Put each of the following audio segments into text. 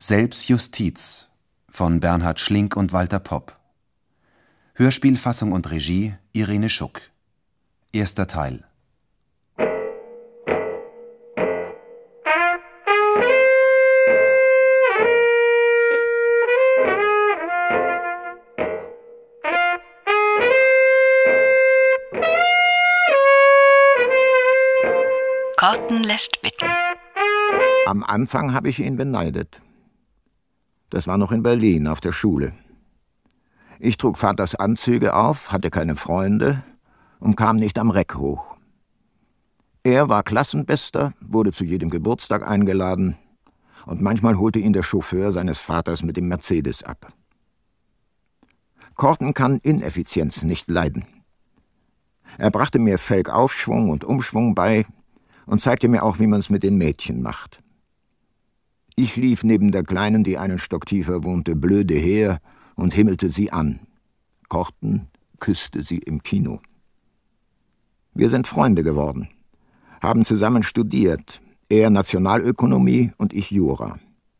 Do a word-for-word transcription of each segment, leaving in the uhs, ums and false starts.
Selbstjustiz von Bernhard Schlink und Walter Popp. Hörspielfassung und Regie Irene Schuck. Erster Teil. Korten lässt bitten. Am Anfang habe ich ihn beneidet. Das war noch in Berlin auf der Schule. Ich trug Vaters Anzüge auf, hatte keine Freunde und kam nicht am Reck hoch. Er war Klassenbester, wurde zu jedem Geburtstag eingeladen und manchmal holte ihn der Chauffeur seines Vaters mit dem Mercedes ab. Korten kann Ineffizienz nicht leiden. Er brachte mir Felgaufschwung und Umschwung bei und zeigte mir auch, wie man es mit den Mädchen macht. Ich lief neben der Kleinen, die einen Stock tiefer wohnte, blöde her und himmelte sie an. Korten küsste sie im Kino. Wir sind Freunde geworden, haben zusammen studiert, er Nationalökonomie und ich Jura.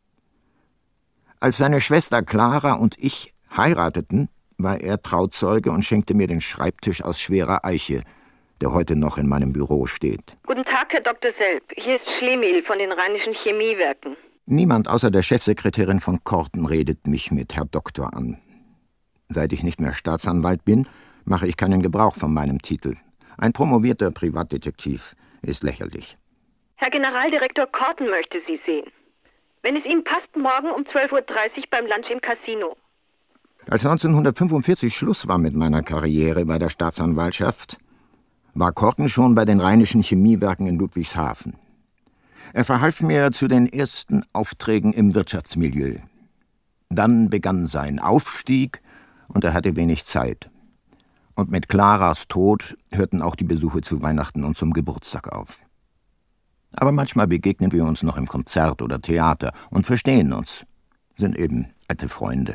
Als seine Schwester Clara und ich heirateten, war er Trauzeuge und schenkte mir den Schreibtisch aus schwerer Eiche, der heute noch in meinem Büro steht. Guten Tag, Herr Doktor Selb. Hier ist Schlemihl von den Rheinischen Chemiewerken. Niemand außer der Chefsekretärin von Korten redet mich mit Herr Doktor an. Seit ich nicht mehr Staatsanwalt bin, mache ich keinen Gebrauch von meinem Titel. Ein promovierter Privatdetektiv ist lächerlich. Herr Generaldirektor Korten möchte Sie sehen. Wenn es Ihnen passt, morgen um zwölf Uhr dreißig beim Lunch im Casino. Als neunzehnhundertfünfundvierzig Schluss war mit meiner Karriere bei der Staatsanwaltschaft, war Korten schon bei den Rheinischen Chemiewerken in Ludwigshafen. Er verhalf mir zu den ersten Aufträgen im Wirtschaftsmilieu. Dann begann sein Aufstieg und er hatte wenig Zeit. Und mit Claras Tod hörten auch die Besuche zu Weihnachten und zum Geburtstag auf. Aber manchmal begegnen wir uns noch im Konzert oder Theater und verstehen uns, sind eben alte Freunde.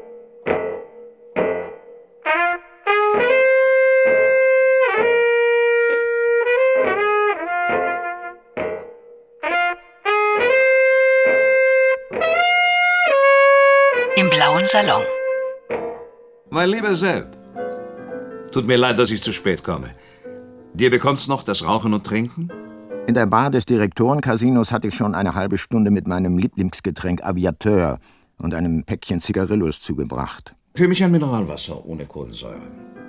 Im blauen Salon. Mein lieber Selb, tut mir leid, dass ich zu spät komme. Dir bekommt's noch das Rauchen und Trinken? In der Bar des Direktorencasinos hatte ich schon eine halbe Stunde mit meinem Lieblingsgetränk Aviateur und einem Päckchen Zigarillos zugebracht. Für mich ein Mineralwasser ohne Kohlensäure.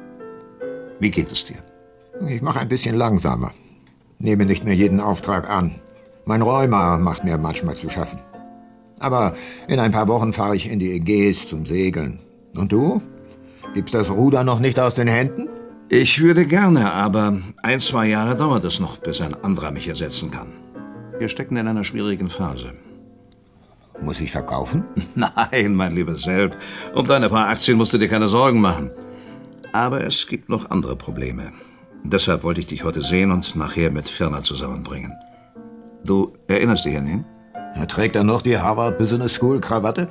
Wie geht es dir? Ich mache ein bisschen langsamer. Nehme nicht mehr jeden Auftrag an. Mein Rheuma macht mir manchmal zu schaffen. Aber in ein paar Wochen fahre ich in die Ägäis zum Segeln. Und du? Gibst das Ruder noch nicht aus den Händen? Ich würde gerne, aber ein, zwei Jahre dauert es noch, bis ein anderer mich ersetzen kann. Wir stecken in einer schwierigen Phase. Muss ich verkaufen? Nein, mein lieber Selb. Um deine paar Aktien musst du dir keine Sorgen machen. Aber es gibt noch andere Probleme. Deshalb wollte ich dich heute sehen und nachher mit Firna zusammenbringen. Du erinnerst dich an ihn? Er trägt er noch die Harvard Business School Krawatte?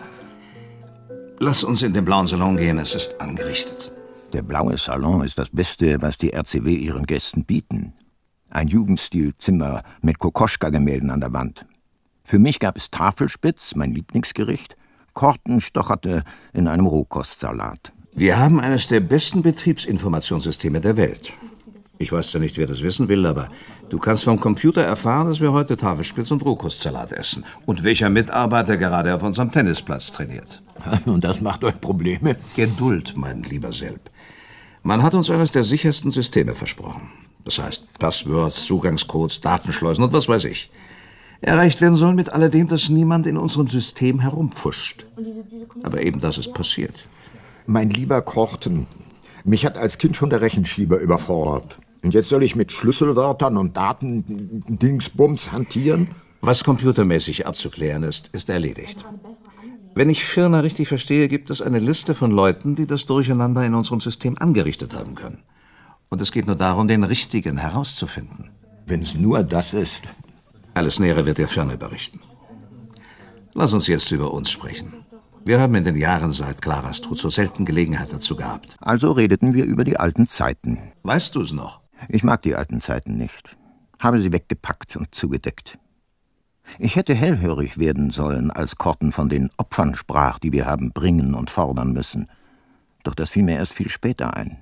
Lass uns in den blauen Salon gehen, es ist angerichtet. Der blaue Salon ist das Beste, was die R C W ihren Gästen bieten. Ein Jugendstilzimmer mit Kokoschka-Gemälden an der Wand. Für mich gab es Tafelspitz, mein Lieblingsgericht. Korten stocherte in einem Rohkostsalat. Wir haben eines der besten Betriebsinformationssysteme der Welt. Ich weiß ja nicht, wer das wissen will, aber du kannst vom Computer erfahren, dass wir heute Tafelspitz und Rohkostsalat essen. Und welcher Mitarbeiter gerade auf unserem Tennisplatz trainiert. Und das macht euch Probleme? Geduld, mein lieber Selb. Man hat uns eines der sichersten Systeme versprochen. Das heißt Passwords, Zugangscodes, Datenschleusen und was weiß ich. Erreicht werden soll mit alledem, dass niemand in unserem System herumpfuscht. Aber eben das ist passiert. Mein lieber Korten, mich hat als Kind schon der Rechenschieber überfordert. Und jetzt soll ich mit Schlüsselwörtern und Datendingsbums hantieren? Was computermäßig abzuklären ist, ist erledigt. Wenn ich Firna richtig verstehe, gibt es eine Liste von Leuten, die das Durcheinander in unserem System angerichtet haben können. Und es geht nur darum, den Richtigen herauszufinden. Wenn es nur das ist. Alles Nähere wird der Firna berichten. Lass uns jetzt über uns sprechen. Wir haben in den Jahren seit Claras Tod so selten Gelegenheit dazu gehabt. Also redeten wir über die alten Zeiten. Weißt du es noch? Ich mag die alten Zeiten nicht. Habe sie weggepackt und zugedeckt. Ich hätte hellhörig werden sollen, als Korten von den Opfern sprach, die wir haben bringen und fordern müssen. Doch das fiel mir erst viel später ein.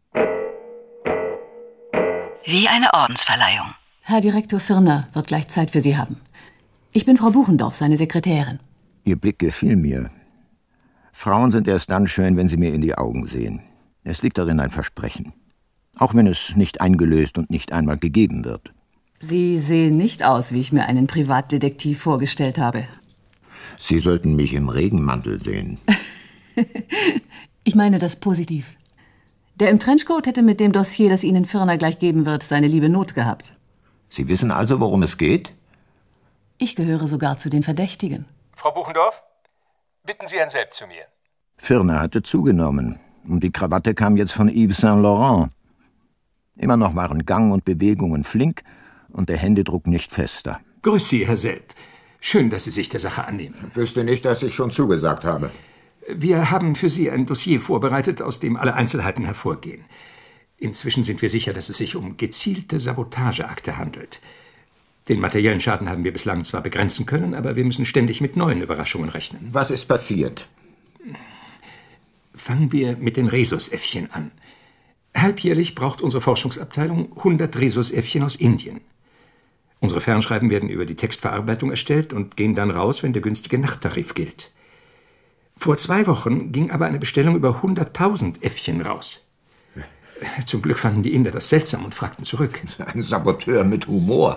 Wie eine Ordensverleihung. Herr Direktor Firner wird gleich Zeit für Sie haben. Ich bin Frau Buchendorf, seine Sekretärin. Ihr Blick gefiel mir. Frauen sind erst dann schön, wenn sie mir in die Augen sehen. Es liegt darin ein Versprechen. Auch wenn es nicht eingelöst und nicht einmal gegeben wird. Sie sehen nicht aus, wie ich mir einen Privatdetektiv vorgestellt habe. Sie sollten mich im Regenmantel sehen. Ich meine das positiv. Der im Trenchcoat hätte mit dem Dossier, das Ihnen Firner gleich geben wird, seine liebe Not gehabt. Sie wissen also, worum es geht? Ich gehöre sogar zu den Verdächtigen. Frau Buchendorf, bitten Sie Herrn Selb zu mir. Firner hatte zugenommen. Und die Krawatte kam jetzt von Yves Saint Laurent. Immer noch waren Gang und Bewegungen flink und der Händedruck nicht fester. Grüß Sie, Herr Selb. Schön, dass Sie sich der Sache annehmen. Ich wüsste nicht, dass ich schon zugesagt habe. Wir haben für Sie ein Dossier vorbereitet, aus dem alle Einzelheiten hervorgehen. Inzwischen sind wir sicher, dass es sich um gezielte Sabotageakte handelt. Den materiellen Schaden haben wir bislang zwar begrenzen können, aber wir müssen ständig mit neuen Überraschungen rechnen. Was ist passiert? Fangen wir mit den Rhesusäffchen an. Halbjährlich braucht unsere Forschungsabteilung hundert Rhesusäffchen aus Indien. Unsere Fernschreiben werden über die Textverarbeitung erstellt und gehen dann raus, wenn der günstige Nachttarif gilt. Vor zwei Wochen ging aber eine Bestellung über hunderttausend Äffchen raus. Zum Glück fanden die Inder das seltsam und fragten zurück. Ein Saboteur mit Humor.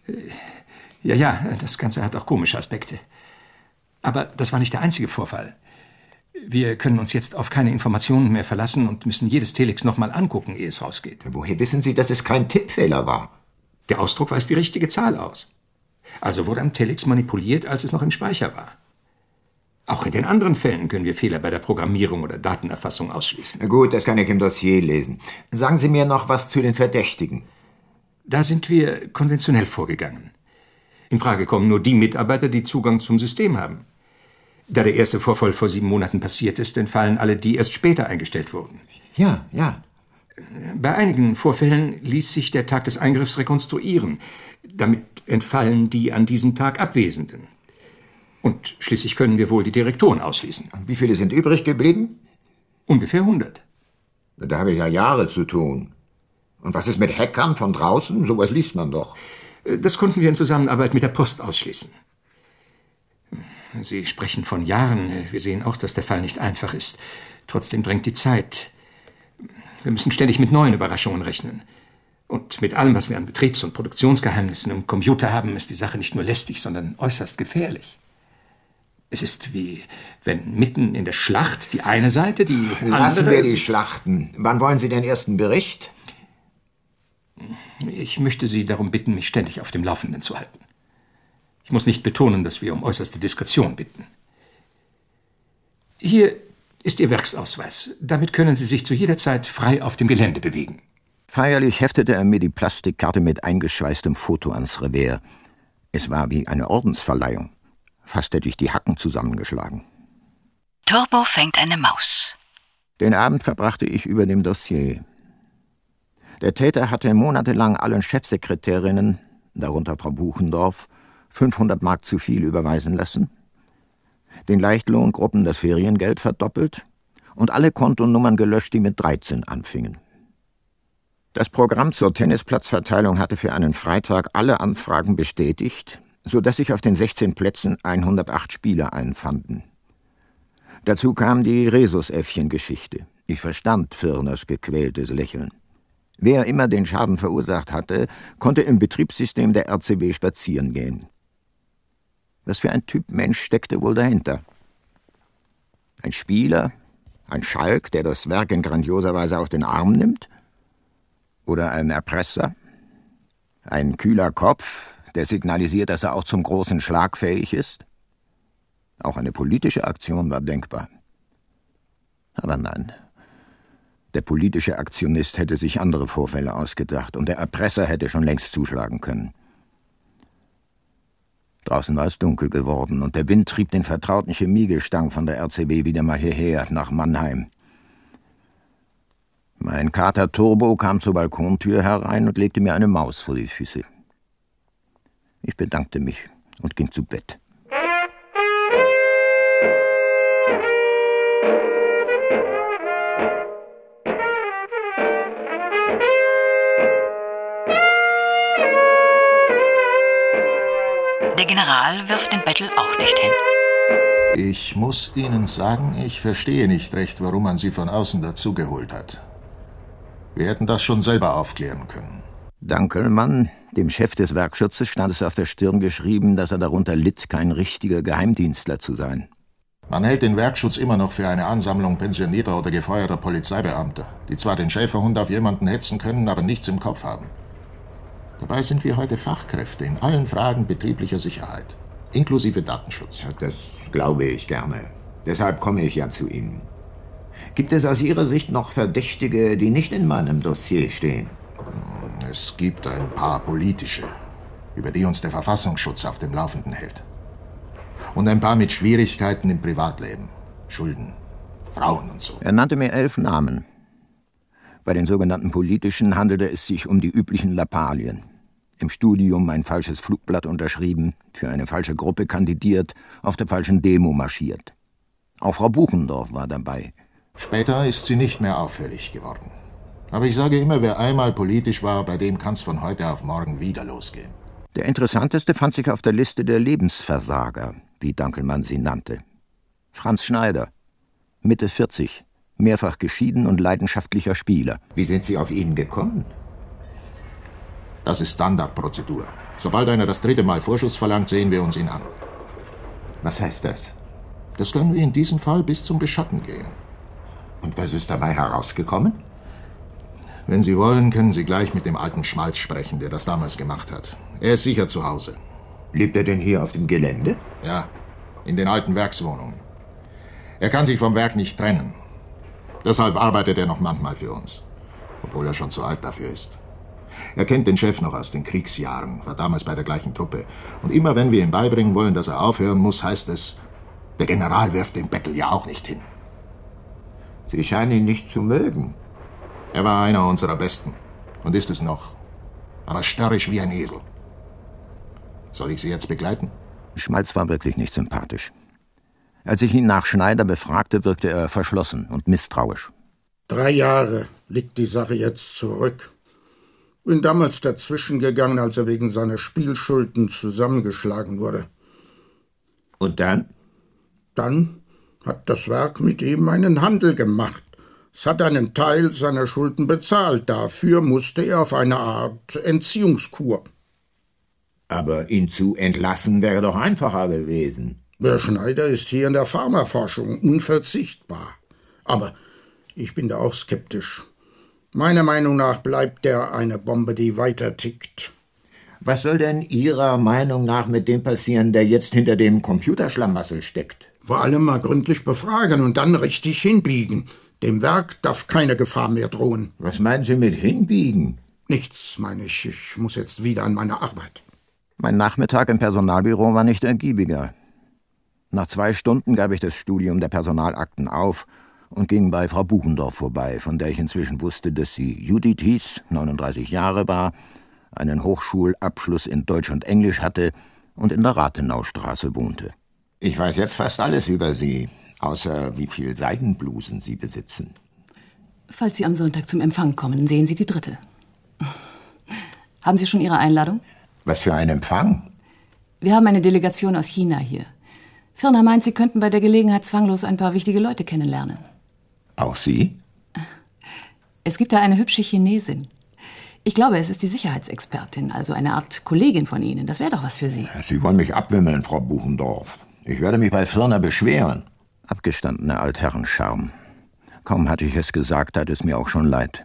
Ja, ja, das Ganze hat auch komische Aspekte. Aber das war nicht der einzige Vorfall. Wir können uns jetzt auf keine Informationen mehr verlassen und müssen jedes Telex nochmal angucken, ehe es rausgeht. Woher wissen Sie, dass es kein Tippfehler war? Der Ausdruck weist die richtige Zahl aus. Also wurde am Telex manipuliert, als es noch im Speicher war. Auch in den anderen Fällen können wir Fehler bei der Programmierung oder Datenerfassung ausschließen. Gut, das kann ich im Dossier lesen. Sagen Sie mir noch was zu den Verdächtigen. Da sind wir konventionell vorgegangen. In Frage kommen nur die Mitarbeiter, die Zugang zum System haben. Da der erste Vorfall vor sieben Monaten passiert ist, entfallen alle, die erst später eingestellt wurden. Ja, ja. Bei einigen Vorfällen ließ sich der Tag des Eingriffs rekonstruieren. Damit entfallen die an diesem Tag Abwesenden. Und schließlich können wir wohl die Direktoren ausschließen. Wie viele sind übrig geblieben? Ungefähr hundert. Da habe ich ja Jahre zu tun. Und was ist mit Hackern von draußen? Sowas liest man doch. Das konnten wir in Zusammenarbeit mit der Post ausschließen. Sie sprechen von Jahren. Wir sehen auch, dass der Fall nicht einfach ist. Trotzdem drängt die Zeit. Wir müssen ständig mit neuen Überraschungen rechnen. Und mit allem, was wir an Betriebs- und Produktionsgeheimnissen im Computer haben, ist die Sache nicht nur lästig, sondern äußerst gefährlich. Es ist wie, wenn mitten in der Schlacht die eine Seite, die andere... Lassen wir die Schlachten. Wann wollen Sie den ersten Bericht? Ich möchte Sie darum bitten, mich ständig auf dem Laufenden zu halten. Ich muss nicht betonen, dass wir um äußerste Diskretion bitten. Hier ist Ihr Werksausweis. Damit können Sie sich zu jeder Zeit frei auf dem Gelände bewegen. Feierlich heftete er mir die Plastikkarte mit eingeschweißtem Foto ans Revers. Es war wie eine Ordensverleihung. Fast hätte ich die Hacken zusammengeschlagen. Turbo fängt eine Maus. Den Abend verbrachte ich über dem Dossier. Der Täter hatte monatelang allen Chefsekretärinnen, darunter Frau Buchendorf, fünfhundert Mark zu viel überweisen lassen, den Leichtlohngruppen das Feriengeld verdoppelt und alle Kontonummern gelöscht, die mit dreizehn anfingen. Das Programm zur Tennisplatzverteilung hatte für einen Freitag alle Anfragen bestätigt, sodass sich auf den sechzehn Plätzen hundertacht Spieler einfanden. Dazu kam die Rhesusäffchen-Geschichte. Ich verstand Firners gequältes Lächeln. Wer immer den Schaden verursacht hatte, konnte im Betriebssystem der R C W spazieren gehen. Was für ein Typ Mensch steckte wohl dahinter? Ein Spieler? Ein Schalk, der das Werk in grandioser Weise auf den Arm nimmt? Oder ein Erpresser? Ein kühler Kopf, der signalisiert, dass er auch zum großen Schlag fähig ist? Auch eine politische Aktion war denkbar. Aber nein, der politische Aktionist hätte sich andere Vorfälle ausgedacht und der Erpresser hätte schon längst zuschlagen können. Draußen war es dunkel geworden und der Wind trieb den vertrauten Chemiegestank von der R C W wieder mal hierher, nach Mannheim. Mein Kater Turbo kam zur Balkontür herein und legte mir eine Maus vor die Füße. Ich bedankte mich und ging zu Bett. Der General wirft den Bettel auch nicht hin. Ich muss Ihnen sagen, ich verstehe nicht recht, warum man Sie von außen dazugeholt hat. Wir hätten das schon selber aufklären können. Dankelmann, dem Chef des Werkschutzes, stand es auf der Stirn geschrieben, dass er darunter litt, kein richtiger Geheimdienstler zu sein. Man hält den Werkschutz immer noch für eine Ansammlung pensionierter oder gefeuerter Polizeibeamter, die zwar den Schäferhund auf jemanden hetzen können, aber nichts im Kopf haben. Dabei sind wir heute Fachkräfte in allen Fragen betrieblicher Sicherheit, inklusive Datenschutz. Ja, das glaube ich gerne. Deshalb komme ich ja zu Ihnen. Gibt es aus Ihrer Sicht noch Verdächtige, die nicht in meinem Dossier stehen? Es gibt ein paar politische, über die uns der Verfassungsschutz auf dem Laufenden hält. Und ein paar mit Schwierigkeiten im Privatleben. Schulden, Frauen und so. Er nannte mir elf Namen. Bei den sogenannten politischen handelte es sich um die üblichen Lappalien. Im Studium ein falsches Flugblatt unterschrieben, für eine falsche Gruppe kandidiert, auf der falschen Demo marschiert. Auch Frau Buchendorf war dabei. Später ist sie nicht mehr auffällig geworden. Aber ich sage immer, wer einmal politisch war, bei dem kann es von heute auf morgen wieder losgehen. Der interessanteste fand sich auf der Liste der Lebensversager, wie Dankelmann sie nannte. Franz Schneider, Mitte vierzig, mehrfach geschieden und leidenschaftlicher Spieler. Wie sind Sie auf ihn gekommen? Das ist Standardprozedur. Sobald einer das dritte Mal Vorschuss verlangt, sehen wir uns ihn an. Was heißt das? Das können wir in diesem Fall bis zum Beschatten gehen. Und was ist dabei herausgekommen? Wenn Sie wollen, können Sie gleich mit dem alten Schmalz sprechen, der das damals gemacht hat. Er ist sicher zu Hause. Lebt er denn hier auf dem Gelände? Ja, in den alten Werkswohnungen. Er kann sich vom Werk nicht trennen. Deshalb arbeitet er noch manchmal für uns, obwohl er schon zu alt dafür ist. Er kennt den Chef noch aus den Kriegsjahren, war damals bei der gleichen Truppe. Und immer wenn wir ihm beibringen wollen, dass er aufhören muss, heißt es, der General wirft den Bettel ja auch nicht hin. Sie scheinen ihn nicht zu mögen. Er war einer unserer Besten und ist es noch, aber störrisch wie ein Esel. Soll ich Sie jetzt begleiten? Schmalz war wirklich nicht sympathisch. Als ich ihn nach Schneider befragte, wirkte er verschlossen und misstrauisch. Drei Jahre liegt die Sache jetzt zurück. Bin damals dazwischen gegangen, als er wegen seiner Spielschulden zusammengeschlagen wurde. Und dann? Dann hat das Werk mit ihm einen Handel gemacht. Es hat einen Teil seiner Schulden bezahlt. Dafür musste er auf eine Art Entziehungskur. Aber ihn zu entlassen wäre doch einfacher gewesen. Der Schneider ist hier in der Pharmaforschung unverzichtbar. Aber ich bin da auch skeptisch. Meiner Meinung nach bleibt er eine Bombe, die weiter tickt. Was soll denn Ihrer Meinung nach mit dem passieren, der jetzt hinter dem Computerschlamassel steckt? Vor allem mal gründlich befragen und dann richtig hinbiegen. Dem Werk darf keine Gefahr mehr drohen. Was meinen Sie mit hinbiegen? Nichts, meine ich. Ich muss jetzt wieder an meine Arbeit. Mein Nachmittag im Personalbüro war nicht ergiebiger. Nach zwei Stunden gab ich das Studium der Personalakten auf und ging bei Frau Buchendorf vorbei, von der ich inzwischen wusste, dass sie Judith hieß, neununddreißig Jahre war, einen Hochschulabschluss in Deutsch und Englisch hatte und in der Rathenaustraße wohnte. Ich weiß jetzt fast alles über Sie, außer wie viel Seidenblusen Sie besitzen. Falls Sie am Sonntag zum Empfang kommen, sehen Sie die dritte. Haben Sie schon Ihre Einladung? Was für ein Empfang? Wir haben eine Delegation aus China hier. Firna meint, Sie könnten bei der Gelegenheit zwanglos ein paar wichtige Leute kennenlernen. Auch Sie? Es gibt da eine hübsche Chinesin. Ich glaube, es ist die Sicherheitsexpertin, also eine Art Kollegin von Ihnen. Das wäre doch was für Sie. Sie wollen mich abwimmeln, Frau Buchendorf. Ich werde mich bei Firna beschweren. Abgestandener Altherrenscharm. Kaum hatte ich es gesagt, tat es mir auch schon leid.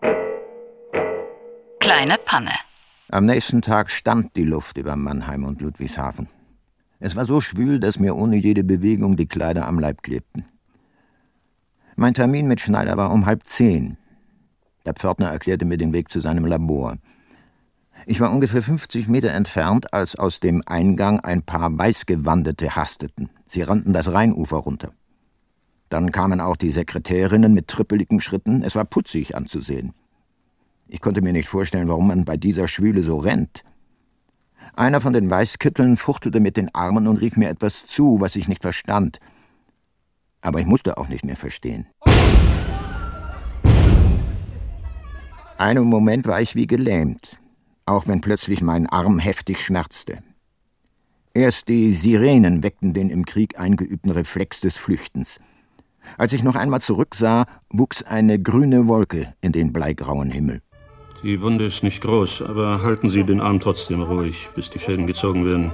Kleine Panne. Am nächsten Tag stand die Luft über Mannheim und Ludwigshafen. Es war so schwül, dass mir ohne jede Bewegung die Kleider am Leib klebten. Mein Termin mit Schneider war um halb zehn. Der Pförtner erklärte mir den Weg zu seinem Labor. Ich war ungefähr fünfzig Meter entfernt, als aus dem Eingang ein paar Weißgewandete hasteten. Sie rannten das Rheinufer runter. Dann kamen auch die Sekretärinnen mit trippeligen Schritten. Es war putzig anzusehen. Ich konnte mir nicht vorstellen, warum man bei dieser Schwüle so rennt. Einer von den Weißkitteln fuchtelte mit den Armen und rief mir etwas zu, was ich nicht verstand. Aber ich musste auch nicht mehr verstehen. Einen Moment war ich wie gelähmt, auch wenn plötzlich mein Arm heftig schmerzte. Erst die Sirenen weckten den im Krieg eingeübten Reflex des Flüchtens. Als ich noch einmal zurücksah, wuchs eine grüne Wolke in den bleigrauen Himmel. Die Wunde ist nicht groß, aber halten Sie den Arm trotzdem ruhig, bis die Fäden gezogen werden.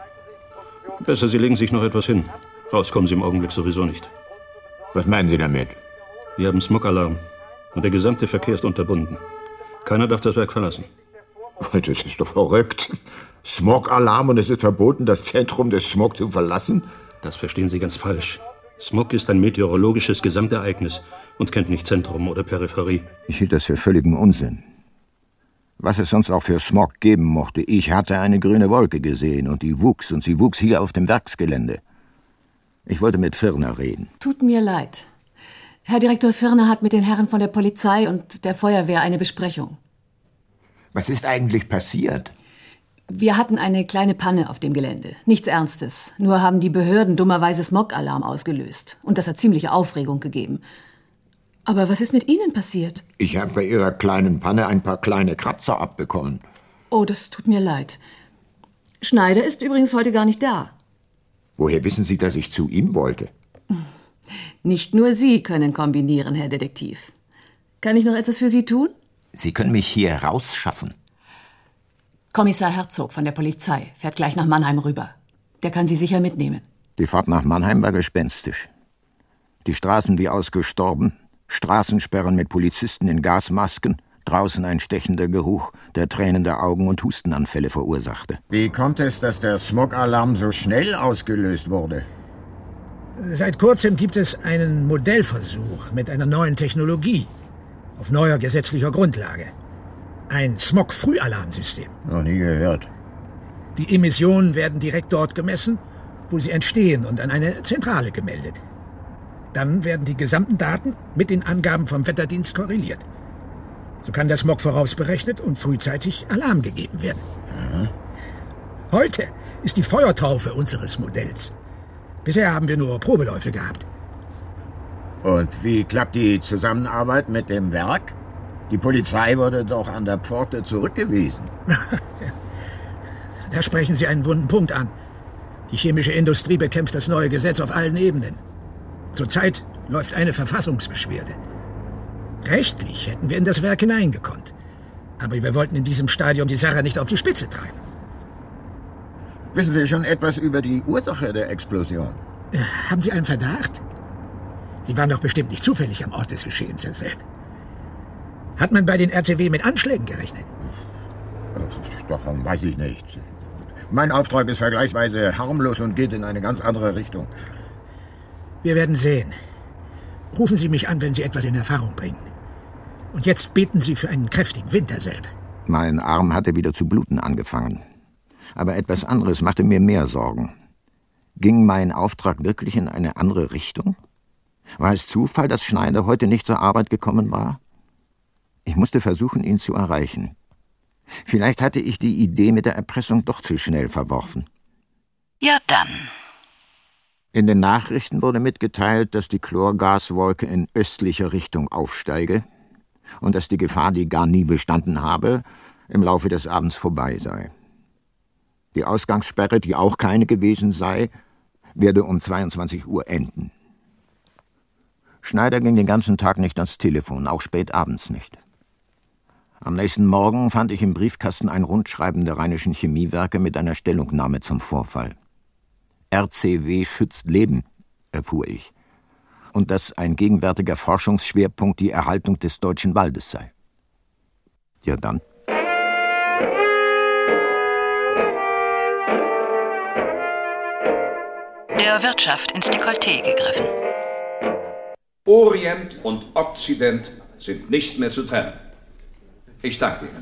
Besser, Sie legen sich noch etwas hin. Rauskommen Sie im Augenblick sowieso nicht. Was meinen Sie damit? Wir haben Smog-Alarm und der gesamte Verkehr ist unterbunden. Keiner darf das Werk verlassen. Das ist doch verrückt. Smog-Alarm und es ist verboten, das Zentrum des Smog zu verlassen? Das verstehen Sie ganz falsch. Smog ist ein meteorologisches Gesamtereignis und kennt nicht Zentrum oder Peripherie. Ich hielt das für völligen Unsinn. Was es sonst auch für Smog geben mochte, ich hatte eine grüne Wolke gesehen und die wuchs und sie wuchs hier auf dem Werksgelände. Ich wollte mit Firner reden. Tut mir leid. Herr Direktor Firner hat mit den Herren von der Polizei und der Feuerwehr eine Besprechung. Was ist eigentlich passiert? Wir hatten eine kleine Panne auf dem Gelände. Nichts Ernstes. Nur haben die Behörden dummerweise Smog-Alarm ausgelöst. Und das hat ziemliche Aufregung gegeben. Aber was ist mit Ihnen passiert? Ich habe bei Ihrer kleinen Panne ein paar kleine Kratzer abbekommen. Oh, das tut mir leid. Schneider ist übrigens heute gar nicht da. Woher wissen Sie, dass ich zu ihm wollte? Nicht nur Sie können kombinieren, Herr Detektiv. Kann ich noch etwas für Sie tun? Sie können mich hier rausschaffen. Kommissar Herzog von der Polizei fährt gleich nach Mannheim rüber. Der kann Sie sicher mitnehmen. Die Fahrt nach Mannheim war gespenstisch. Die Straßen wie ausgestorben, Straßensperren mit Polizisten in Gasmasken, draußen ein stechender Geruch, der tränende Augen und Hustenanfälle verursachte. Wie kommt es, dass der Smog-Alarm so schnell ausgelöst wurde? Seit kurzem gibt es einen Modellversuch mit einer neuen Technologie auf neuer gesetzlicher Grundlage. Ein Smog-Frühalarmsystem. Noch nie gehört. Die Emissionen werden direkt dort gemessen, wo sie entstehen und an eine Zentrale gemeldet. Dann werden die gesamten Daten mit den Angaben vom Wetterdienst korreliert. So kann der Smog vorausberechnet und frühzeitig Alarm gegeben werden. Ja. Heute ist die Feuertaufe unseres Modells. Bisher haben wir nur Probeläufe gehabt. Und wie klappt die Zusammenarbeit mit dem Werk? Die Polizei wurde doch an der Pforte zurückgewiesen. Da sprechen Sie einen wunden Punkt an. Die chemische Industrie bekämpft das neue Gesetz auf allen Ebenen. Zurzeit läuft eine Verfassungsbeschwerde. Rechtlich hätten wir in das Werk hineingekonnt. Aber wir wollten in diesem Stadium die Sache nicht auf die Spitze treiben. Wissen Sie schon etwas über die Ursache der Explosion? Haben Sie einen Verdacht? Sie waren doch bestimmt nicht zufällig am Ort des Geschehens, Herr Selb. Hat man bei den R C W mit Anschlägen gerechnet? Davon weiß ich nicht. Mein Auftrag ist vergleichsweise harmlos und geht in eine ganz andere Richtung. Wir werden sehen. Rufen Sie mich an, wenn Sie etwas in Erfahrung bringen. Und jetzt beten Sie für einen kräftigen Wind, Herr Selb. Mein Arm hatte wieder zu bluten angefangen. Aber etwas anderes machte mir mehr Sorgen. Ging mein Auftrag wirklich in eine andere Richtung? War es Zufall, dass Schneider heute nicht zur Arbeit gekommen war? Ich musste versuchen, ihn zu erreichen. Vielleicht hatte ich die Idee mit der Erpressung doch zu schnell verworfen. Ja, dann. In den Nachrichten wurde mitgeteilt, dass die Chlorgaswolke in östlicher Richtung aufsteige und dass die Gefahr, die gar nie bestanden habe, im Laufe des Abends vorbei sei. Die Ausgangssperre, die auch keine gewesen sei, werde um zweiundzwanzig Uhr enden. Schneider ging den ganzen Tag nicht ans Telefon, auch spät abends nicht. Am nächsten Morgen fand ich im Briefkasten ein Rundschreiben der Rheinischen Chemiewerke mit einer Stellungnahme zum Vorfall. R C W schützt Leben, erfuhr ich, und dass ein gegenwärtiger Forschungsschwerpunkt die Erhaltung des deutschen Waldes sei. Ja dann. Der Wirtschaft ins Dekolleté gegriffen. Orient und Okzident sind nicht mehr zu trennen. Ich danke Ihnen.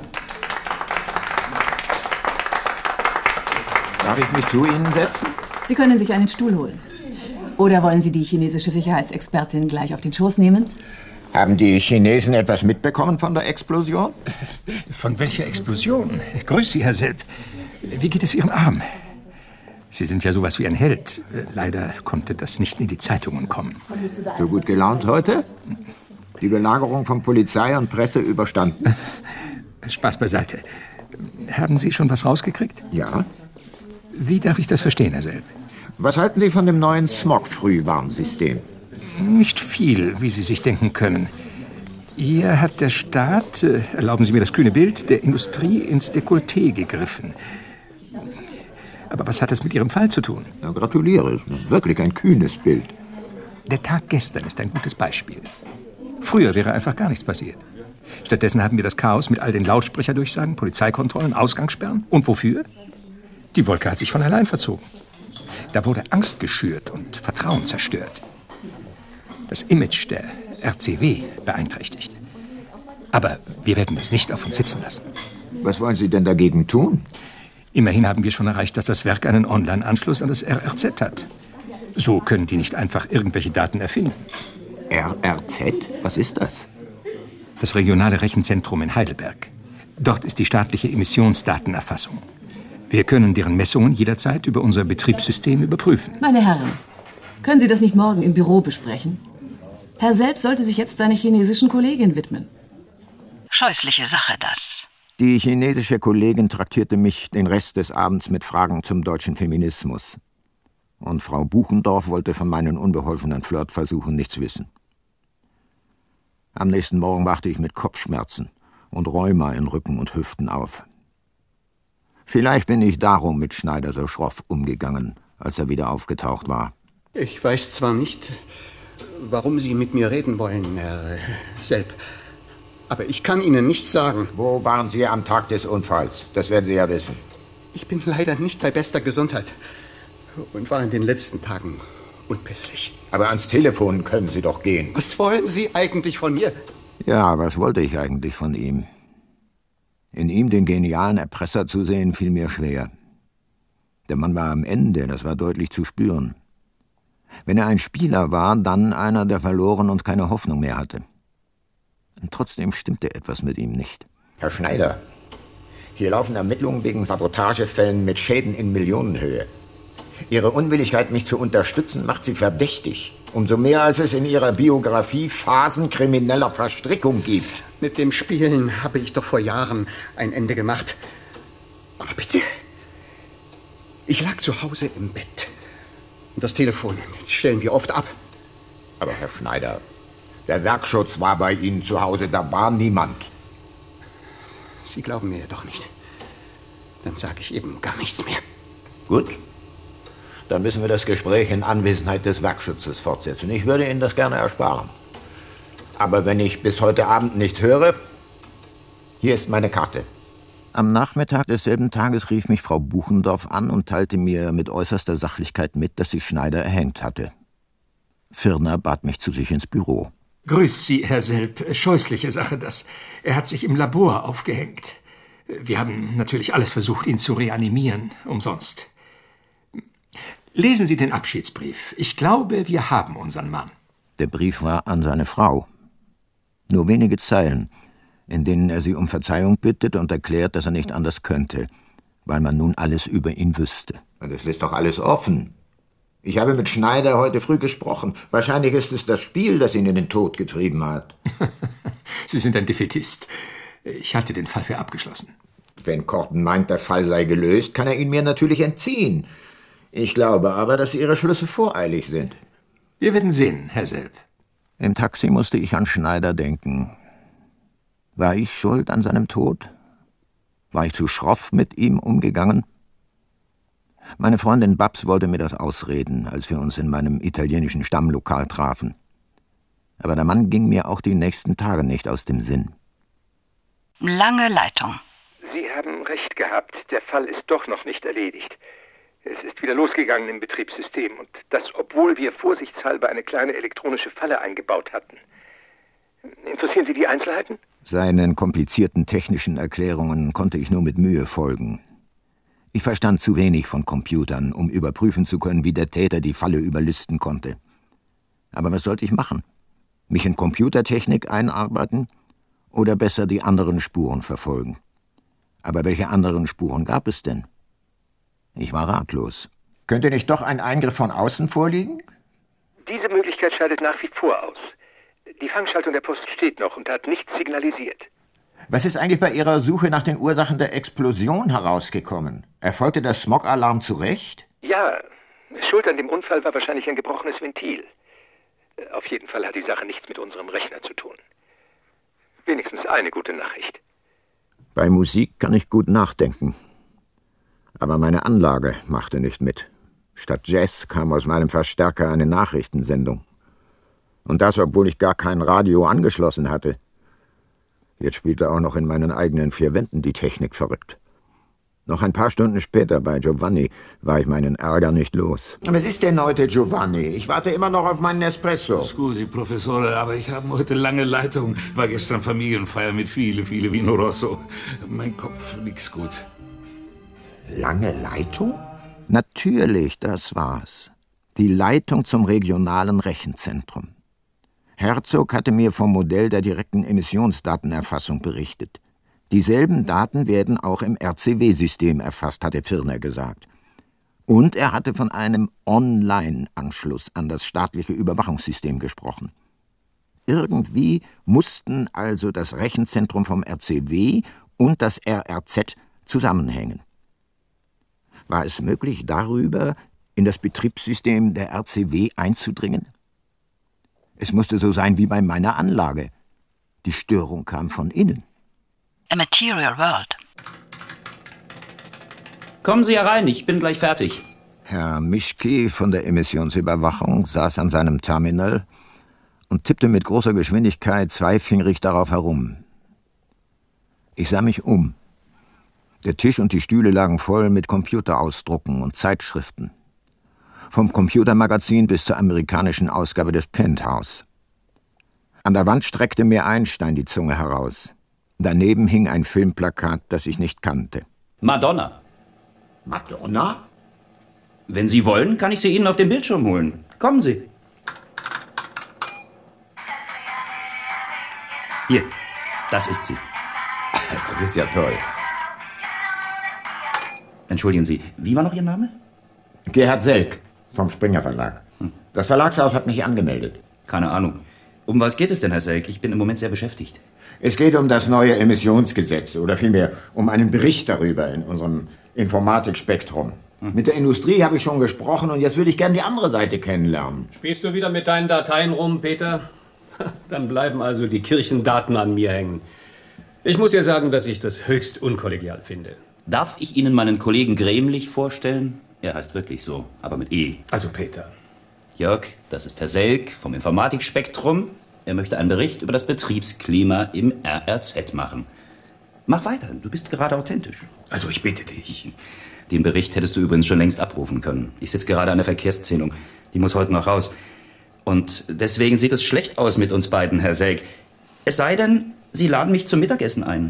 Darf ich mich zu Ihnen setzen? Sie können sich einen Stuhl holen. Oder wollen Sie die chinesische Sicherheitsexpertin gleich auf den Schoß nehmen? Haben die Chinesen etwas mitbekommen von der Explosion? Von welcher Explosion? Grüß Sie, Herr Selb. Wie geht es Ihrem Arm? Sie sind ja sowas wie ein Held. Leider konnte das nicht in die Zeitungen kommen. So gut gelaunt heute? Die Belagerung von Polizei und Presse überstanden. Spaß beiseite. Haben Sie schon was rausgekriegt? Ja. Wie darf ich das verstehen, Herr Selb? Was halten Sie von dem neuen Smog-Frühwarnsystem? Nicht viel, wie Sie sich denken können. Hier hat der Staat, äh, erlauben Sie mir das kühne Bild, der Industrie ins Dekolleté gegriffen. Aber was hat das mit Ihrem Fall zu tun? Na, gratuliere, wirklich ein kühnes Bild. Der Tag gestern ist ein gutes Beispiel. Früher wäre einfach gar nichts passiert. Stattdessen haben wir das Chaos mit all den Lautsprecherdurchsagen, Polizeikontrollen, Ausgangssperren. Und wofür? Die Wolke hat sich von allein verzogen. Da wurde Angst geschürt und Vertrauen zerstört. Das Image der R C W beeinträchtigt. Aber wir werden es nicht auf uns sitzen lassen. Was wollen Sie denn dagegen tun? Immerhin haben wir schon erreicht, dass das Werk einen Online-Anschluss an das R R Z hat. So können die nicht einfach irgendwelche Daten erfinden. R R Z? Was ist das? Das regionale Rechenzentrum in Heidelberg. Dort ist die staatliche Emissionsdatenerfassung. Wir können deren Messungen jederzeit über unser Betriebssystem überprüfen. Meine Herren, können Sie das nicht morgen im Büro besprechen? Herr Selb sollte sich jetzt seiner chinesischen Kollegin widmen. Scheußliche Sache, das. Die chinesische Kollegin traktierte mich den Rest des Abends mit Fragen zum deutschen Feminismus. Und Frau Buchendorf wollte von meinen unbeholfenen Flirtversuchen nichts wissen. Am nächsten Morgen wachte ich mit Kopfschmerzen und Rheuma in Rücken und Hüften auf. Vielleicht bin ich darum mit Schneider so schroff umgegangen, als er wieder aufgetaucht war. Ich weiß zwar nicht, warum Sie mit mir reden wollen, Herr Selb, aber ich kann Ihnen nichts sagen. Wo waren Sie am Tag des Unfalls? Das werden Sie ja wissen. Ich bin leider nicht bei bester Gesundheit und war in den letzten Tagen unpässlich. Aber ans Telefon können Sie doch gehen. Was wollen Sie eigentlich von mir? Ja, was wollte ich eigentlich von ihm? In ihm den genialen Erpresser zu sehen, fiel mir schwer. Der Mann war am Ende, das war deutlich zu spüren. Wenn er ein Spieler war, dann einer, der verloren und keine Hoffnung mehr hatte. Und trotzdem stimmte etwas mit ihm nicht. Herr Schneider, hier laufen Ermittlungen wegen Sabotagefällen mit Schäden in Millionenhöhe. Ihre Unwilligkeit, mich zu unterstützen, macht Sie verdächtig. Umso mehr, als es in Ihrer Biografie Phasen krimineller Verstrickung gibt. Mit dem Spielen habe ich doch vor Jahren ein Ende gemacht. Aber bitte, ich lag zu Hause im Bett. Und das Telefon stellen wir oft ab. Aber Herr Schneider, der Werkschutz war bei Ihnen zu Hause, da war niemand. Sie glauben mir doch nicht. Dann sage ich eben gar nichts mehr. Gut. Dann müssen wir das Gespräch in Anwesenheit des Werkschutzes fortsetzen. Ich würde Ihnen das gerne ersparen. Aber wenn ich bis heute Abend nichts höre, hier ist meine Karte. Am Nachmittag desselben Tages rief mich Frau Buchendorf an und teilte mir mit äußerster Sachlichkeit mit, dass sich Schneider erhängt hatte. Firner bat mich zu sich ins Büro. Grüß Sie, Herr Selb. Scheußliche Sache das. Er hat sich im Labor aufgehängt. Wir haben natürlich alles versucht, ihn zu reanimieren. Umsonst. Lesen Sie den Abschiedsbrief. Ich glaube, wir haben unseren Mann. Der Brief war an seine Frau. Nur wenige Zeilen, in denen er sie um Verzeihung bittet und erklärt, dass er nicht anders könnte, weil man nun alles über ihn wüsste. Das lässt doch alles offen. Ich habe mit Schneider heute früh gesprochen. Wahrscheinlich ist es das Spiel, das ihn in den Tod getrieben hat. Sie sind ein Defätist. Ich halte den Fall für abgeschlossen. Wenn Korten meint, der Fall sei gelöst, kann er ihn mir natürlich entziehen. Ich glaube aber, dass Ihre Schlüsse voreilig sind. Wir werden sehen, Herr Selb. Im Taxi musste ich an Schneider denken. War ich schuld an seinem Tod? War ich zu schroff mit ihm umgegangen? Meine Freundin Babs wollte mir das ausreden, als wir uns in meinem italienischen Stammlokal trafen. Aber der Mann ging mir auch die nächsten Tage nicht aus dem Sinn. Lange Leitung. Sie haben recht gehabt. Der Fall ist doch noch nicht erledigt. Es ist wieder losgegangen im Betriebssystem. Und das, obwohl wir vorsichtshalber eine kleine elektronische Falle eingebaut hatten. Interessieren Sie die Einzelheiten? Seinen komplizierten technischen Erklärungen konnte ich nur mit Mühe folgen. Ich verstand zu wenig von Computern, um überprüfen zu können, wie der Täter die Falle überlisten konnte. Aber was sollte ich machen? Mich in Computertechnik einarbeiten oder besser die anderen Spuren verfolgen? Aber welche anderen Spuren gab es denn? Ich war ratlos. Könnte nicht doch ein Eingriff von außen vorliegen? Diese Möglichkeit scheidet nach wie vor aus. Die Fangschaltung der Post steht noch und hat nichts signalisiert. Was ist eigentlich bei Ihrer Suche nach den Ursachen der Explosion herausgekommen? Erfolgte der Smog-Alarm zu Recht? Ja, schuld an dem Unfall war wahrscheinlich ein gebrochenes Ventil. Auf jeden Fall hat die Sache nichts mit unserem Rechner zu tun. Wenigstens eine gute Nachricht. Bei Musik kann ich gut nachdenken. Aber meine Anlage machte nicht mit. Statt Jazz kam aus meinem Verstärker eine Nachrichtensendung. Und das, obwohl ich gar kein Radio angeschlossen hatte. Jetzt spielte auch noch in meinen eigenen vier Wänden die Technik verrückt. Noch ein paar Stunden später bei Giovanni war ich meinen Ärger nicht los. Was ist denn heute, Giovanni? Ich warte immer noch auf meinen Espresso. Scusi, Professore, aber ich habe heute lange Leitung. War gestern Familienfeier mit viele, viele Vino Rosso. Mein Kopf nix gut. Lange Leitung? Natürlich, das war's. Die Leitung zum regionalen Rechenzentrum. Herzog hatte mir vom Modell der direkten Emissionsdatenerfassung berichtet. Dieselben Daten werden auch im R C W-System erfasst, hatte Firner gesagt. Und er hatte von einem Online-Anschluss an das staatliche Überwachungssystem gesprochen. Irgendwie mussten also das Rechenzentrum vom R C W und das R R Z zusammenhängen. War es möglich, darüber in das Betriebssystem der R C W einzudringen? Es musste so sein wie bei meiner Anlage. Die Störung kam von innen. A Material World. Kommen Sie herein, ich bin gleich fertig. Herr Mischke von der Emissionsüberwachung saß an seinem Terminal und tippte mit großer Geschwindigkeit zweifingerig darauf herum. Ich sah mich um. Der Tisch und die Stühle lagen voll mit Computerausdrucken und Zeitschriften. Vom Computermagazin bis zur amerikanischen Ausgabe des Penthouse. An der Wand streckte mir Einstein die Zunge heraus. Daneben hing ein Filmplakat, das ich nicht kannte. Madonna. Madonna? Wenn Sie wollen, kann ich sie Ihnen auf den Bildschirm holen. Kommen Sie. Hier, das ist sie. Das ist ja toll. Entschuldigen Sie, wie war noch Ihr Name? Gerhard Selk vom Springer Verlag. Das Verlagshaus hat mich angemeldet. Keine Ahnung. Um was geht es denn, Herr Selk? Ich bin im Moment sehr beschäftigt. Es geht um das neue Emissionsgesetz oder vielmehr um einen Bericht darüber in unserem Informatikspektrum. Hm. Mit der Industrie habe ich schon gesprochen und jetzt würde ich gerne die andere Seite kennenlernen. Spielst du wieder mit deinen Dateien rum, Peter? Dann bleiben also die Kirchendaten an mir hängen. Ich muss dir sagen, dass ich das höchst unkollegial finde. Darf ich Ihnen meinen Kollegen Grämlich vorstellen? Er heißt wirklich so, aber mit E. Also Peter. Jörg, das ist Herr Selk vom Informatikspektrum. Er möchte einen Bericht über das Betriebsklima im R R Z machen. Mach weiter, du bist gerade authentisch. Also ich bitte dich. Den Bericht hättest du übrigens schon längst abrufen können. Ich sitze gerade an der Verkehrszählung. Die muss heute noch raus. Und deswegen sieht es schlecht aus mit uns beiden, Herr Selk. Es sei denn, Sie laden mich zum Mittagessen ein.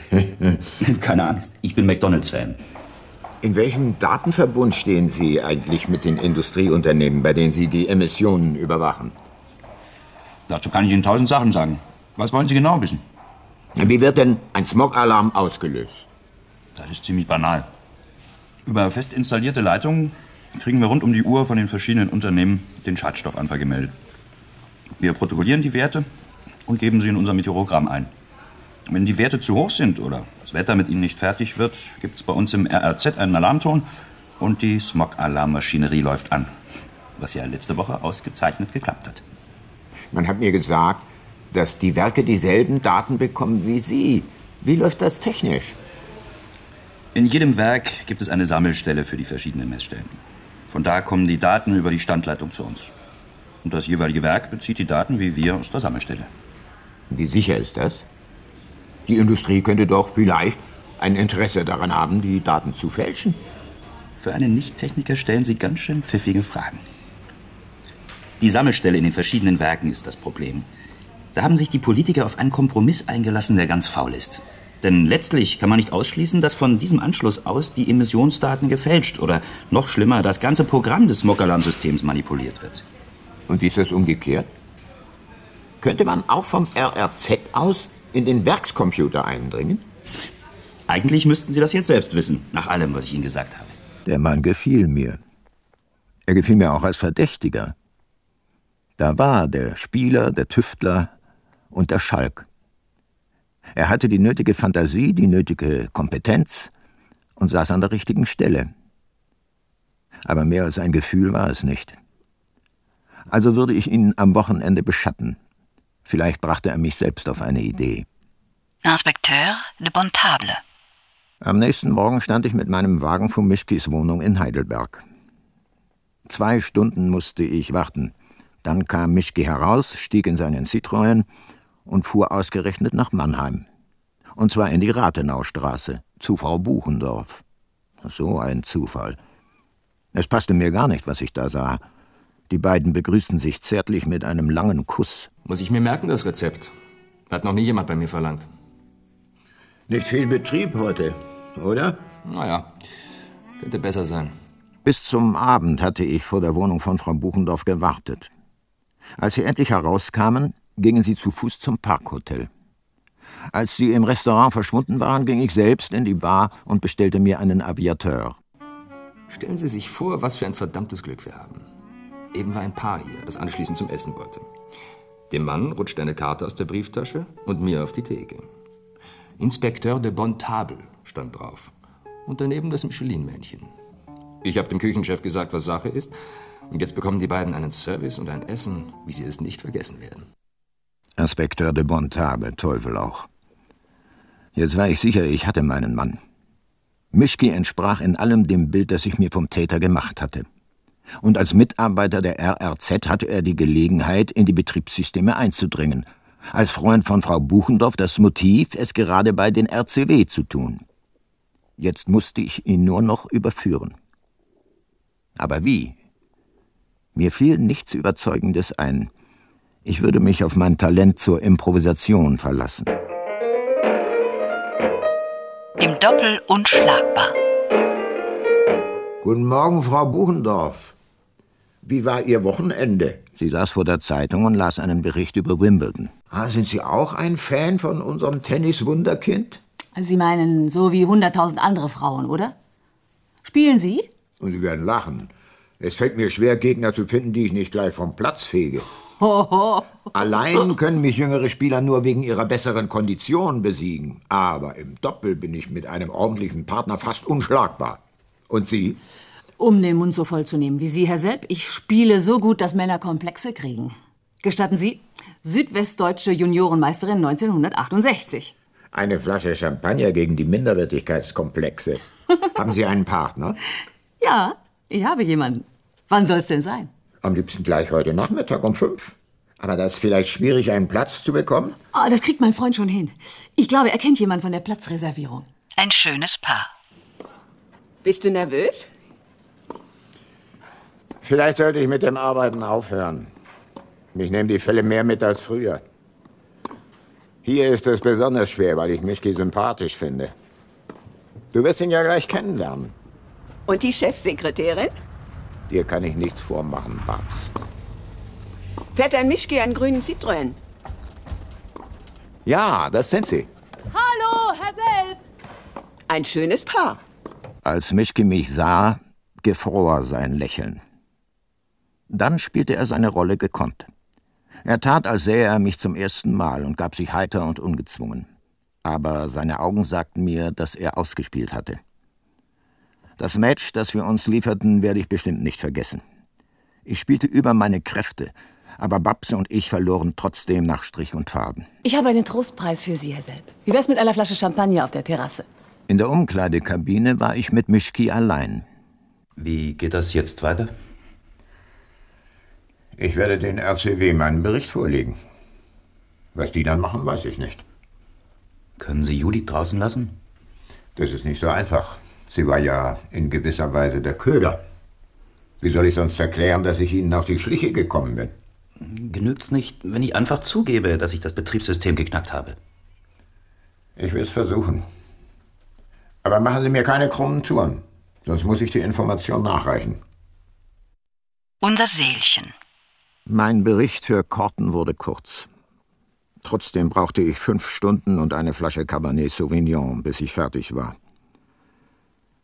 Keine Angst, ich bin McDonald's-Fan. In welchem Datenverbund stehen Sie eigentlich mit den Industrieunternehmen, bei denen Sie die Emissionen überwachen? Dazu kann ich Ihnen tausend Sachen sagen. Was wollen Sie genau wissen? Wie wird denn ein Smog-Alarm ausgelöst? Das ist ziemlich banal. Über fest installierte Leitungen kriegen wir rund um die Uhr von den verschiedenen Unternehmen den Schadstoffanfall gemeldet. Wir protokollieren die Werte und geben sie in unser Meteorogramm ein. Wenn die Werte zu hoch sind oder das Wetter mit ihnen nicht fertig wird, gibt es bei uns im R R Z einen Alarmton und die Smog-Alarmmaschinerie läuft an. Was ja letzte Woche ausgezeichnet geklappt hat. Man hat mir gesagt, dass die Werke dieselben Daten bekommen wie Sie. Wie läuft das technisch? In jedem Werk gibt es eine Sammelstelle für die verschiedenen Messstellen. Von da kommen die Daten über die Standleitung zu uns. Und das jeweilige Werk bezieht die Daten wie wir aus der Sammelstelle. Wie sicher ist das? Die Industrie könnte doch vielleicht ein Interesse daran haben, die Daten zu fälschen. Für einen Nicht-Techniker stellen Sie ganz schön pfiffige Fragen. Die Sammelstelle in den verschiedenen Werken ist das Problem. Da haben sich die Politiker auf einen Kompromiss eingelassen, der ganz faul ist. Denn letztlich kann man nicht ausschließen, dass von diesem Anschluss aus die Emissionsdaten gefälscht oder noch schlimmer, das ganze Programm des Smog-Alarmsystems manipuliert wird. Und wie ist das umgekehrt? Könnte man auch vom R R Z aus in den Werkscomputer eindringen? Eigentlich müssten Sie das jetzt selbst wissen, nach allem, was ich Ihnen gesagt habe. Der Mann gefiel mir. Er gefiel mir auch als Verdächtiger. Da war der Spieler, der Tüftler und der Schalk. Er hatte die nötige Fantasie, die nötige Kompetenz und saß an der richtigen Stelle. Aber mehr als ein Gefühl war es nicht. Also würde ich ihn am Wochenende beschatten. Vielleicht brachte er mich selbst auf eine Idee. Inspekteur de Bontable. Am nächsten Morgen stand ich mit meinem Wagen vor Mischkis Wohnung in Heidelberg. Zwei Stunden musste ich warten. Dann kam Mischki heraus, stieg in seinen Citroën und fuhr ausgerechnet nach Mannheim. Und zwar in die Rathenaustraße, zu Frau Buchendorf. So ein Zufall. Es passte mir gar nicht, was ich da sah. Die beiden begrüßten sich zärtlich mit einem langen Kuss. Muss ich mir merken, das Rezept? Hat noch nie jemand bei mir verlangt. Nicht viel Betrieb heute, oder? Naja, könnte besser sein. Bis zum Abend hatte ich vor der Wohnung von Frau Buchendorf gewartet. Als sie endlich herauskamen, gingen sie zu Fuß zum Parkhotel. Als sie im Restaurant verschwunden waren, ging ich selbst in die Bar und bestellte mir einen Aviateur. Stellen Sie sich vor, was für ein verdammtes Glück wir haben. Eben war ein Paar hier, das anschließend zum Essen wollte. Dem Mann rutschte eine Karte aus der Brieftasche und mir auf die Theke. Inspekteur de Bontable stand drauf. Und daneben das Michelin-Männchen. Ich habe dem Küchenchef gesagt, was Sache ist. Und jetzt bekommen die beiden einen Service und ein Essen, wie sie es nicht vergessen werden. Inspekteur de Bontable, Teufel auch. Jetzt war ich sicher, ich hatte meinen Mann. Mischki entsprach in allem dem Bild, das ich mir vom Täter gemacht hatte. Und als Mitarbeiter der R R Z hatte er die Gelegenheit, in die Betriebssysteme einzudringen. Als Freund von Frau Buchendorf das Motiv, es gerade bei den R C W zu tun. Jetzt musste ich ihn nur noch überführen. Aber wie? Mir fiel nichts Überzeugendes ein. Ich würde mich auf mein Talent zur Improvisation verlassen. Im Doppel unschlagbar. Guten Morgen, Frau Buchendorf. Wie war Ihr Wochenende? Sie saß vor der Zeitung und las einen Bericht über Wimbledon. Ah, sind Sie auch ein Fan von unserem Tennis-Wunderkind? Sie meinen, so wie hunderttausend andere Frauen, oder? Spielen Sie? Und Sie werden lachen. Es fällt mir schwer, Gegner zu finden, die ich nicht gleich vom Platz fege. Hoho. Allein können mich jüngere Spieler nur wegen ihrer besseren Kondition besiegen. Aber im Doppel bin ich mit einem ordentlichen Partner fast unschlagbar. Und Sie? Um den Mund so voll zu nehmen wie Sie, Herr Selb, ich spiele so gut, dass Männer Komplexe kriegen. Gestatten Sie, südwestdeutsche Juniorenmeisterin neunzehnhundertachtundsechzig. Eine Flasche Champagner gegen die Minderwertigkeitskomplexe. Haben Sie einen Partner? Ja, ich habe jemanden. Wann soll's denn sein? Am liebsten gleich heute Nachmittag um fünf. Aber das ist vielleicht schwierig, einen Platz zu bekommen? Oh, das kriegt mein Freund schon hin. Ich glaube, er kennt jemanden von der Platzreservierung. Ein schönes Paar. Bist du nervös? Vielleicht sollte ich mit dem Arbeiten aufhören. Ich nehme die Fälle mehr mit als früher. Hier ist es besonders schwer, weil ich Mischki sympathisch finde. Du wirst ihn ja gleich kennenlernen. Und die Chefsekretärin? Dir kann ich nichts vormachen, Babs. Fährt ein Mischki einen grünen Citroën? Ja, das sind sie. Hallo, Herr Selb. Ein schönes Paar. Als Mischki mich sah, gefror sein Lächeln. Dann spielte er seine Rolle gekonnt. Er tat, als sähe er mich zum ersten Mal und gab sich heiter und ungezwungen. Aber seine Augen sagten mir, dass er ausgespielt hatte. Das Match, das wir uns lieferten, werde ich bestimmt nicht vergessen. Ich spielte über meine Kräfte, aber Babs und ich verloren trotzdem nach Strich und Faden. Ich habe einen Trostpreis für Sie, Herr Selb. Wie wär's mit einer Flasche Champagner auf der Terrasse? In der Umkleidekabine war ich mit Mischki allein. Wie geht das jetzt weiter? Ich werde den R C W meinen Bericht vorlegen. Was die dann machen, weiß ich nicht. Können Sie Judith draußen lassen? Das ist nicht so einfach. Sie war ja in gewisser Weise der Köder. Wie soll ich sonst erklären, dass ich Ihnen auf die Schliche gekommen bin? Genügt's nicht, wenn ich einfach zugebe, dass ich das Betriebssystem geknackt habe? Ich will es versuchen. Aber machen Sie mir keine krummen Touren, sonst muss ich die Information nachreichen. Unser Seelchen. Mein Bericht für Korten wurde kurz. Trotzdem brauchte ich fünf Stunden und eine Flasche Cabernet Sauvignon, bis ich fertig war.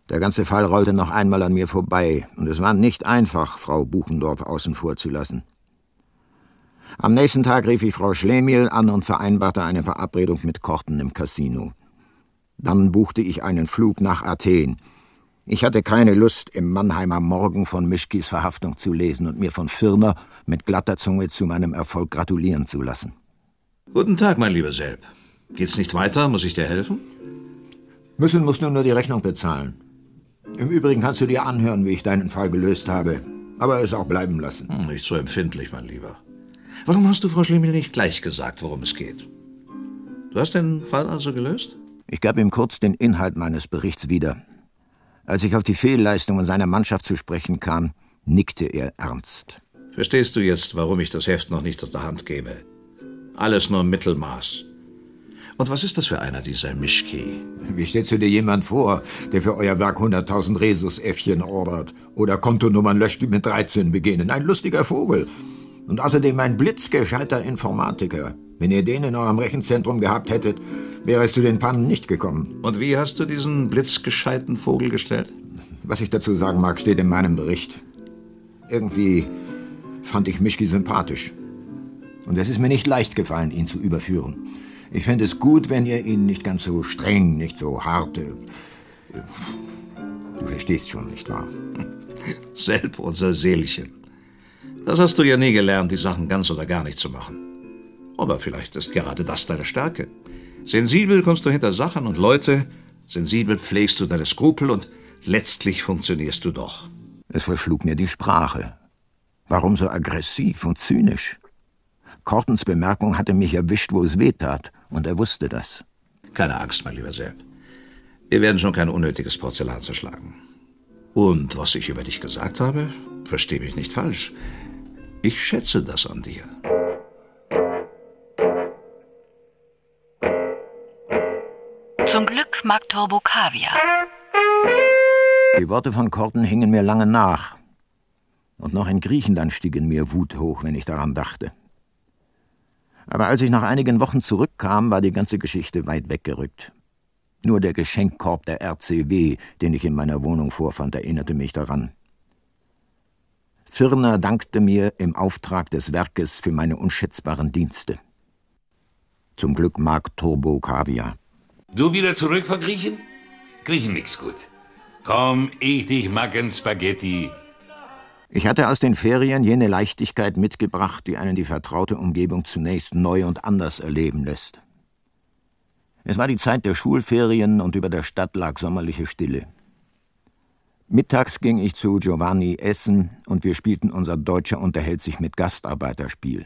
Der ganze Fall rollte noch einmal an mir vorbei, und es war nicht einfach, Frau Buchendorf außen vor zu lassen. Am nächsten Tag rief ich Frau Schlemihl an und vereinbarte eine Verabredung mit Korten im Casino. Dann buchte ich einen Flug nach Athen. Ich hatte keine Lust, im Mannheimer Morgen von Mischkis Verhaftung zu lesen und mir von Firner mit glatter Zunge zu meinem Erfolg gratulieren zu lassen. Guten Tag, mein lieber Selb. Geht's nicht weiter? Muss ich dir helfen? Müssen musst du nur die Rechnung bezahlen. Im Übrigen kannst du dir anhören, wie ich deinen Fall gelöst habe, aber es auch bleiben lassen. Hm, nicht so empfindlich, mein Lieber. Warum hast du Frau Schlemihl nicht gleich gesagt, worum es geht? Du hast den Fall also gelöst? Ich gab ihm kurz den Inhalt meines Berichts wieder. Als ich auf die Fehlleistungen seiner Mannschaft zu sprechen kam, nickte er ernst. Verstehst du jetzt, warum ich das Heft noch nicht aus der Hand gebe? Alles nur Mittelmaß. Und was ist das für einer, dieser Mischki? Wie stellst du dir jemand vor, der für euer Werk hunderttausend Rhesusäffchen ordert oder Kontonummern löscht, die mit dreizehn beginnen? Ein lustiger Vogel. Und außerdem ein blitzgescheiter Informatiker. Wenn ihr den in eurem Rechenzentrum gehabt hättet, wäre es zu den Pannen nicht gekommen. Und wie hast du diesen blitzgescheiten Vogel gestellt? Was ich dazu sagen mag, steht in meinem Bericht. Irgendwie fand ich Mischki sympathisch. Und es ist mir nicht leicht gefallen, ihn zu überführen. Ich fände es gut, wenn ihr ihn nicht ganz so streng, nicht so hart... Äh, du verstehst schon, nicht wahr? Selb unser Seelchen. Das hast du ja nie gelernt, die Sachen ganz oder gar nicht zu machen. Aber vielleicht ist gerade das deine Stärke. Sensibel kommst du hinter Sachen und Leute, sensibel pflegst du deine Skrupel und letztlich funktionierst du doch. Es verschlug mir die Sprache. Warum so aggressiv und zynisch? Kortens Bemerkung hatte mich erwischt, wo es weh tat, und er wusste das. Keine Angst, mein lieber Selb. Wir werden schon kein unnötiges Porzellan zerschlagen. Und was ich über dich gesagt habe, versteh mich nicht falsch. Ich schätze das an dir. Zum Glück mag Turbo Kaviar. Die Worte von Korten hingen mir lange nach. Und noch in Griechenland stieg in mir Wut hoch, wenn ich daran dachte. Aber als ich nach einigen Wochen zurückkam, war die ganze Geschichte weit weggerückt. Nur der Geschenkkorb der R C W, den ich in meiner Wohnung vorfand, erinnerte mich daran. Firner dankte mir im Auftrag des Werkes für meine unschätzbaren Dienste. Zum Glück mag Turbo Kaviar. Du wieder zurück von Griechen? Griechen nix gut. Komm, ich dich mag'n Spaghetti. Ich hatte aus den Ferien jene Leichtigkeit mitgebracht, die einen die vertraute Umgebung zunächst neu und anders erleben lässt. Es war die Zeit der Schulferien und über der Stadt lag sommerliche Stille. Mittags ging ich zu Giovanni essen und wir spielten unser Deutscher unterhält sich mit Gastarbeiterspiel.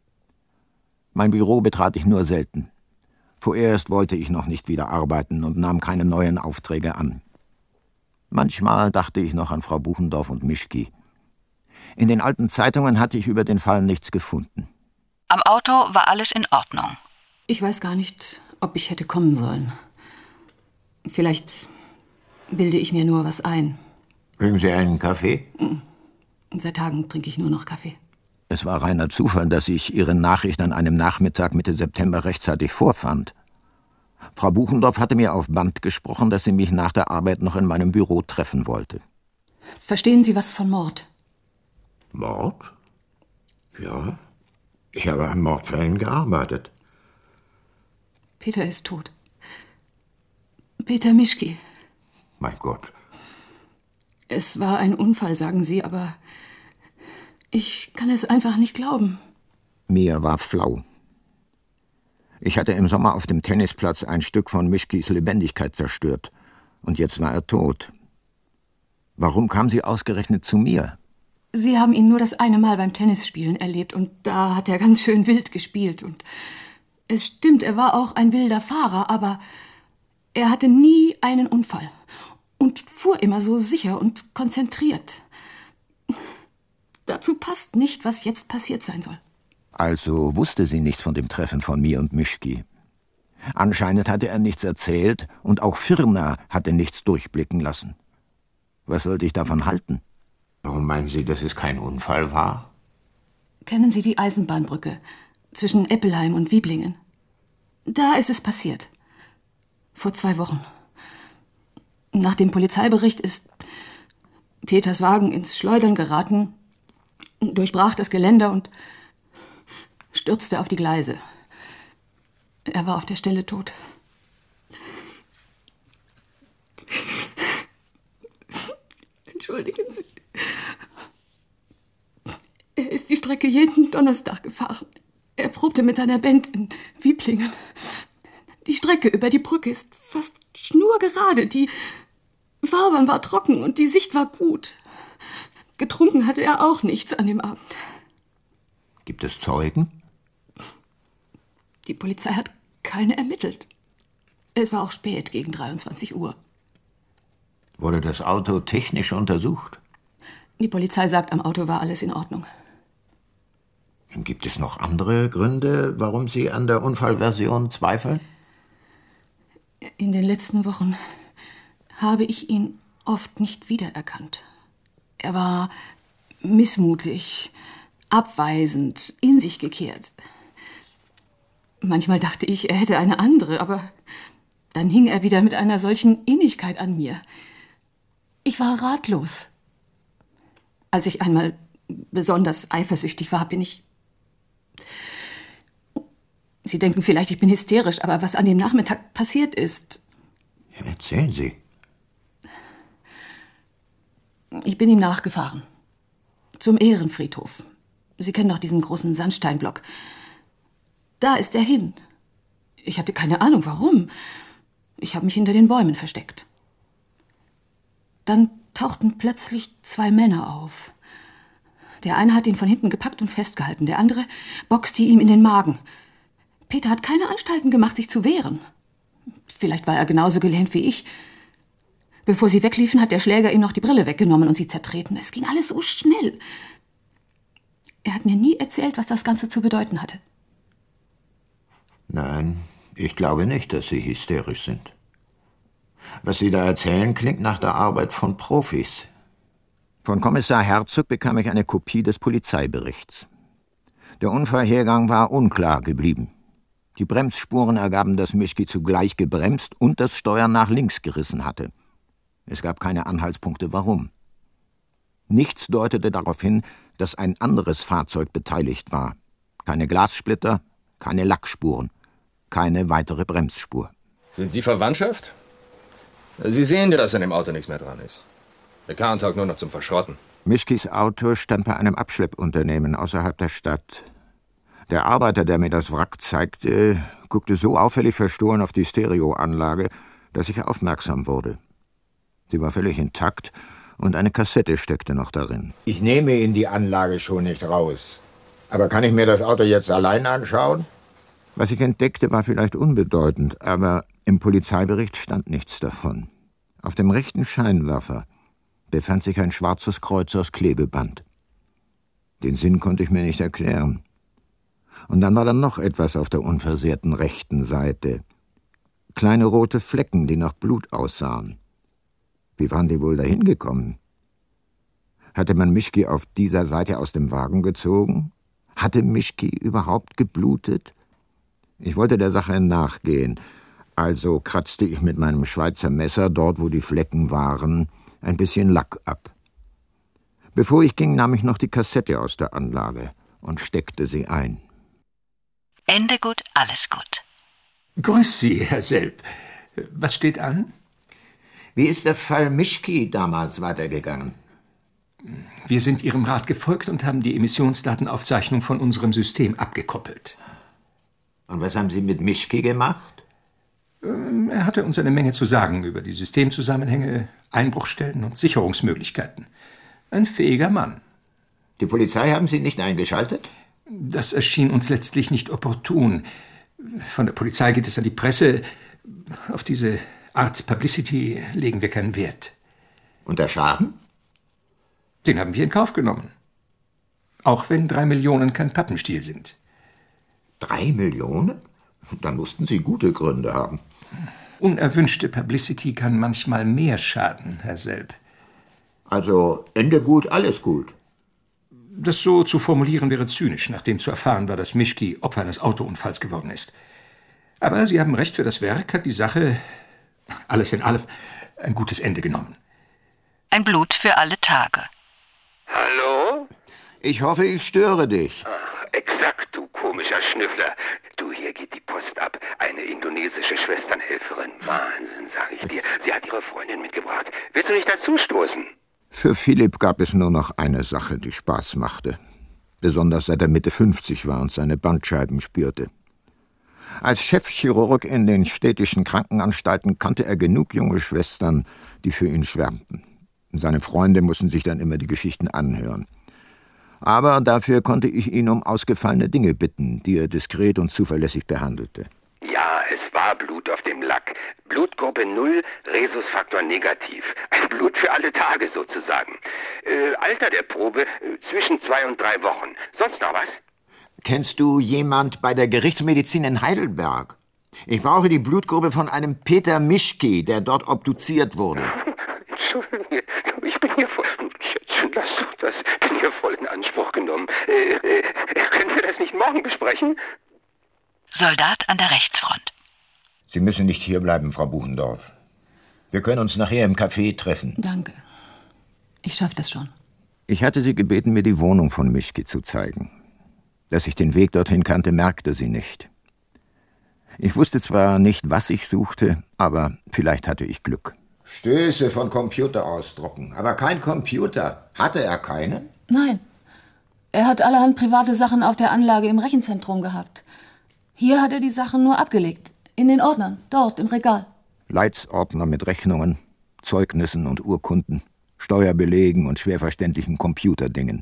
Mein Büro betrat ich nur selten. Vorerst wollte ich noch nicht wieder arbeiten und nahm keine neuen Aufträge an. Manchmal dachte ich noch an Frau Buchendorf und Mischki. In den alten Zeitungen hatte ich über den Fall nichts gefunden. Am Auto war alles in Ordnung. Ich weiß gar nicht, ob ich hätte kommen sollen. Vielleicht bilde ich mir nur was ein. Mögen Sie einen Kaffee? Seit Tagen trinke ich nur noch Kaffee. Es war reiner Zufall, dass ich Ihre Nachricht an einem Nachmittag Mitte September rechtzeitig vorfand. Frau Buchendorf hatte mir auf Band gesprochen, dass sie mich nach der Arbeit noch in meinem Büro treffen wollte. Verstehen Sie was von Mord? Mord? Ja, ich habe an Mordfällen gearbeitet. Peter ist tot. Peter Mischki. Mein Gott. Es war ein Unfall, sagen Sie, aber ich kann es einfach nicht glauben. Mir war flau. Ich hatte im Sommer auf dem Tennisplatz ein Stück von Mischkis Lebendigkeit zerstört. Und jetzt war er tot. Warum kam sie ausgerechnet zu mir? Sie haben ihn nur das eine Mal beim Tennisspielen erlebt und da hat er ganz schön wild gespielt. Und es stimmt, er war auch ein wilder Fahrer, aber er hatte nie einen Unfall und fuhr immer so sicher und konzentriert. Dazu passt nicht, was jetzt passiert sein soll. Also wusste sie nichts von dem Treffen von mir und Mischki. Anscheinend hatte er nichts erzählt und auch Firner hatte nichts durchblicken lassen. Was sollte ich davon halten? Warum meinen Sie, dass es kein Unfall war? Kennen Sie die Eisenbahnbrücke zwischen Eppelheim und Wieblingen? Da ist es passiert. Vor zwei Wochen. Nach dem Polizeibericht ist Peters Wagen ins Schleudern geraten, durchbrach das Geländer und stürzte auf die Gleise. Er war auf der Stelle tot. Entschuldigen Sie. Er ist die Strecke jeden Donnerstag gefahren. Er probte mit seiner Band in Wieblingen. Die Strecke über die Brücke ist fast schnurgerade. Die Fahrbahn war trocken und die Sicht war gut. Getrunken hatte er auch nichts an dem Abend. Gibt es Zeugen? Die Polizei hat keine ermittelt. Es war auch spät, gegen dreiundzwanzig Uhr. Wurde das Auto technisch untersucht? Die Polizei sagt, am Auto war alles in Ordnung. Gibt es noch andere Gründe, warum Sie an der Unfallversion zweifeln? In den letzten Wochen habe ich ihn oft nicht wiedererkannt. Er war missmutig, abweisend, in sich gekehrt. Manchmal dachte ich, er hätte eine andere, aber dann hing er wieder mit einer solchen Innigkeit an mir. Ich war ratlos. Als ich einmal besonders eifersüchtig war, bin ich... Sie denken vielleicht, ich bin hysterisch, aber was an dem Nachmittag passiert ist... Ja, erzählen Sie. Ich bin ihm nachgefahren. Zum Ehrenfriedhof. Sie kennen doch diesen großen Sandsteinblock. Da ist er hin. Ich hatte keine Ahnung, warum. Ich habe mich hinter den Bäumen versteckt. Dann tauchten plötzlich zwei Männer auf. Der eine hat ihn von hinten gepackt und festgehalten. Der andere boxte ihm in den Magen. Peter hat keine Anstalten gemacht, sich zu wehren. Vielleicht war er genauso gelähmt wie ich. Bevor sie wegliefen, hat der Schläger ihm noch die Brille weggenommen und sie zertreten. Es ging alles so schnell. Er hat mir nie erzählt, was das Ganze zu bedeuten hatte. Nein, ich glaube nicht, dass Sie hysterisch sind. Was Sie da erzählen, klingt nach der Arbeit von Profis. Von Kommissar Herzog bekam ich eine Kopie des Polizeiberichts. Der Unfallhergang war unklar geblieben. Die Bremsspuren ergaben, dass Mischki zugleich gebremst und das Steuer nach links gerissen hatte. Es gab keine Anhaltspunkte, warum. Nichts deutete darauf hin, dass ein anderes Fahrzeug beteiligt war. Keine Glassplitter, keine Lackspuren, keine weitere Bremsspur. Sind Sie Verwandtschaft? Sie sehen ja, dass an dem Auto nichts mehr dran ist. Der Karren taugt nur noch zum Verschrotten. Mischkis Auto stand bei einem Abschleppunternehmen außerhalb der Stadt. Der Arbeiter, der mir das Wrack zeigte, guckte so auffällig verstohlen auf die Stereoanlage, dass ich aufmerksam wurde. Sie war völlig intakt und eine Kassette steckte noch darin. Ich nehme Ihnen die Anlage schon nicht raus. Aber kann ich mir das Auto jetzt allein anschauen? Was ich entdeckte, war vielleicht unbedeutend, aber im Polizeibericht stand nichts davon. Auf dem rechten Scheinwerfer befand sich ein schwarzes Kreuz aus Klebeband. Den Sinn konnte ich mir nicht erklären. Und dann war da noch etwas auf der unversehrten rechten Seite. Kleine rote Flecken, die nach Blut aussahen. Wie waren die wohl dahin gekommen? Hatte man Mischki auf dieser Seite aus dem Wagen gezogen? Hatte Mischki überhaupt geblutet? Ich wollte der Sache nachgehen, also kratzte ich mit meinem Schweizer Messer dort, wo die Flecken waren, ein bisschen Lack ab. Bevor ich ging, nahm ich noch die Kassette aus der Anlage und steckte sie ein. Ende gut, alles gut. Grüß Sie, Herr Selb. Was steht an? Wie ist der Fall Mischki damals weitergegangen? Wir sind Ihrem Rat gefolgt und haben die Emissionsdatenaufzeichnung von unserem System abgekoppelt. Und was haben Sie mit Mischki gemacht? Er hatte uns eine Menge zu sagen über die Systemzusammenhänge, Einbruchstellen und Sicherungsmöglichkeiten. Ein fähiger Mann. Die Polizei haben Sie nicht eingeschaltet? Das erschien uns letztlich nicht opportun. Von der Polizei geht es an die Presse. Auf diese Art Publicity legen wir keinen Wert. Und der Schaden? Den haben wir in Kauf genommen. Auch wenn drei Millionen kein Pappenstiel sind. Drei Millionen? Dann mussten Sie gute Gründe haben. Unerwünschte Publicity kann manchmal mehr schaden, Herr Selb. Also Ende gut, alles gut. Das so zu formulieren wäre zynisch, nachdem zu erfahren war, dass Mischki Opfer eines Autounfalls geworden ist. Aber Sie haben recht, für das Werk hat die Sache, alles in allem, ein gutes Ende genommen. Ein Blut für alle Tage. Hallo? Ich hoffe, ich störe dich. Ach, exakt, du komischer Schnüffler. Du, hier geht die Post ab. Eine indonesische Schwesternhelferin. Wahnsinn, sag ich dir. Sie hat ihre Freundin mitgebracht. Willst du nicht dazustoßen? Für Philipp gab es nur noch eine Sache, die Spaß machte. Besonders seit er Mitte fünfzig war und seine Bandscheiben spürte. Als Chefchirurg in den städtischen Krankenanstalten kannte er genug junge Schwestern, die für ihn schwärmten. Seine Freunde mussten sich dann immer die Geschichten anhören. Aber dafür konnte ich ihn um ausgefallene Dinge bitten, die er diskret und zuverlässig behandelte. Ja, es war Blut auf dem Lack. Blutgruppe null, Rhesusfaktor negativ. Ein Blut für alle Tage sozusagen. Äh, Alter der Probe äh, zwischen zwei und drei Wochen. Sonst noch was? Kennst du jemand bei der Gerichtsmedizin in Heidelberg? Ich brauche die Blutgruppe von einem Peter Mischke, der dort obduziert wurde. Entschuldigung, ich bin hier voll... Schätzchen, lass doch das. Ich bin hier voll in Anspruch genommen. Äh, äh, können wir das nicht morgen besprechen? Soldat an der Rechtsfront. Sie müssen nicht hierbleiben, Frau Buchendorf. Wir können uns nachher im Café treffen. Danke. Ich schaffe das schon. Ich hatte sie gebeten, mir die Wohnung von Mischke zu zeigen. Dass ich den Weg dorthin kannte, merkte sie nicht. Ich wusste zwar nicht, was ich suchte, aber vielleicht hatte ich Glück. Stöße von Computer ausdrucken, aber kein Computer. Hatte er keinen? Nein. Er hat allerhand private Sachen auf der Anlage im Rechenzentrum gehabt. Hier hat er die Sachen nur abgelegt. In den Ordnern, dort im Regal. Leitsordner mit Rechnungen, Zeugnissen und Urkunden, Steuerbelegen und schwer verständlichen Computerdingen.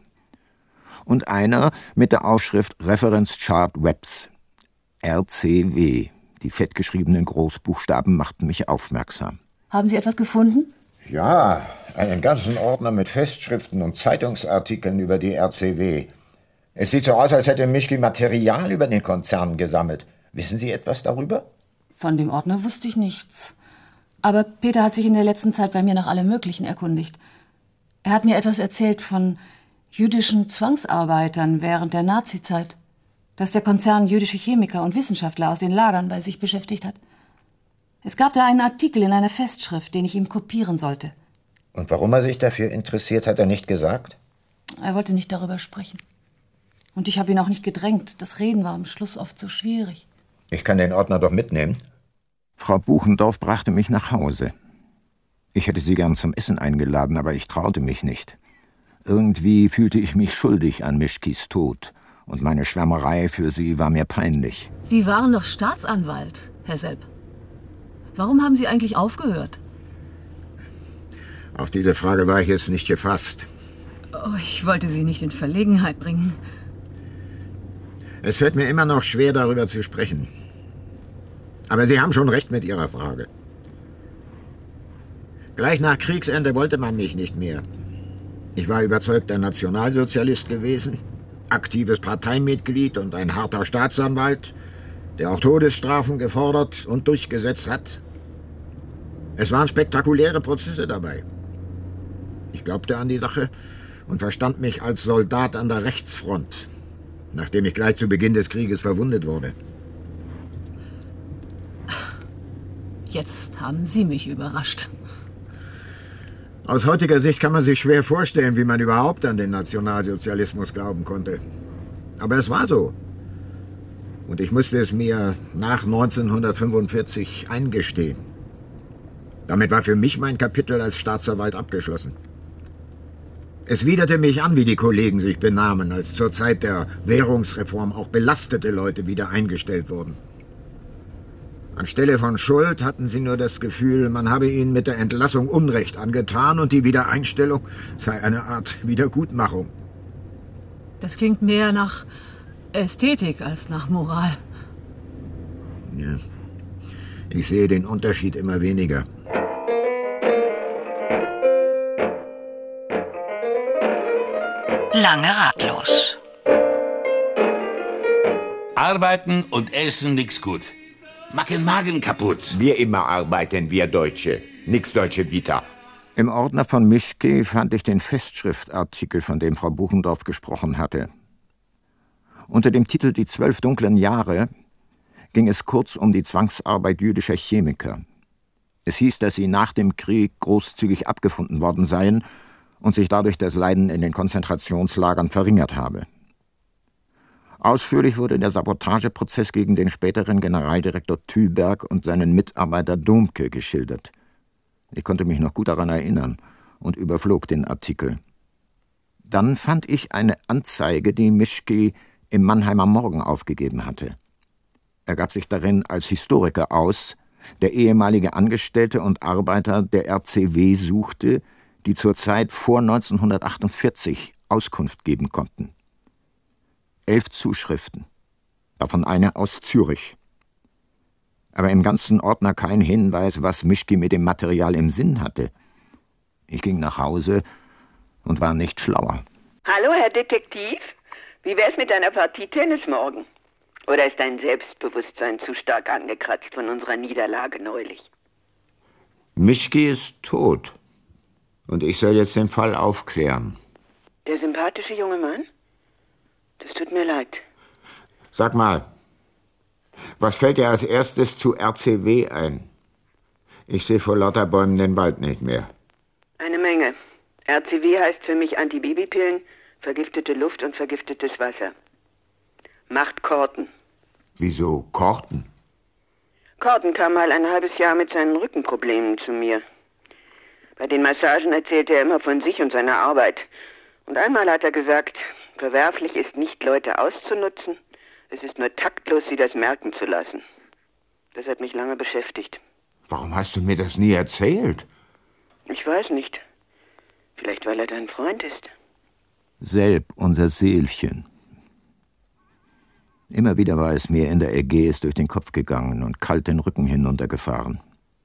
Und einer mit der Aufschrift Reference Chart Webs. R C W. Die fettgeschriebenen Großbuchstaben machten mich aufmerksam. Haben Sie etwas gefunden? Ja, einen ganzen Ordner mit Festschriften und Zeitungsartikeln über die R C W. Es sieht so aus, als hätte Mischke Material über den Konzern gesammelt. Wissen Sie etwas darüber? Von dem Ordner wusste ich nichts. Aber Peter hat sich in der letzten Zeit bei mir nach allem Möglichen erkundigt. Er hat mir etwas erzählt von jüdischen Zwangsarbeitern während der Nazizeit. Dass der Konzern jüdische Chemiker und Wissenschaftler aus den Lagern bei sich beschäftigt hat. Es gab da einen Artikel in einer Festschrift, den ich ihm kopieren sollte. Und warum er sich dafür interessiert, hat er nicht gesagt? Er wollte nicht darüber sprechen. Und ich habe ihn auch nicht gedrängt. Das Reden war am Schluss oft so schwierig. Ich kann den Ordner doch mitnehmen. Frau Buchendorf brachte mich nach Hause. Ich hätte sie gern zum Essen eingeladen, aber ich traute mich nicht. Irgendwie fühlte ich mich schuldig an Mischkis Tod. Und meine Schwärmerei für sie war mir peinlich. Sie waren doch Staatsanwalt, Herr Selb. Warum haben Sie eigentlich aufgehört? Auf diese Frage war ich jetzt nicht gefasst. Oh, ich wollte Sie nicht in Verlegenheit bringen. Es fällt mir immer noch schwer, darüber zu sprechen. Aber Sie haben schon recht mit Ihrer Frage. Gleich nach Kriegsende wollte man mich nicht mehr. Ich war überzeugter Nationalsozialist gewesen, aktives Parteimitglied und ein harter Staatsanwalt, der auch Todesstrafen gefordert und durchgesetzt hat. Es waren spektakuläre Prozesse dabei. Ich glaubte an die Sache und verstand mich als Soldat an der Rechtsfront, nachdem ich gleich zu Beginn des Krieges verwundet wurde. Jetzt haben Sie mich überrascht. Aus heutiger Sicht kann man sich schwer vorstellen, wie man überhaupt an den Nationalsozialismus glauben konnte. Aber es war so. Und ich musste es mir nach neunzehnhundertfünfundvierzig eingestehen. Damit war für mich mein Kapitel als Staatsanwalt abgeschlossen. Es widerte mich an, wie die Kollegen sich benahmen, als zur Zeit der Währungsreform auch belastete Leute wieder eingestellt wurden. Anstelle von Schuld hatten sie nur das Gefühl, man habe ihnen mit der Entlassung Unrecht angetan und die Wiedereinstellung sei eine Art Wiedergutmachung. Das klingt mehr nach Ästhetik als nach Moral. Ja. Ich sehe den Unterschied immer weniger. Lange ratlos. Arbeiten und essen nix gut. Macken Magen kaputt. Wir immer arbeiten, wir Deutsche. Nix deutsche Vita. Im Ordner von Mischke fand ich den Festschriftartikel, von dem Frau Buchendorf gesprochen hatte. Unter dem Titel »Die zwölf dunklen Jahre« ging es kurz um die Zwangsarbeit jüdischer Chemiker. Es hieß, dass sie nach dem Krieg großzügig abgefunden worden seien und sich dadurch das Leiden in den Konzentrationslagern verringert habe. Ausführlich wurde der Sabotageprozess gegen den späteren Generaldirektor Thyberg und seinen Mitarbeiter Domke geschildert. Ich konnte mich noch gut daran erinnern und überflog den Artikel. Dann fand ich eine Anzeige, die Mischky im Mannheimer Morgen aufgegeben hatte. Er gab sich darin als Historiker aus, der ehemalige Angestellte und Arbeiter der R C W suchte, die zur Zeit vor neunzehnhundertachtundvierzig Auskunft geben konnten. Elf Zuschriften, davon eine aus Zürich. Aber im ganzen Ordner kein Hinweis, was Mischky mit dem Material im Sinn hatte. Ich ging nach Hause und war nicht schlauer. Hallo, Herr Detektiv. Wie wär's mit einer Partie Tennis morgen? Oder ist dein Selbstbewusstsein zu stark angekratzt von unserer Niederlage neulich? Mischky ist tot. Und ich soll jetzt den Fall aufklären. Der sympathische junge Mann? Das tut mir leid. Sag mal, was fällt dir als erstes zu R C W ein? Ich sehe vor lauter Bäumen den Wald nicht mehr. Eine Menge. R C W heißt für mich Antibabypillen, vergiftete Luft und vergiftetes Wasser. Macht Korten. Wieso Korten? Korten kam mal ein halbes Jahr mit seinen Rückenproblemen zu mir. Bei den Massagen erzählte er immer von sich und seiner Arbeit. Und einmal hat er gesagt, verwerflich ist nicht, Leute auszunutzen, es ist nur taktlos, sie das merken zu lassen. Das hat mich lange beschäftigt. Warum hast du mir das nie erzählt? Ich weiß nicht. Vielleicht, weil er dein Freund ist. Selb, unser Seelchen. Immer wieder war es mir in der Ägäis durch den Kopf gegangen und kalt den Rücken hinuntergefahren.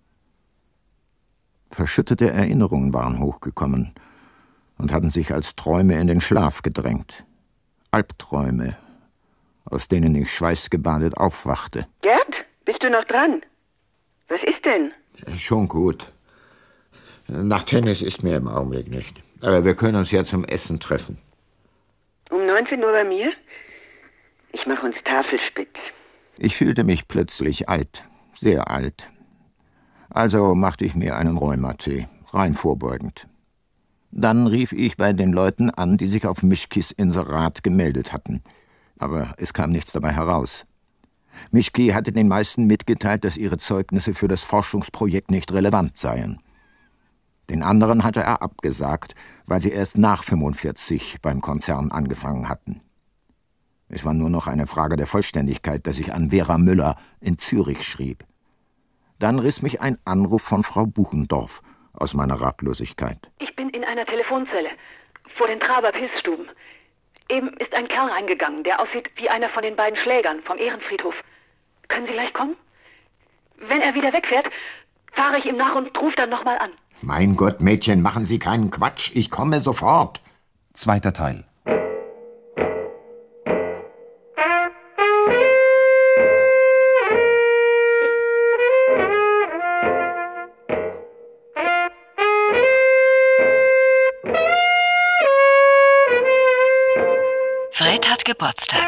Verschüttete Erinnerungen waren hochgekommen und hatten sich als Träume in den Schlaf gedrängt. Albträume, aus denen ich schweißgebadet aufwachte. Gerd, bist du noch dran? Was ist denn? Schon gut. Nach Tennis ist mir im Augenblick nicht. Aber wir können uns ja zum Essen treffen. Um neunzehn Uhr bei mir? Ich mache uns Tafelspitz. Ich fühlte mich plötzlich alt, sehr alt. Also machte ich mir einen Rheumatee, rein vorbeugend. Dann rief ich bei den Leuten an, die sich auf Mischkys Inserat gemeldet hatten. Aber es kam nichts dabei heraus. Mischky hatte den meisten mitgeteilt, dass ihre Zeugnisse für das Forschungsprojekt nicht relevant seien. Den anderen hatte er abgesagt, weil sie erst nach fünfundvierzig beim Konzern angefangen hatten. Es war nur noch eine Frage der Vollständigkeit, dass ich an Vera Müller in Zürich schrieb. Dann riss mich ein Anruf von Frau Buchendorf aus meiner Ratlosigkeit. Ich bin in einer Telefonzelle vor den Traber Pilzstuben. Eben ist ein Kerl reingegangen, der aussieht wie einer von den beiden Schlägern vom Ehrenfriedhof. Können Sie gleich kommen? Wenn er wieder wegfährt, fahre ich ihm nach und rufe dann nochmal an. Mein Gott, Mädchen, machen Sie keinen Quatsch. Ich komme sofort. Zweiter Teil. Fred hat Geburtstag.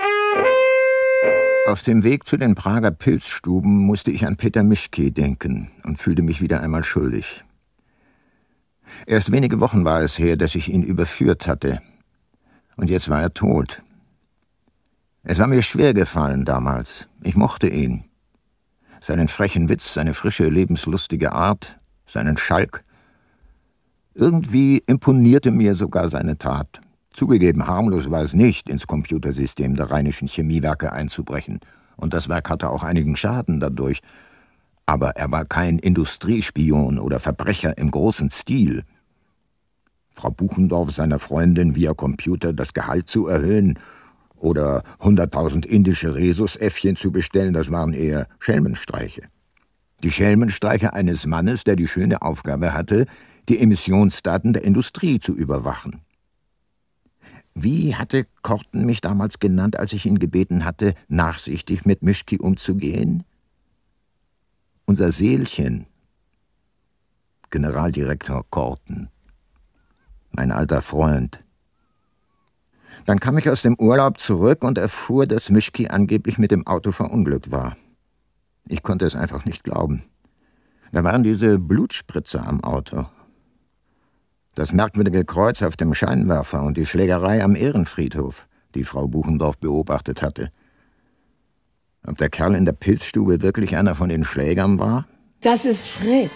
Auf dem Weg zu den Prager Pilzstuben musste ich an Peter Mischky denken und fühlte mich wieder einmal schuldig. Erst wenige Wochen war es her, dass ich ihn überführt hatte. Und jetzt war er tot. Es war mir schwer gefallen damals. Ich mochte ihn. Seinen frechen Witz, seine frische, lebenslustige Art, seinen Schalk. Irgendwie imponierte mir sogar seine Tat. Zugegeben, harmlos war es nicht, ins Computersystem der Rheinischen Chemiewerke einzubrechen. Und das Werk hatte auch einigen Schaden dadurch. Aber er war kein Industriespion oder Verbrecher im großen Stil. Frau Buchendorf seiner Freundin via Computer das Gehalt zu erhöhen oder hunderttausend indische Rhesusäffchen zu bestellen, das waren eher Schelmenstreiche. Die Schelmenstreiche eines Mannes, der die schöne Aufgabe hatte, die Emissionsdaten der Industrie zu überwachen. Wie hatte Korten mich damals genannt, als ich ihn gebeten hatte, nachsichtig mit Mischky umzugehen? Unser Seelchen. Generaldirektor Korten. Mein alter Freund. Dann kam ich aus dem Urlaub zurück und erfuhr, dass Mischky angeblich mit dem Auto verunglückt war. Ich konnte es einfach nicht glauben. Da waren diese Blutspritzer am Auto. Das merkwürdige Kreuz auf dem Scheinwerfer und die Schlägerei am Ehrenfriedhof, die Frau Buchendorf beobachtet hatte. Ob der Kerl in der Pilzstube wirklich einer von den Schlägern war? Das ist Fred.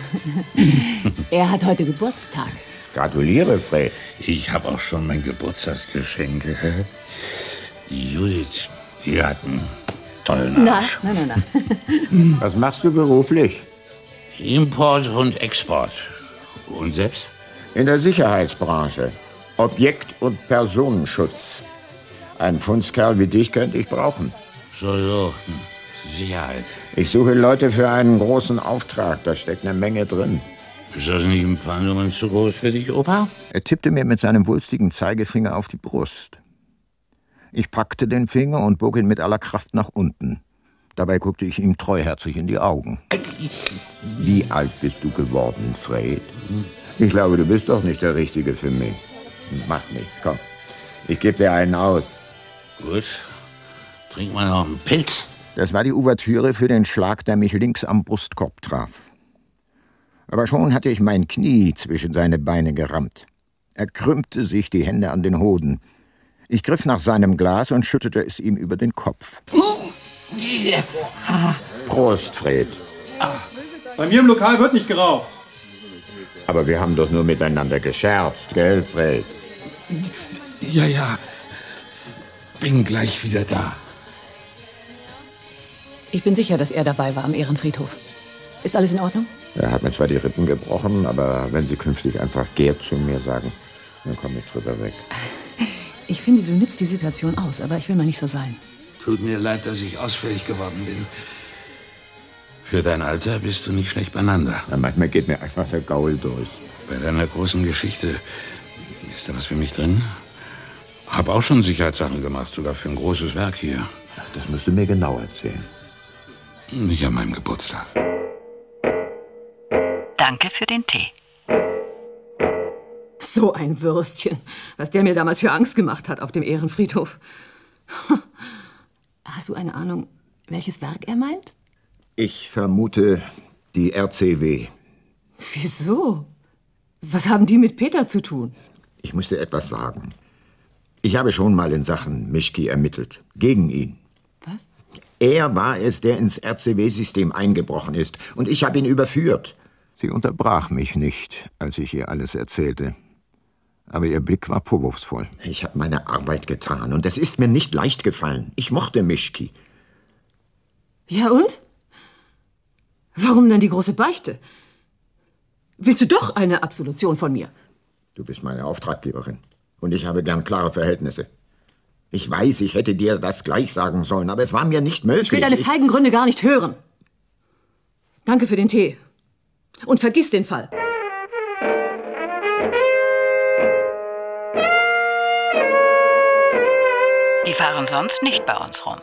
Er hat heute Geburtstag. Gratuliere, Fred. Ich habe auch schon mein Geburtstagsgeschenk. Die Judith, die hat einen tollen Arsch. Na, na, na, na. Was machst du beruflich? Import und Export. Und selbst? In der Sicherheitsbranche. Objekt- und Personenschutz. Ein Fundskerl wie dich könnte ich brauchen. So, so. Sicherheit. Ich suche Leute für einen großen Auftrag. Da steckt eine Menge drin. Ist das nicht ein paar Nummern zu groß für dich, Opa? Er tippte mir mit seinem wulstigen Zeigefinger auf die Brust. Ich packte den Finger und bog ihn mit aller Kraft nach unten. Dabei guckte ich ihm treuherzig in die Augen. Wie alt bist du geworden, Fred? Ich glaube, du bist doch nicht der Richtige für mich. Macht nichts, komm. Ich gebe dir einen aus. Gut. Trink mal noch einen Pilz. Das war die Ouvertüre für den Schlag, der mich links am Brustkorb traf. Aber schon hatte ich mein Knie zwischen seine Beine gerammt. Er krümmte sich, die Hände an den Hoden. Ich griff nach seinem Glas und schüttete es ihm über den Kopf. Prost, Fred. Bei mir im Lokal wird nicht geraucht. Aber wir haben doch nur miteinander gescherzt, gell, Fred? Ja, ja. Bin gleich wieder da. Ich bin sicher, dass er dabei war am Ehrenfriedhof. Ist alles in Ordnung? Er hat mir zwar die Rippen gebrochen, aber wenn Sie künftig einfach Gerd zu mir sagen, dann komme ich drüber weg. Ich finde, du nützt die Situation aus, aber ich will mal nicht so sein. Tut mir leid, dass ich ausfällig geworden bin. Für dein Alter bist du nicht schlecht beieinander. Ja, manchmal geht mir einfach der Gaul durch. Bei deiner großen Geschichte ist da was für mich drin? Hab auch schon Sicherheitssachen gemacht, sogar für ein großes Werk hier. Das musst du mir genau erzählen. Nicht an meinem Geburtstag. Danke für den Tee. So ein Würstchen, was der mir damals für Angst gemacht hat auf dem Ehrenfriedhof. Hast du eine Ahnung, welches Werk er meint? Ich vermute die R C W. Wieso? Was haben die mit Peter zu tun? Ich muss dir etwas sagen. Ich habe schon mal in Sachen Mischki ermittelt. Gegen ihn. Was? Er war es, der ins R C W-System eingebrochen ist. Und ich habe ihn überführt. Sie unterbrach mich nicht, als ich ihr alles erzählte. Aber ihr Blick war vorwurfsvoll. Ich habe meine Arbeit getan und es ist mir nicht leicht gefallen. Ich mochte Mischki. Ja und? Warum dann die große Beichte? Willst du doch eine Absolution von mir? Du bist meine Auftraggeberin und ich habe gern klare Verhältnisse. Ich weiß, ich hätte dir das gleich sagen sollen, aber es war mir nicht möglich. Ich will deine feigen Gründe gar nicht hören. Danke für den Tee. Und vergiss den Fall. Die fahren sonst nicht bei uns rum.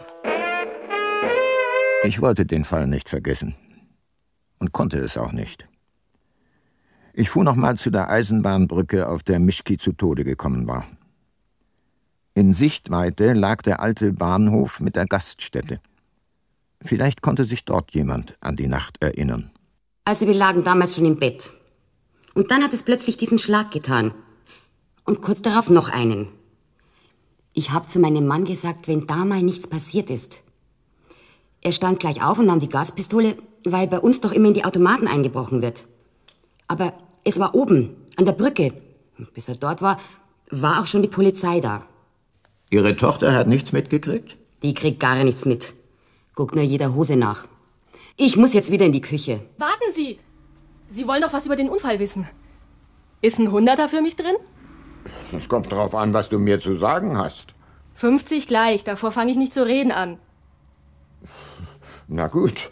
Ich wollte den Fall nicht vergessen. Und konnte es auch nicht. Ich fuhr noch mal zu der Eisenbahnbrücke, auf der Mischki zu Tode gekommen war. In Sichtweite lag der alte Bahnhof mit der Gaststätte. Vielleicht konnte sich dort jemand an die Nacht erinnern. Also wir lagen damals schon im Bett. Und dann hat es plötzlich diesen Schlag getan. Und kurz darauf noch einen. Ich habe zu meinem Mann gesagt, wenn da mal nichts passiert ist. Er stand gleich auf und nahm die Gaspistole, weil bei uns doch immer in die Automaten eingebrochen wird. Aber es war oben, an der Brücke. Und bis er dort war, war auch schon die Polizei da. Ihre Tochter hat nichts mitgekriegt? Die kriegt gar nichts mit. Guckt nur jeder Hose nach. Ich muss jetzt wieder in die Küche. Warten Sie! Sie wollen doch was über den Unfall wissen. Ist ein Hunderter für mich drin? Es kommt darauf an, was du mir zu sagen hast. fünfzig gleich, davor fange ich nicht zu reden an. Na gut.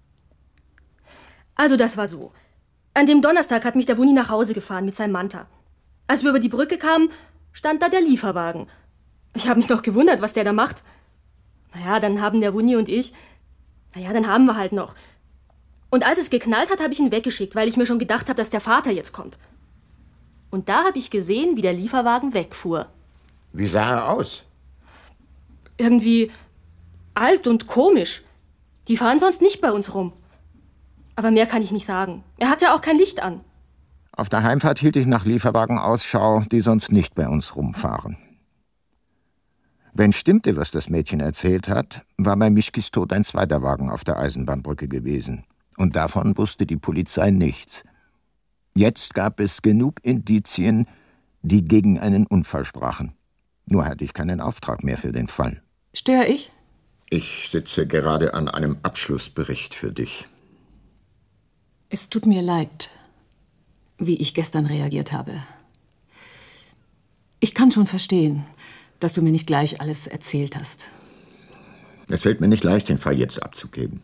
Also das war so. An dem Donnerstag hat mich der Wuni nach Hause gefahren mit seinem Manta. Als wir über die Brücke kamen, stand da der Lieferwagen. Ich habe mich noch gewundert, was der da macht. Naja, dann haben der Wuni und ich... Naja, dann haben wir halt noch. Und als es geknallt hat, habe ich ihn weggeschickt, weil ich mir schon gedacht habe, dass der Vater jetzt kommt. Und da habe ich gesehen, wie der Lieferwagen wegfuhr. Wie sah er aus? Irgendwie alt und komisch. Die fahren sonst nicht bei uns rum. Aber mehr kann ich nicht sagen. Er hat ja auch kein Licht an. Auf der Heimfahrt hielt ich nach Lieferwagen Ausschau, die sonst nicht bei uns rumfahren. Wenn stimmte, was das Mädchen erzählt hat, war bei Mischkis Tod ein zweiter Wagen auf der Eisenbahnbrücke gewesen. Und davon wusste die Polizei nichts. Jetzt gab es genug Indizien, die gegen einen Unfall sprachen. Nur hatte ich keinen Auftrag mehr für den Fall. Störe ich? Ich sitze gerade an einem Abschlussbericht für dich. Es tut mir leid, wie ich gestern reagiert habe. Ich kann schon verstehen, dass du mir nicht gleich alles erzählt hast. Es fällt mir nicht leicht, den Fall jetzt abzugeben.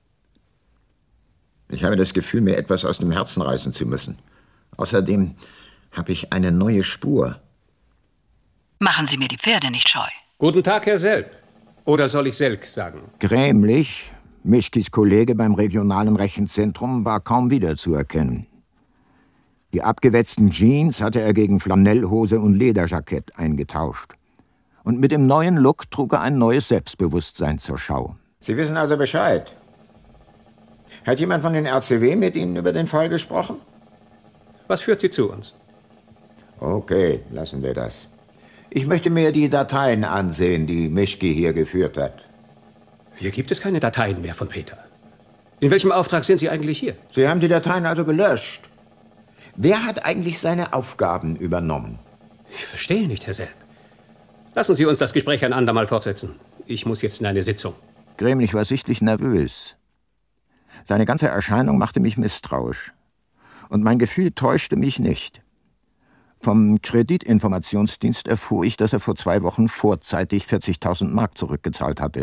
Ich habe das Gefühl, mir etwas aus dem Herzen reißen zu müssen. Außerdem habe ich eine neue Spur. Machen Sie mir die Pferde nicht scheu. Guten Tag, Herr Selb. Oder soll ich Selk sagen? Grämlich, Mischkis Kollege beim regionalen Rechenzentrum, war kaum wiederzuerkennen. Die abgewetzten Jeans hatte er gegen Flanellhose und Lederjackett eingetauscht. Und mit dem neuen Look trug er ein neues Selbstbewusstsein zur Schau. Sie wissen also Bescheid. Hat jemand von den R C W mit Ihnen über den Fall gesprochen? Was führt Sie zu uns? Okay, lassen wir das. Ich möchte mir die Dateien ansehen, die Mischki hier geführt hat. Hier gibt es keine Dateien mehr von Peter. In welchem Auftrag sind Sie eigentlich hier? Sie haben die Dateien also gelöscht. Wer hat eigentlich seine Aufgaben übernommen? Ich verstehe nicht, Herr Selb. Lassen Sie uns das Gespräch ein andermal fortsetzen. Ich muss jetzt in eine Sitzung. Grämlich war sichtlich nervös. Seine ganze Erscheinung machte mich misstrauisch. Und mein Gefühl täuschte mich nicht. Vom Kreditinformationsdienst erfuhr ich, dass er vor zwei Wochen vorzeitig vierzigtausend Mark zurückgezahlt hatte.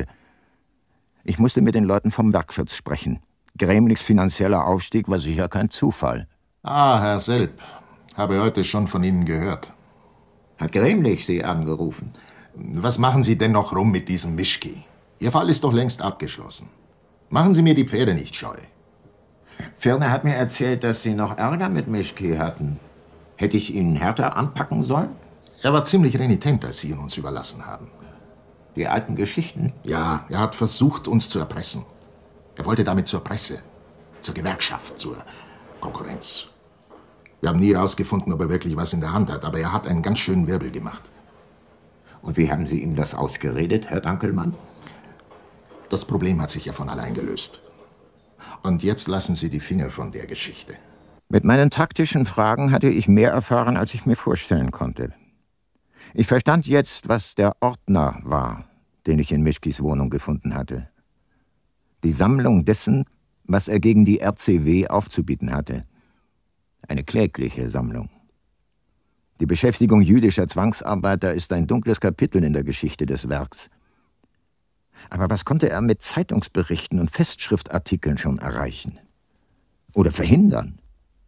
Ich musste mit den Leuten vom Werkschutz sprechen. Grämlichs finanzieller Aufstieg war sicher kein Zufall. Ah, Herr Selb, habe heute schon von Ihnen gehört. Hat Grämlich Sie angerufen? Was machen Sie denn noch rum mit diesem Mischki? Ihr Fall ist doch längst abgeschlossen. Machen Sie mir die Pferde nicht scheu. Firne hat mir erzählt, dass Sie noch Ärger mit Mischki hatten. Hätte ich ihn härter anpacken sollen? Er war ziemlich renitent, als Sie ihn uns überlassen haben. Die alten Geschichten? Ja, er hat versucht, uns zu erpressen. Er wollte damit zur Presse, zur Gewerkschaft, zur Konkurrenz. Wir haben nie herausgefunden, ob er wirklich was in der Hand hat, aber er hat einen ganz schönen Wirbel gemacht. Und wie haben Sie ihm das ausgeredet, Herr Dankelmann? Das Problem hat sich ja von allein gelöst. Und jetzt lassen Sie die Finger von der Geschichte. Mit meinen taktischen Fragen hatte ich mehr erfahren, als ich mir vorstellen konnte. Ich verstand jetzt, was der Ordner war, den ich in Mischkis Wohnung gefunden hatte. Die Sammlung dessen, was er gegen die R C W aufzubieten hatte. Eine klägliche Sammlung. Die Beschäftigung jüdischer Zwangsarbeiter ist ein dunkles Kapitel in der Geschichte des Werks. Aber was konnte er mit Zeitungsberichten und Festschriftartikeln schon erreichen? Oder verhindern?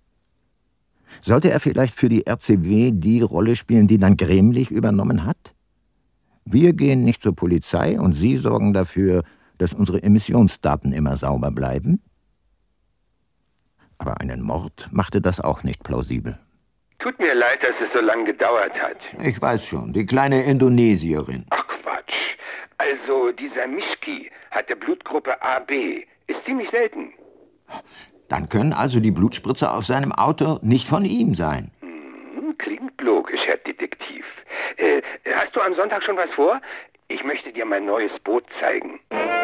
Sollte er vielleicht für die R C W die Rolle spielen, die dann Grämlich übernommen hat? Wir gehen nicht zur Polizei und Sie sorgen dafür, dass unsere Emissionsdaten immer sauber bleiben? Aber einen Mord machte das auch nicht plausibel. Tut mir leid, dass es so lange gedauert hat. Ich weiß schon, die kleine Indonesierin. Ach Quatsch. Also, dieser Mischki hatte Blutgruppe A B. Ist ziemlich selten. Dann können also die Blutspritzer auf seinem Auto nicht von ihm sein. Hm, klingt logisch, Herr Detektiv. Äh, hast du am Sonntag schon was vor? Ich möchte dir mein neues Boot zeigen.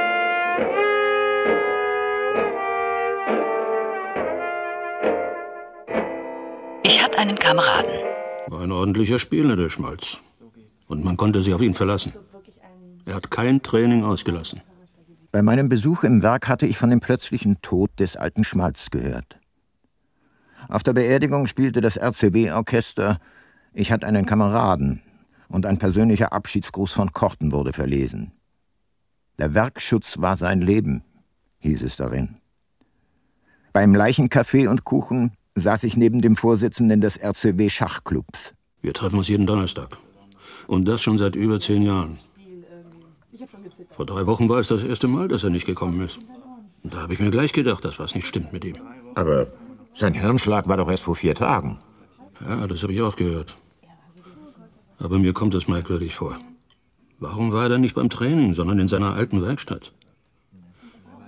Ich hatte einen Kameraden. War ein ordentlicher Spieler, der Schmalz. Und man konnte sich auf ihn verlassen. Er hat kein Training ausgelassen. Bei meinem Besuch im Werk hatte ich von dem plötzlichen Tod des alten Schmalz gehört. Auf der Beerdigung spielte das R C W-Orchester »Ich hatte einen Kameraden« und ein persönlicher Abschiedsgruß von Korten wurde verlesen. Der Werkschutz war sein Leben, hieß es darin. Beim Leichenkaffee und Kuchen saß ich neben dem Vorsitzenden des R C W-Schachclubs. Wir treffen uns jeden Donnerstag. Und das schon seit über zehn Jahren. Vor drei Wochen war es das erste Mal, dass er nicht gekommen ist. Und da habe ich mir gleich gedacht, dass was nicht stimmt mit ihm. Aber sein Hirnschlag war doch erst vor vier Tagen. Ja, das habe ich auch gehört. Aber mir kommt es merkwürdig vor. Warum war er denn nicht beim Training, sondern in seiner alten Werkstatt?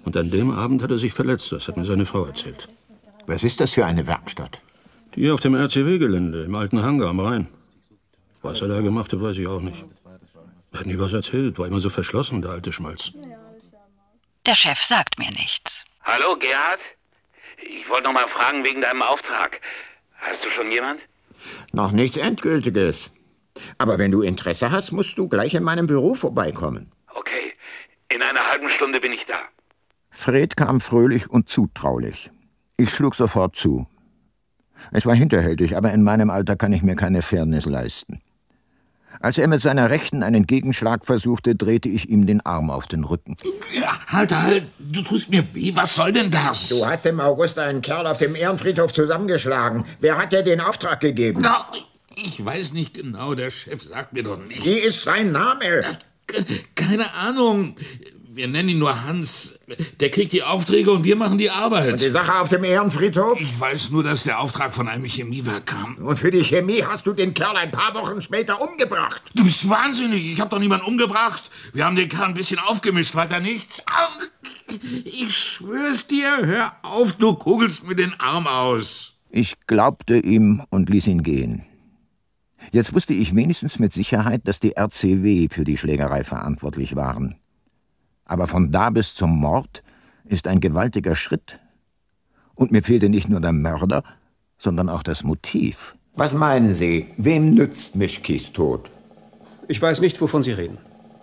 Und an dem Abend hat er sich verletzt, das hat mir seine Frau erzählt. Was ist das für eine Werkstatt? Die auf dem R C W-Gelände, im alten Hangar am Rhein. Was er da gemacht hat, weiß ich auch nicht. Er hat nie was erzählt, war immer so verschlossen, der alte Schmalz. Der Chef sagt mir nichts. Hallo, Gerhard? Ich wollte noch mal fragen wegen deinem Auftrag. Hast du schon jemand? Noch nichts Endgültiges. Aber wenn du Interesse hast, musst du gleich in meinem Büro vorbeikommen. Okay, in einer halben Stunde bin ich da. Fred kam fröhlich und zutraulich. Ich schlug sofort zu. Es war hinterhältig, aber in meinem Alter kann ich mir keine Fairness leisten. Als er mit seiner Rechten einen Gegenschlag versuchte, drehte ich ihm den Arm auf den Rücken. Ja, halt, halt, du tust mir weh, was soll denn das? Du hast im August einen Kerl auf dem Ehrenfriedhof zusammengeschlagen. Wer hat dir den Auftrag gegeben? Na, ich weiß nicht genau, der Chef sagt mir doch nichts. Wie ist sein Name? Keine Ahnung. Wir nennen ihn nur Hans. Der kriegt die Aufträge und wir machen die Arbeit. Und die Sache auf dem Ehrenfriedhof? Ich weiß nur, dass der Auftrag von einem Chemiewerk kam. Und für die Chemie hast du den Kerl ein paar Wochen später umgebracht. Du bist wahnsinnig. Ich habe doch niemanden umgebracht. Wir haben den Kerl ein bisschen aufgemischt, weiter nichts. Ich schwör's dir, hör auf, du kugelst mir den Arm aus. Ich glaubte ihm und ließ ihn gehen. Jetzt wusste ich wenigstens mit Sicherheit, dass die R C W für die Schlägerei verantwortlich waren. Aber von da bis zum Mord ist ein gewaltiger Schritt. Und mir fehlte nicht nur der Mörder, sondern auch das Motiv. Was meinen Sie? Wem nützt Mischkis Tod? Ich weiß nicht, wovon Sie reden.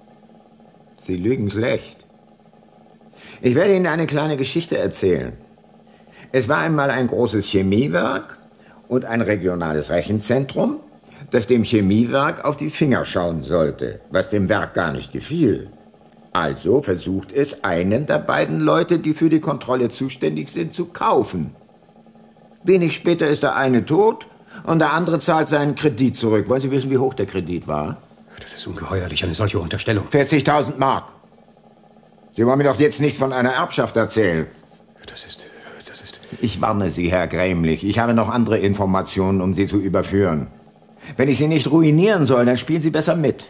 Sie lügen schlecht. Ich werde Ihnen eine kleine Geschichte erzählen. Es war einmal ein großes Chemiewerk und ein regionales Rechenzentrum, das dem Chemiewerk auf die Finger schauen sollte, was dem Werk gar nicht gefiel. Also versucht es, einen der beiden Leute, die für die Kontrolle zuständig sind, zu kaufen. Wenig später ist der eine tot und der andere zahlt seinen Kredit zurück. Wollen Sie wissen, wie hoch der Kredit war? Das ist ungeheuerlich, eine solche Unterstellung. vierzigtausend Mark. Sie wollen mir doch jetzt nicht von einer Erbschaft erzählen. Das ist... das ist... Ich warne Sie, Herr Grämlich. Ich habe noch andere Informationen, um Sie zu überführen. Wenn ich Sie nicht ruinieren soll, dann spielen Sie besser mit.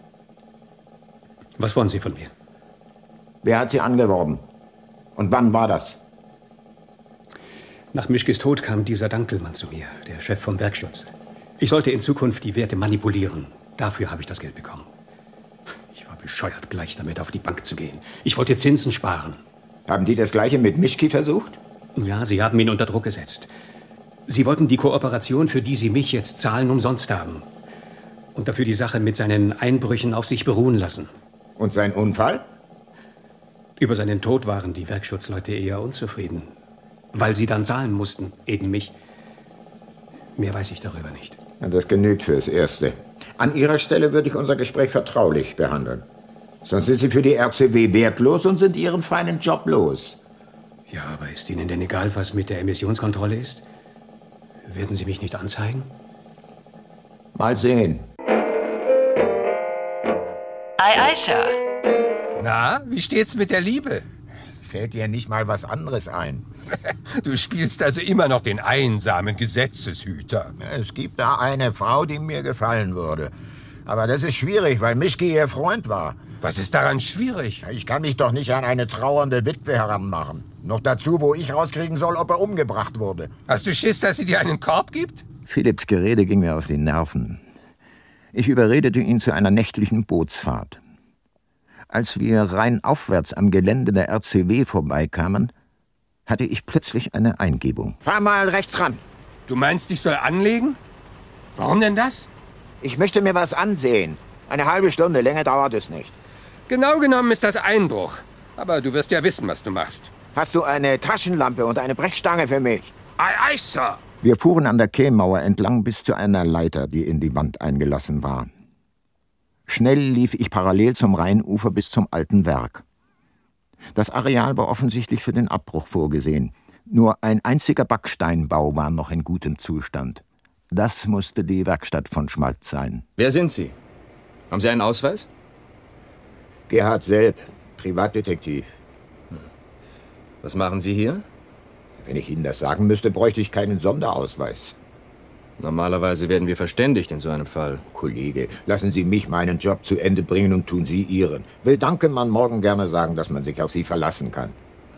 Was wollen Sie von mir? Wer hat Sie angeworben? Und wann war das? Nach Mischkes Tod kam dieser Dankelmann zu mir, der Chef vom Werkschutz. Ich sollte in Zukunft die Werte manipulieren. Dafür habe ich das Geld bekommen. Ich war bescheuert, gleich damit auf die Bank zu gehen. Ich wollte Zinsen sparen. Haben die das Gleiche mit Mischki versucht? Ja, sie haben ihn unter Druck gesetzt. Sie wollten die Kooperation, für die sie mich jetzt zahlen, umsonst haben. Und dafür die Sache mit seinen Einbrüchen auf sich beruhen lassen. Und sein Unfall? Über seinen Tod waren die Werkschutzleute eher unzufrieden. Weil sie dann zahlen mussten, eben mich. Mehr weiß ich darüber nicht. Ja, das genügt fürs Erste. An Ihrer Stelle würde ich unser Gespräch vertraulich behandeln. Sonst sind Sie für die R C W wertlos und sind Ihren feinen Job los. Ja, aber ist Ihnen denn egal, was mit der Emissionskontrolle ist? Werden Sie mich nicht anzeigen? Mal sehen. Ei, ei, Sir. Na, wie steht's mit der Liebe? Fällt dir nicht mal was anderes ein? Du spielst also immer noch den einsamen Gesetzeshüter. Es gibt da eine Frau, die mir gefallen würde. Aber das ist schwierig, weil Mischki ihr Freund war. Was ist daran schwierig? Ich kann mich doch nicht an eine trauernde Witwe heranmachen. Noch dazu, wo ich rauskriegen soll, ob er umgebracht wurde. Hast du Schiss, dass sie dir einen Korb gibt? Philipps Gerede ging mir auf die Nerven. Ich überredete ihn zu einer nächtlichen Bootsfahrt. Als wir rheinaufwärts am Gelände der R C W vorbeikamen, hatte ich plötzlich eine Eingebung. Fahr mal rechts ran. Du meinst, ich soll anlegen? Warum denn das? Ich möchte mir was ansehen. Eine halbe Stunde, länger dauert es nicht. Genau genommen ist das Einbruch. Aber du wirst ja wissen, was du machst. Hast du eine Taschenlampe und eine Brechstange für mich? Ei, ei, Sir. Wir fuhren an der Quaymauer entlang bis zu einer Leiter, die in die Wand eingelassen war. Schnell lief ich parallel zum Rheinufer bis zum alten Werk. Das Areal war offensichtlich für den Abbruch vorgesehen. Nur ein einziger Backsteinbau war noch in gutem Zustand. Das musste die Werkstatt von Schmalz sein. Wer sind Sie? Haben Sie einen Ausweis? Gerhard Selb, Privatdetektiv. Was machen Sie hier? Wenn ich Ihnen das sagen müsste, bräuchte ich keinen Sonderausweis. Normalerweise werden wir verständigt in so einem Fall. Kollege, lassen Sie mich meinen Job zu Ende bringen und tun Sie Ihren. Will Dankelmann morgen gerne sagen, dass man sich auf Sie verlassen kann.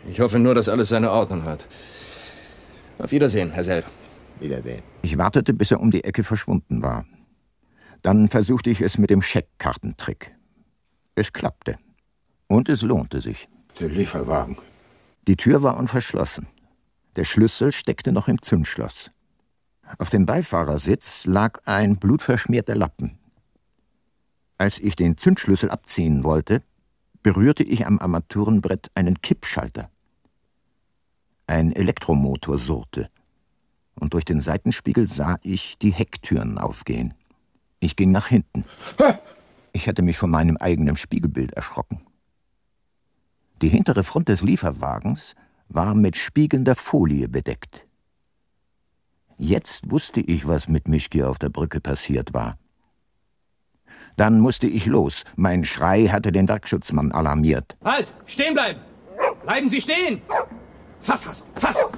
Ich hoffe nur, dass alles seine Ordnung hat. Auf Wiedersehen, Herr Selb. Wiedersehen. Ich wartete, bis er um die Ecke verschwunden war. Dann versuchte ich es mit dem Scheckkartentrick. Es klappte. Und es lohnte sich. Der Lieferwagen. Die Tür war unverschlossen. Der Schlüssel steckte noch im Zündschloss. Auf dem Beifahrersitz lag ein blutverschmierter Lappen. Als ich den Zündschlüssel abziehen wollte, berührte ich am Armaturenbrett einen Kippschalter. Ein Elektromotor surrte, und durch den Seitenspiegel sah ich die Hecktüren aufgehen. Ich ging nach hinten. Ich hatte mich von meinem eigenen Spiegelbild erschrocken. Die hintere Front des Lieferwagens war mit spiegelnder Folie bedeckt. Jetzt wusste ich, was mit Mischki auf der Brücke passiert war. Dann musste ich los. Mein Schrei hatte den Werkschutzmann alarmiert. Halt! Stehen bleiben! Bleiben Sie stehen! Fass, fass, fass!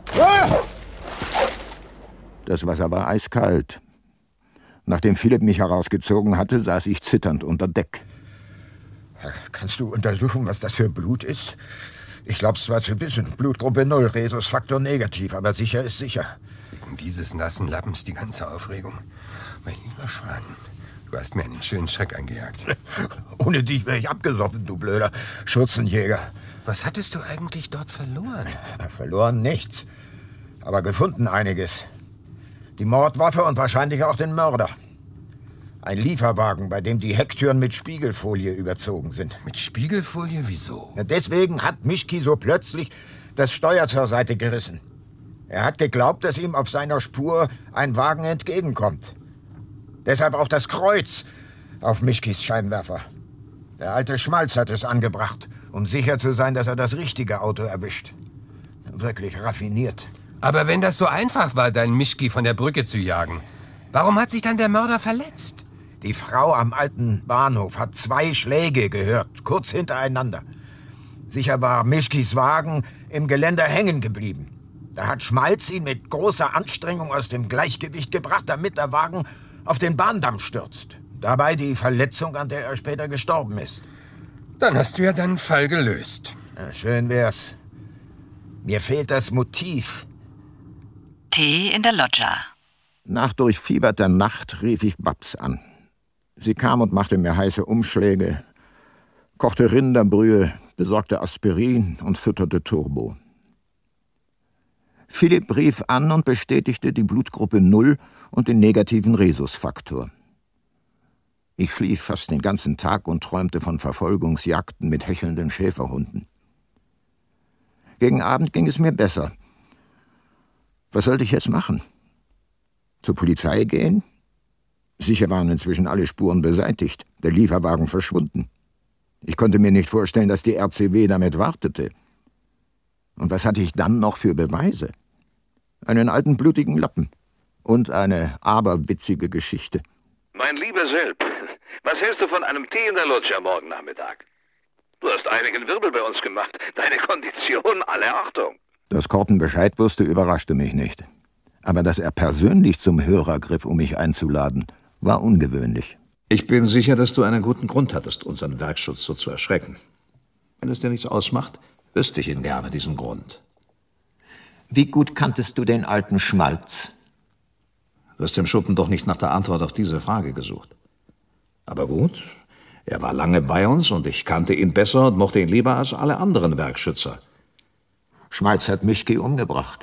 Das Wasser war eiskalt. Nachdem Philipp mich herausgezogen hatte, saß ich zitternd unter Deck. Kannst du untersuchen, was das für Blut ist? Ich glaub's zwar zu wissen. Blutgruppe null, Rhesusfaktor negativ, aber sicher ist sicher. Wegen dieses nassen Lappens die ganze Aufregung. Mein lieber Schwan, du hast mir einen schönen Schreck eingejagt. Ohne dich wäre ich abgesoffen, du blöder Schürzenjäger. Was hattest du eigentlich dort verloren? Verloren nichts, aber gefunden einiges. Die Mordwaffe und wahrscheinlich auch den Mörder. Ein Lieferwagen, bei dem die Hecktüren mit Spiegelfolie überzogen sind. Mit Spiegelfolie? Wieso? Deswegen hat Mischki so plötzlich das Steuer zur Seite gerissen. Er hat geglaubt, dass ihm auf seiner Spur ein Wagen entgegenkommt. Deshalb auch das Kreuz auf Mischkis Scheinwerfer. Der alte Schmalz hat es angebracht, um sicher zu sein, dass er das richtige Auto erwischt. Wirklich raffiniert. Aber wenn das so einfach war, deinen Mischki von der Brücke zu jagen, warum hat sich dann der Mörder verletzt? Die Frau am alten Bahnhof hat zwei Schläge gehört, kurz hintereinander. Sicher war Mischkis Wagen im Geländer hängen geblieben. Da hat Schmalz ihn mit großer Anstrengung aus dem Gleichgewicht gebracht, damit der Wagen auf den Bahndamm stürzt. Dabei die Verletzung, an der er später gestorben ist. Dann hast du ja deinen Fall gelöst. Ja, schön wär's. Mir fehlt das Motiv. Tee in der Loggia. Nach durchfieberter Nacht rief ich Babs an. Sie kam und machte mir heiße Umschläge, kochte Rinderbrühe, besorgte Aspirin und fütterte Turbo. Philipp rief an und bestätigte die Blutgruppe null und den negativen Rhesusfaktor. Ich schlief fast den ganzen Tag und träumte von Verfolgungsjagden mit hechelnden Schäferhunden. Gegen Abend ging es mir besser. Was sollte ich jetzt machen? Zur Polizei gehen? Sicher waren inzwischen alle Spuren beseitigt, der Lieferwagen verschwunden. Ich konnte mir nicht vorstellen, dass die R C W damit wartete. Und was hatte ich dann noch für Beweise? Einen alten blutigen Lappen und eine aberwitzige Geschichte. Mein lieber Selb, was hältst du von einem Tee in der Loggia morgen Nachmittag? Du hast einigen Wirbel bei uns gemacht. Deine Kondition, alle Achtung. Dass Korten Bescheid wusste, überraschte mich nicht. Aber dass er persönlich zum Hörer griff, um mich einzuladen, war ungewöhnlich. Ich bin sicher, dass du einen guten Grund hattest, unseren Werkschutz so zu erschrecken. Wenn es dir nichts ausmacht, wüsste ich ihn gerne, diesen Grund. Wie gut kanntest du den alten Schmalz? Du hast im Schuppen doch nicht nach der Antwort auf diese Frage gesucht. Aber gut, er war lange bei uns und ich kannte ihn besser und mochte ihn lieber als alle anderen Werkschützer. Schmalz hat Mischki umgebracht.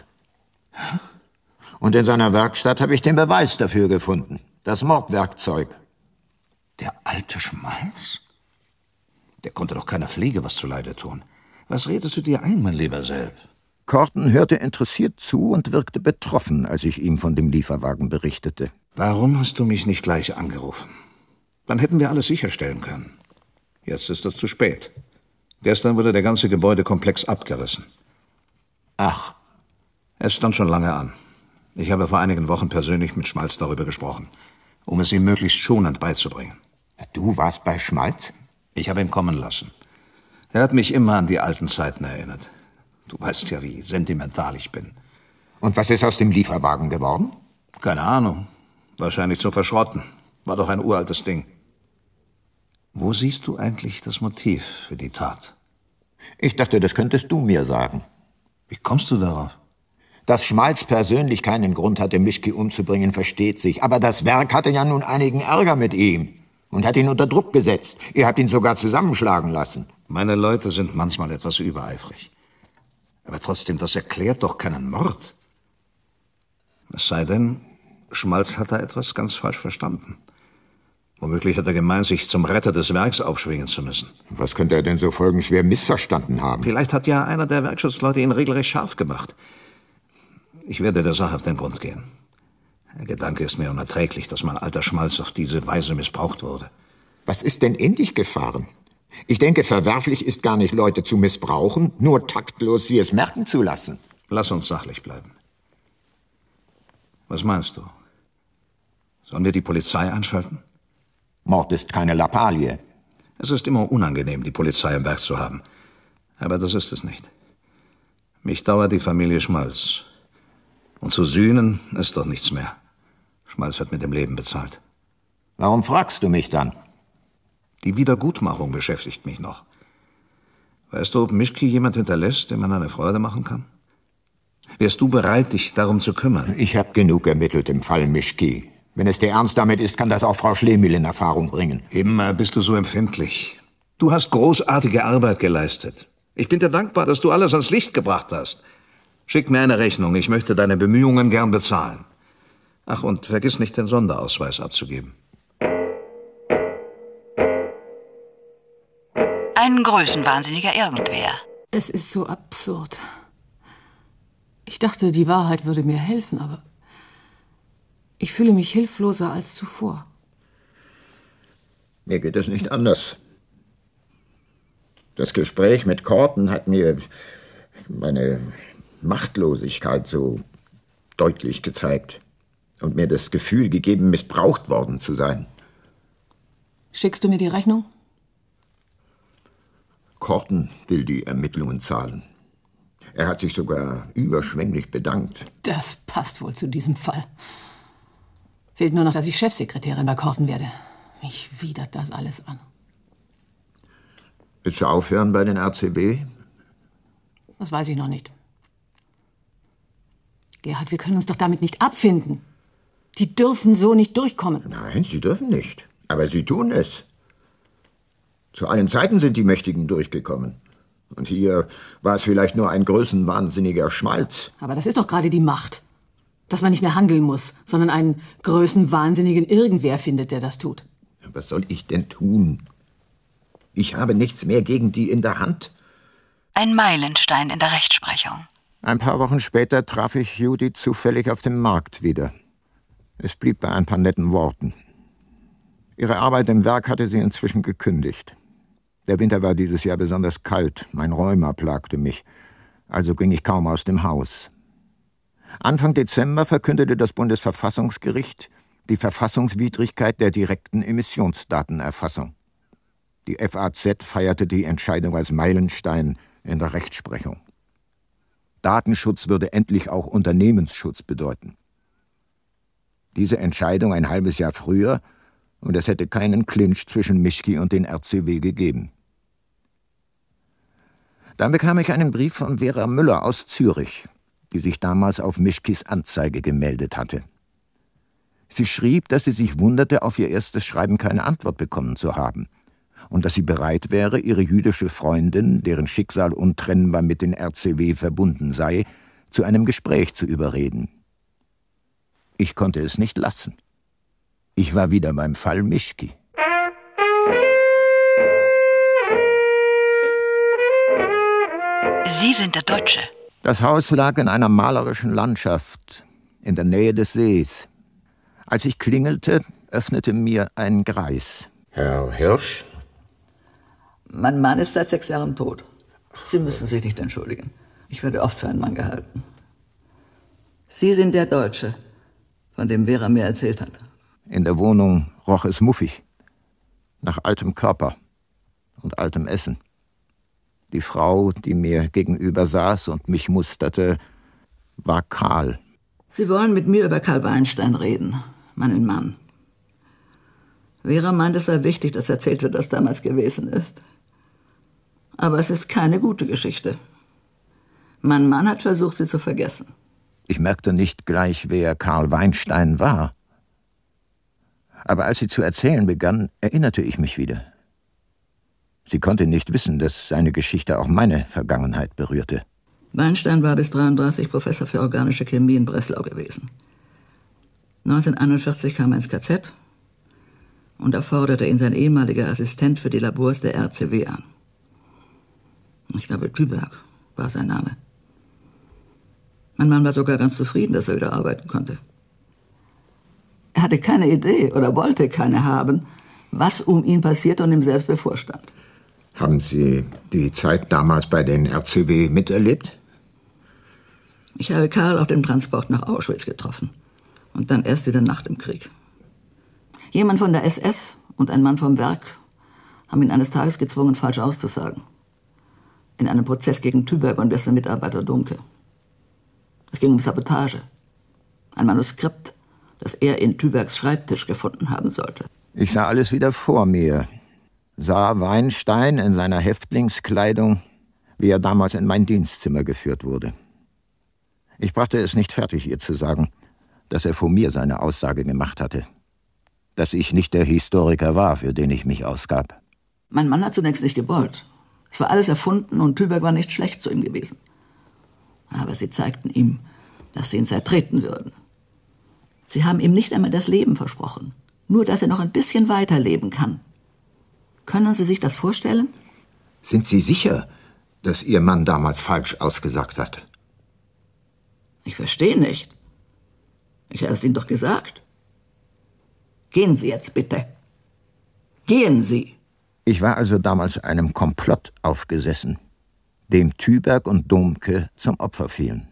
Und in seiner Werkstatt habe ich den Beweis dafür gefunden. Das Mordwerkzeug. Der alte Schmalz? Der konnte doch keiner Pflege was zuleide tun. Was redest du dir ein, mein lieber Selb? Korten hörte interessiert zu und wirkte betroffen, als ich ihm von dem Lieferwagen berichtete. Warum hast du mich nicht gleich angerufen? Dann hätten wir alles sicherstellen können. Jetzt ist es zu spät. Gestern wurde der ganze Gebäudekomplex abgerissen. Ach. Es stand schon lange an. Ich habe vor einigen Wochen persönlich mit Schmalz darüber gesprochen, um es ihm möglichst schonend beizubringen. Du warst bei Schmalz? Ich habe ihn kommen lassen. Er hat mich immer an die alten Zeiten erinnert. Du weißt ja, wie sentimental ich bin. Und was ist aus dem Lieferwagen geworden? Keine Ahnung. Wahrscheinlich zum Verschrotten. War doch ein uraltes Ding. Wo siehst du eigentlich das Motiv für die Tat? Ich dachte, das könntest du mir sagen. Wie kommst du darauf? Dass Schmalz persönlich keinen Grund hatte, Mischki umzubringen, versteht sich. Aber das Werk hatte ja nun einigen Ärger mit ihm und hat ihn unter Druck gesetzt. Ihr habt ihn sogar zusammenschlagen lassen. Meine Leute sind manchmal etwas übereifrig. Aber trotzdem, das erklärt doch keinen Mord. Es sei denn, Schmalz hat da etwas ganz falsch verstanden. Womöglich hat er gemeint, sich zum Retter des Werks aufschwingen zu müssen. Was könnte er denn so folgenschwer missverstanden haben? Vielleicht hat ja einer der Werkschutzleute ihn regelrecht scharf gemacht. Ich werde der Sache auf den Grund gehen. Der Gedanke ist mir unerträglich, dass mein alter Schmalz auf diese Weise missbraucht wurde. Was ist denn in dich gefahren? Ich denke, verwerflich ist gar nicht, Leute zu missbrauchen, nur taktlos sie es merken zu lassen. Lass uns sachlich bleiben. Was meinst du? Sollen wir die Polizei einschalten? Mord ist keine Lappalie. Es ist immer unangenehm, die Polizei im Werk zu haben. Aber das ist es nicht. Mich dauert die Familie Schmalz. Und zu sühnen ist doch nichts mehr. Schmalz hat mit dem Leben bezahlt. Warum fragst du mich dann? Die Wiedergutmachung beschäftigt mich noch. Weißt du, ob Mischki jemand hinterlässt, dem man eine Freude machen kann? Wärst du bereit, dich darum zu kümmern? Ich habe genug ermittelt im Fall Mischki. Wenn es dir ernst damit ist, kann das auch Frau Schlemihl in Erfahrung bringen. Immer bist du so empfindlich. Du hast großartige Arbeit geleistet. Ich bin dir dankbar, dass du alles ans Licht gebracht hast. Schick mir eine Rechnung. Ich möchte deine Bemühungen gern bezahlen. Ach, und vergiss nicht, den Sonderausweis abzugeben. Ein größenwahnsinniger irgendwer. Es ist so absurd. Ich dachte, die Wahrheit würde mir helfen, aber ich fühle mich hilfloser als zuvor. Mir geht es nicht anders. Das Gespräch mit Corton hat mir meine Machtlosigkeit so deutlich gezeigt und mir das Gefühl gegeben, missbraucht worden zu sein. Schickst du mir die Rechnung? Corton will die Ermittlungen zahlen. Er hat sich sogar überschwänglich bedankt. Das passt wohl zu diesem Fall. Fehlt nur noch, dass ich Chefsekretärin bei Corton werde. Mich widert das alles an. Willst du aufhören bei den R C W? Das weiß ich noch nicht. Gerhard, wir können uns doch damit nicht abfinden. Die dürfen so nicht durchkommen. Nein, sie dürfen nicht. Aber sie tun es. Zu allen Zeiten sind die Mächtigen durchgekommen. Und hier war es vielleicht nur ein größenwahnsinniger Schmalz. Aber das ist doch gerade die Macht. Dass man nicht mehr handeln muss, sondern einen größenwahnsinnigen Irgendwer findet, der das tut. Was soll ich denn tun? Ich habe nichts mehr gegen die in der Hand. Ein Meilenstein in der Rechtsprechung. Ein paar Wochen später traf ich Judy zufällig auf dem Markt wieder. Es blieb bei ein paar netten Worten. Ihre Arbeit im Werk hatte sie inzwischen gekündigt. Der Winter war dieses Jahr besonders kalt, mein Rheuma plagte mich. Also ging ich kaum aus dem Haus. Anfang Dezember verkündete das Bundesverfassungsgericht die Verfassungswidrigkeit der direkten Emissionsdatenerfassung. Die F A Z feierte die Entscheidung als Meilenstein in der Rechtsprechung. Datenschutz würde endlich auch Unternehmensschutz bedeuten. Diese Entscheidung ein halbes Jahr früher, und es hätte keinen Clinch zwischen Mischki und den R C W gegeben. Dann bekam ich einen Brief von Vera Müller aus Zürich, die sich damals auf Mischkis Anzeige gemeldet hatte. Sie schrieb, dass sie sich wunderte, auf ihr erstes Schreiben keine Antwort bekommen zu haben und dass sie bereit wäre, ihre jüdische Freundin, deren Schicksal untrennbar mit den R C W verbunden sei, zu einem Gespräch zu überreden. Ich konnte es nicht lassen. Ich war wieder beim Fall Mischki. Sie sind der Deutsche. Das Haus lag in einer malerischen Landschaft, in der Nähe des Sees. Als ich klingelte, öffnete mir ein Greis. Herr Hirsch? Mein Mann ist seit sechs Jahren tot. Sie müssen sich nicht entschuldigen. Ich werde oft für einen Mann gehalten. Sie sind der Deutsche, von dem Vera mir erzählt hat. In der Wohnung roch es muffig, nach altem Körper und altem Essen. Die Frau, die mir gegenüber saß und mich musterte, war kahl. Sie wollen mit mir über Karl Weinstein reden, meinen Mann. Vera meint, es sei wichtig, dass erzählt wird, was damals gewesen ist. Aber es ist keine gute Geschichte. Mein Mann hat versucht, sie zu vergessen. Ich merkte nicht gleich, wer Karl Weinstein war. Aber als sie zu erzählen begann, erinnerte ich mich wieder. Sie konnte nicht wissen, dass seine Geschichte auch meine Vergangenheit berührte. Weinstein war bis dreiunddreißig Professor für organische Chemie in Breslau gewesen. neunzehnhunderteinundvierzig kam er ins K Z und da forderte ihn sein ehemaliger Assistent für die Labors der R C W an. Ich glaube, Tüberg war sein Name. Mein Mann war sogar ganz zufrieden, dass er wieder arbeiten konnte. Er hatte keine Idee oder wollte keine haben, was um ihn passierte und ihm selbst bevorstand. Haben Sie die Zeit damals bei den R C W miterlebt? Ich habe Karl auf dem Transport nach Auschwitz getroffen und dann erst wieder nach dem Krieg. Jemand von der S S und ein Mann vom Werk haben ihn eines Tages gezwungen, falsch auszusagen. In einem Prozess gegen Tüberg und dessen Mitarbeiter Domke. Es ging um Sabotage. Ein Manuskript, das er in Tübergs Schreibtisch gefunden haben sollte. Ich sah alles wieder vor mir. Sah Weinstein in seiner Häftlingskleidung, wie er damals in mein Dienstzimmer geführt wurde. Ich brachte es nicht fertig, ihr zu sagen, dass er vor mir seine Aussage gemacht hatte. Dass ich nicht der Historiker war, für den ich mich ausgab. Mein Mann hat zunächst nicht gewollt. Es war alles erfunden und Tüberg war nicht schlecht zu ihm gewesen. Aber sie zeigten ihm, dass sie ihn zertreten würden. Sie haben ihm nicht einmal das Leben versprochen. Nur, dass er noch ein bisschen weiterleben kann. Können Sie sich das vorstellen? Sind Sie sicher, dass Ihr Mann damals falsch ausgesagt hat? Ich verstehe nicht. Ich habe es Ihnen doch gesagt. Gehen Sie jetzt bitte. Gehen Sie. Ich war also damals einem Komplott aufgesessen, dem Tüberg und Domke zum Opfer fielen.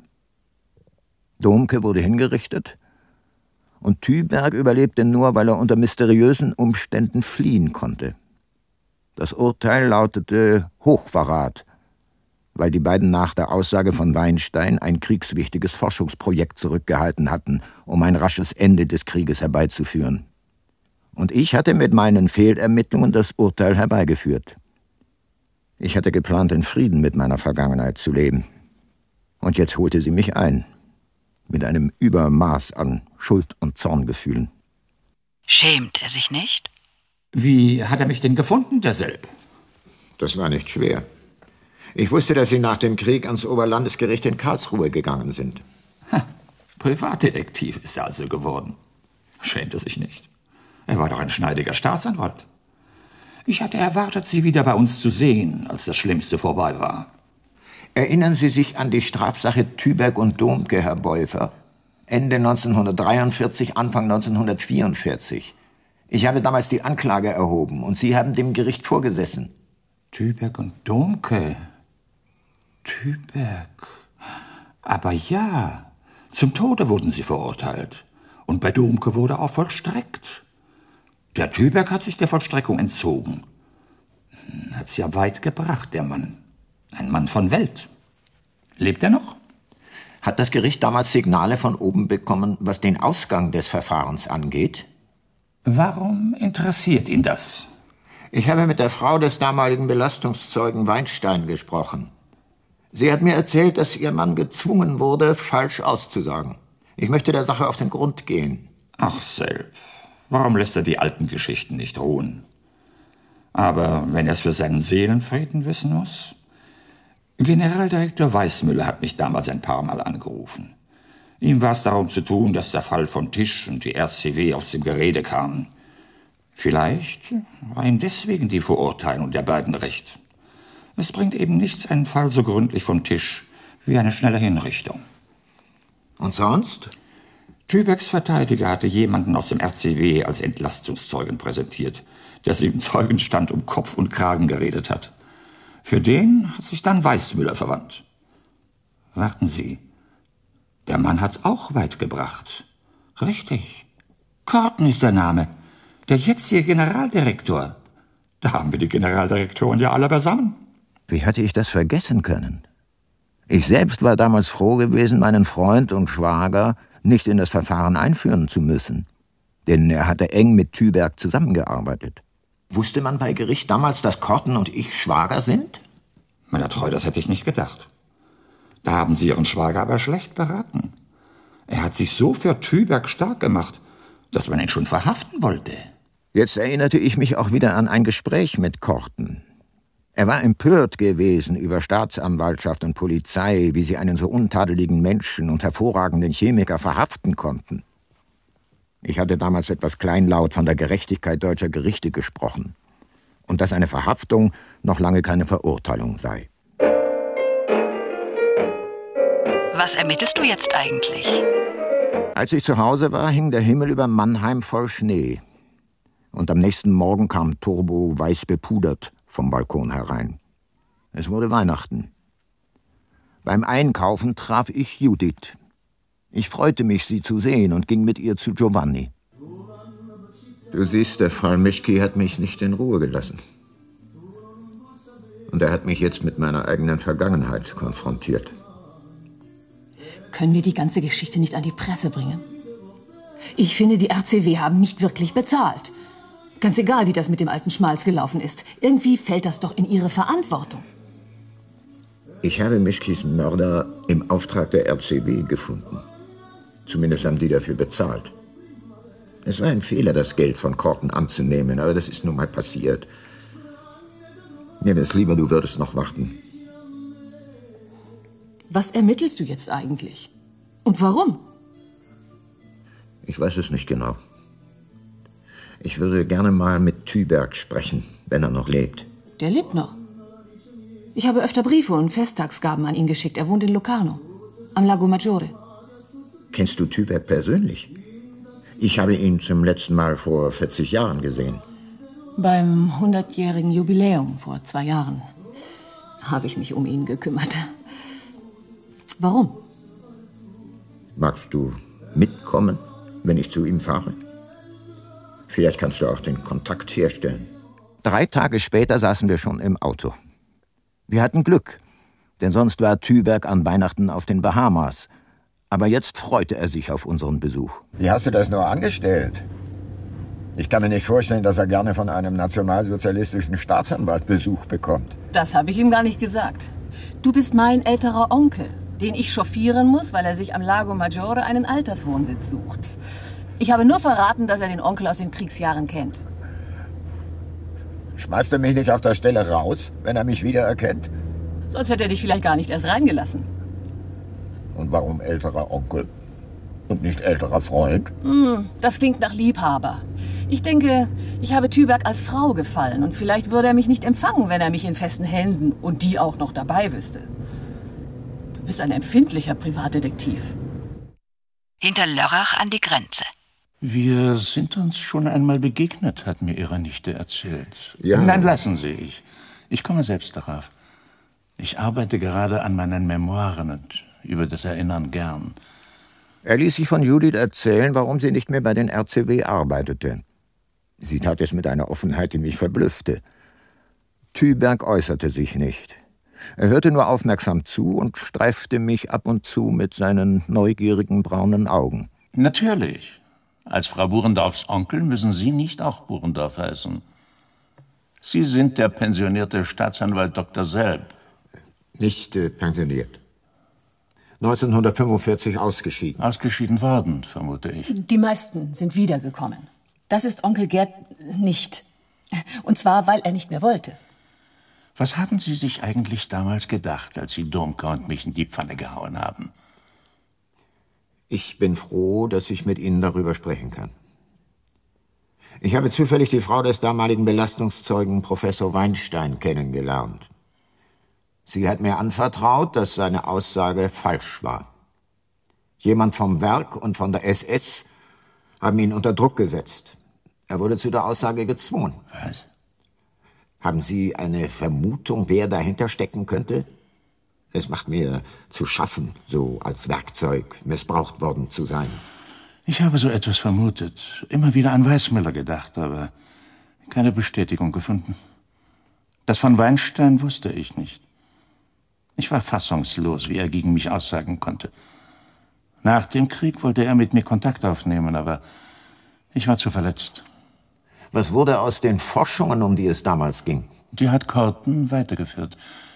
Domke wurde hingerichtet und Tüberg überlebte nur, weil er unter mysteriösen Umständen fliehen konnte. Das Urteil lautete Hochverrat, weil die beiden nach der Aussage von Weinstein ein kriegswichtiges Forschungsprojekt zurückgehalten hatten, um ein rasches Ende des Krieges herbeizuführen. Und ich hatte mit meinen Fehlermittlungen das Urteil herbeigeführt. Ich hatte geplant, in Frieden mit meiner Vergangenheit zu leben. Und jetzt holte sie mich ein, mit einem Übermaß an Schuld- und Zorngefühlen. Schämt er sich nicht? Wie hat er mich denn gefunden, der Selb? Das war nicht schwer. Ich wusste, dass Sie nach dem Krieg ans Oberlandesgericht in Karlsruhe gegangen sind. Ha, Privatdetektiv ist er also geworden. Schämt er sich nicht. Er war doch ein schneidiger Staatsanwalt. Ich hatte erwartet, Sie wieder bei uns zu sehen, als das Schlimmste vorbei war. Erinnern Sie sich an die Strafsache Tüberg und Domke, Herr Beuffer? Ende neunzehnhundertdreiundvierzig, Anfang neunzehnhundertvierundvierzig. Ich habe damals die Anklage erhoben und Sie haben dem Gericht vorgesessen. Tüberg und Domke. Tüberg. Aber ja, zum Tode wurden sie verurteilt. Und bei Domke wurde auch vollstreckt. Der Tüberg hat sich der Vollstreckung entzogen. Hat's ja weit gebracht, der Mann. Ein Mann von Welt. Lebt er noch? Hat das Gericht damals Signale von oben bekommen, was den Ausgang des Verfahrens angeht? Warum interessiert ihn das? Ich habe mit der Frau des damaligen Belastungszeugen Weinstein gesprochen. Sie hat mir erzählt, dass ihr Mann gezwungen wurde, falsch auszusagen. Ich möchte der Sache auf den Grund gehen. Ach, Selb, warum lässt er die alten Geschichten nicht ruhen? Aber wenn er es für seinen Seelenfrieden wissen muss? Generaldirektor Weissmüller hat mich damals ein paar Mal angerufen. Ihm war es darum zu tun, dass der Fall von Tisch und die R C W aus dem Gerede kamen. Vielleicht war ihm deswegen die Verurteilung der beiden recht. Es bringt eben nichts, einen Fall so gründlich vom Tisch wie eine schnelle Hinrichtung. Und sonst? Tübergs Verteidiger hatte jemanden aus dem R C W als Entlastungszeugen präsentiert, der sich im Zeugenstand um Kopf und Kragen geredet hat. Für den hat sich dann Weissmüller verwandt. Warten Sie, der Mann hat's auch weit gebracht. Richtig. Korten ist der Name. Der jetzige Generaldirektor. Da haben wir die Generaldirektoren ja alle beisammen. Wie hatte ich das vergessen können? Ich selbst war damals froh gewesen, meinen Freund und Schwager nicht in das Verfahren einführen zu müssen. Denn er hatte eng mit Tüberg zusammengearbeitet. Wusste man bei Gericht damals, dass Korten und ich Schwager sind? Müller-Treu, das hätte ich nicht gedacht. Da haben Sie Ihren Schwager aber schlecht beraten. Er hat sich so für Tüberg stark gemacht, dass man ihn schon verhaften wollte. Jetzt erinnerte ich mich auch wieder an ein Gespräch mit Korten. Er war empört gewesen über Staatsanwaltschaft und Polizei, wie sie einen so untadeligen Menschen und hervorragenden Chemiker verhaften konnten. Ich hatte damals etwas kleinlaut von der Gerechtigkeit deutscher Gerichte gesprochen und dass eine Verhaftung noch lange keine Verurteilung sei. Was ermittelst du jetzt eigentlich? Als ich zu Hause war, hing der Himmel über Mannheim voll Schnee. Und am nächsten Morgen kam Turbo weiß bepudert vom Balkon herein. Es wurde Weihnachten. Beim Einkaufen traf ich Judith. Ich freute mich, sie zu sehen und ging mit ihr zu Giovanni. Du siehst, der Fall Mischki hat mich nicht in Ruhe gelassen. Und er hat mich jetzt mit meiner eigenen Vergangenheit konfrontiert. Können wir die ganze Geschichte nicht an die Presse bringen? Ich finde, die R C W haben nicht wirklich bezahlt. Ganz egal, wie das mit dem alten Schmalz gelaufen ist. Irgendwie fällt das doch in ihre Verantwortung. Ich habe Mischkis Mörder im Auftrag der R C W gefunden. Zumindest haben die dafür bezahlt. Es war ein Fehler, das Geld von Korten anzunehmen, aber das ist nun mal passiert. Mir wäre es lieber, du würdest noch warten. Was ermittelst du jetzt eigentlich? Und warum? Ich weiß es nicht genau. Ich würde gerne mal mit Tüberg sprechen, wenn er noch lebt. Der lebt noch. Ich habe öfter Briefe und Festtagsgaben an ihn geschickt. Er wohnt in Locarno, am Lago Maggiore. Kennst du Tüberg persönlich? Ich habe ihn zum letzten Mal vor vierzig Jahren gesehen. Beim hundertjährigen Jubiläum vor zwei Jahren habe ich mich um ihn gekümmert. Warum? Magst du mitkommen, wenn ich zu ihm fahre? Vielleicht kannst du auch den Kontakt herstellen. Drei Tage später saßen wir schon im Auto. Wir hatten Glück, denn sonst war Tüberg an Weihnachten auf den Bahamas. Aber jetzt freute er sich auf unseren Besuch. Wie hast du das nur angestellt? Ich kann mir nicht vorstellen, dass er gerne von einem nationalsozialistischen Staatsanwalt Besuch bekommt. Das habe ich ihm gar nicht gesagt. Du bist mein älterer Onkel, den ich chauffieren muss, weil er sich am Lago Maggiore einen Alterswohnsitz sucht. Ich habe nur verraten, dass er den Onkel aus den Kriegsjahren kennt. Schmeißt du mich nicht auf der Stelle raus, wenn er mich wiedererkennt? Sonst hätte er dich vielleicht gar nicht erst reingelassen. Und warum älterer Onkel und nicht älterer Freund? Hm, das klingt nach Liebhaber. Ich denke, ich habe Tüberg als Frau gefallen und vielleicht würde er mich nicht empfangen, wenn er mich in festen Händen und die auch noch dabei wüsste. Du bist ein empfindlicher Privatdetektiv. Hinter Lörrach an die Grenze. Wir sind uns schon einmal begegnet, hat mir Ihre Nichte erzählt. Ja. Nein, lassen Sie, ich, ich komme selbst darauf. Ich arbeite gerade an meinen Memoiren und über das Erinnern gern. Er ließ sich von Judith erzählen, warum sie nicht mehr bei den R C W arbeitete. Sie tat es mit einer Offenheit, die mich verblüffte. Tüberg äußerte sich nicht. Er hörte nur aufmerksam zu und streifte mich ab und zu mit seinen neugierigen braunen Augen. Natürlich. Als Frau Burendorfs Onkel müssen Sie nicht auch Burendorf heißen. Sie sind der pensionierte Staatsanwalt Doktor Selb. Nicht äh, pensioniert. neunzehnhundertfünfundvierzig ausgeschieden. Ausgeschieden worden, vermute ich. Die meisten sind wiedergekommen. Das ist Onkel Gerd nicht. Und zwar, weil er nicht mehr wollte. Was haben Sie sich eigentlich damals gedacht, als Sie Domke und mich in die Pfanne gehauen haben? Ich bin froh, dass ich mit Ihnen darüber sprechen kann. Ich habe zufällig die Frau des damaligen Belastungszeugen Professor Weinstein kennengelernt. Sie hat mir anvertraut, dass seine Aussage falsch war. Jemand vom Werk und von der S S haben ihn unter Druck gesetzt. Er wurde zu der Aussage gezwungen. Was? Haben Sie eine Vermutung, wer dahinter stecken könnte? Es macht mir zu schaffen, so als Werkzeug missbraucht worden zu sein. Ich habe so etwas vermutet, immer wieder an Weißmüller gedacht, aber keine Bestätigung gefunden. Das von Weinstein wusste ich nicht. Ich war fassungslos, wie er gegen mich aussagen konnte. Nach dem Krieg wollte er mit mir Kontakt aufnehmen, aber ich war zu verletzt. Was wurde aus den Forschungen, um die es damals ging? Die hat Korten weitergeführt.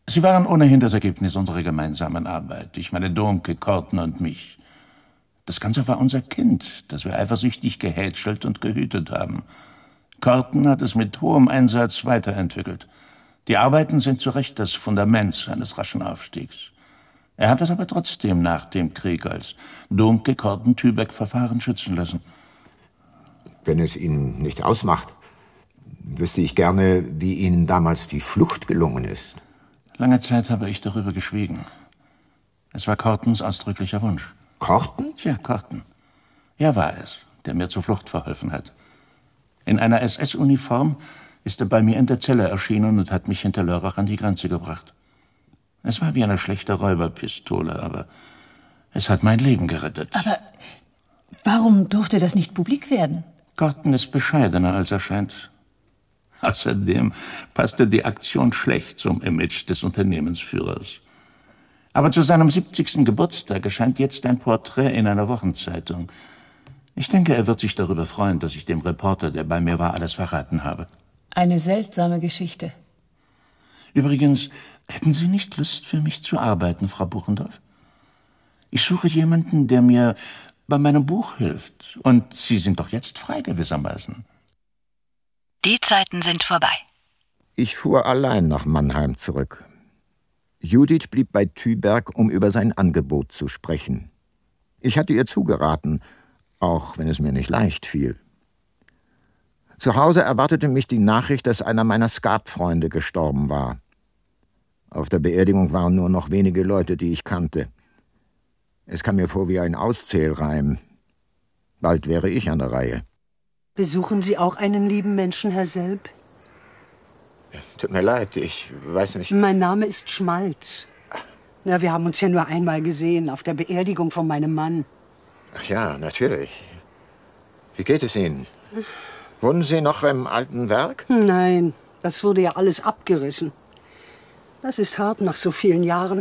Sie waren ohnehin das Ergebnis unserer gemeinsamen Arbeit. Ich meine Domke, Korten und mich. Das Ganze war unser Kind, das wir eifersüchtig gehätschelt und gehütet haben. Korten hat es mit hohem Einsatz weiterentwickelt. Die Arbeiten sind zu Recht das Fundament seines raschen Aufstiegs. Er hat es aber trotzdem nach dem Krieg als Domke-Korten-Tübeck-Verfahren schützen lassen. Wenn es Ihnen nicht ausmacht, wüsste ich gerne, wie Ihnen damals die Flucht gelungen ist. Lange Zeit habe ich darüber geschwiegen. Es war Kortens ausdrücklicher Wunsch. Korten? Ja, Korten. Er war es, der mir zur Flucht verholfen hat. In einer S S-Uniform ist er bei mir in der Zelle erschienen und hat mich hinter Lörrach an die Grenze gebracht. Es war wie eine schlechte Räuberpistole, aber es hat mein Leben gerettet. Aber warum durfte das nicht publik werden? Korten ist bescheidener, als er scheint. Außerdem passte die Aktion schlecht zum Image des Unternehmensführers. Aber zu seinem siebzigsten Geburtstag erscheint jetzt ein Porträt in einer Wochenzeitung. Ich denke, er wird sich darüber freuen, dass ich dem Reporter, der bei mir war, alles verraten habe. Eine seltsame Geschichte. Übrigens, hätten Sie nicht Lust, für mich zu arbeiten, Frau Buchendorf? Ich suche jemanden, der mir bei meinem Buch hilft. Und Sie sind doch jetzt frei gewissermaßen. Die Zeiten sind vorbei. Ich fuhr allein nach Mannheim zurück. Judith blieb bei Tüberg, um über sein Angebot zu sprechen. Ich hatte ihr zugeraten, auch wenn es mir nicht leicht fiel. Zu Hause erwartete mich die Nachricht, dass einer meiner Skatfreunde gestorben war. Auf der Beerdigung waren nur noch wenige Leute, die ich kannte. Es kam mir vor wie ein Auszählreim. Bald wäre ich an der Reihe. Besuchen Sie auch einen lieben Menschen, Herr Selb? Tut mir leid, ich weiß nicht... Mein Name ist Schmalz. Na, wir haben uns ja nur einmal gesehen, auf der Beerdigung von meinem Mann. Ach ja, natürlich. Wie geht es Ihnen? Wohnen Sie noch im alten Werk? Nein, das wurde ja alles abgerissen. Das ist hart nach so vielen Jahren.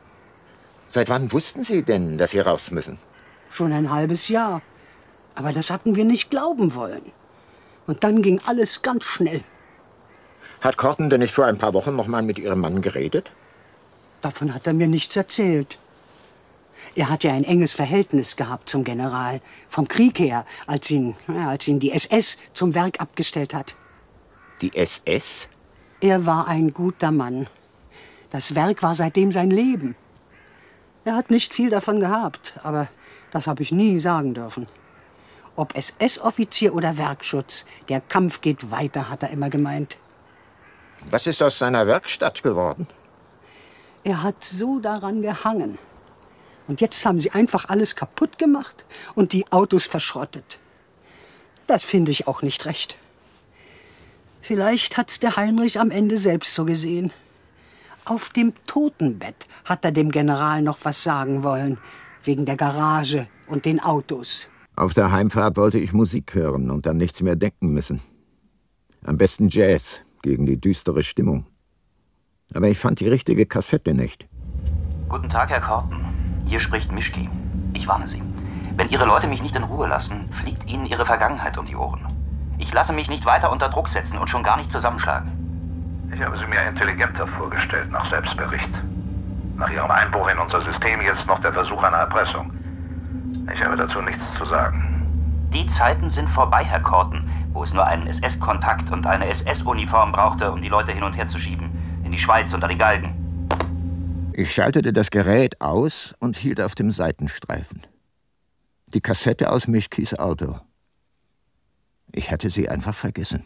Seit wann wussten Sie denn, dass Sie raus müssen? Schon ein halbes Jahr. Aber das hatten wir nicht glauben wollen. Und dann ging alles ganz schnell. Hat Korten denn nicht vor ein paar Wochen noch mal mit Ihrem Mann geredet? Davon hat er mir nichts erzählt. Er hat ja ein enges Verhältnis gehabt zum General. Vom Krieg her, als ihn, ja, als ihn die S S zum Werk abgestellt hat. Die S S? Er war ein guter Mann. Das Werk war seitdem sein Leben. Er hat nicht viel davon gehabt, aber das habe ich nie sagen dürfen. Ob S S-Offizier oder Werkschutz, der Kampf geht weiter, hat er immer gemeint. Was ist aus seiner Werkstatt geworden? Er hat so daran gehangen. Und jetzt haben sie einfach alles kaputt gemacht und die Autos verschrottet. Das finde ich auch nicht recht. Vielleicht hat's der Heinrich am Ende selbst so gesehen. Auf dem Totenbett hat er dem General noch was sagen wollen, wegen der Garage und den Autos. Auf der Heimfahrt wollte ich Musik hören und an nichts mehr denken müssen. Am besten Jazz gegen die düstere Stimmung. Aber ich fand die richtige Kassette nicht. Guten Tag, Herr Korten. Hier spricht Mischki. Ich warne Sie. Wenn Ihre Leute mich nicht in Ruhe lassen, fliegt Ihnen Ihre Vergangenheit um die Ohren. Ich lasse mich nicht weiter unter Druck setzen und schon gar nicht zusammenschlagen. Ich habe sie mir intelligenter vorgestellt, nach Selbstbericht. Nach ihrem Einbruch in unser System jetzt noch der Versuch einer Erpressung. Ich habe dazu nichts zu sagen. Die Zeiten sind vorbei, Herr Korten, wo es nur einen S S-Kontakt und eine S S-Uniform brauchte, um die Leute hin und her zu schieben. In die Schweiz unter die Galgen. Ich schaltete das Gerät aus und hielt auf dem Seitenstreifen. Die Kassette aus Mischkis Auto. Ich hatte sie einfach vergessen.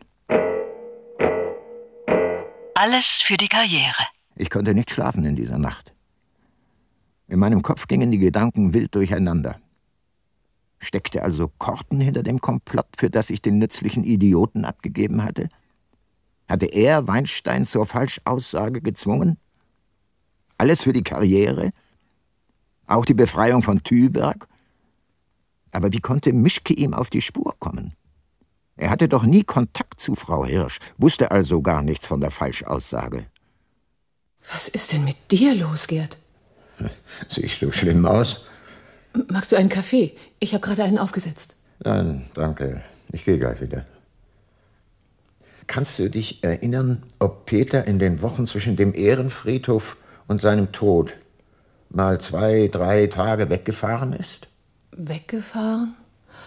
Alles für die Karriere. Ich konnte nicht schlafen in dieser Nacht. In meinem Kopf gingen die Gedanken wild durcheinander. Steckte also Korten hinter dem Komplott, für das ich den nützlichen Idioten abgegeben hatte? Hatte er Weinstein zur Falschaussage gezwungen? Alles für die Karriere? Auch die Befreiung von Tüberg? Aber wie konnte Mischke ihm auf die Spur kommen? Er hatte doch nie Kontakt zu Frau Hirsch, wusste also gar nichts von der Falschaussage. Was ist denn mit dir los, Gerd? Sehe ich so schlimm aus? Magst du einen Kaffee? Ich habe gerade einen aufgesetzt. Nein, danke. Ich gehe gleich wieder. Kannst du dich erinnern, ob Peter in den Wochen zwischen dem Ehrenfriedhof und seinem Tod mal zwei, drei Tage weggefahren ist? Weggefahren?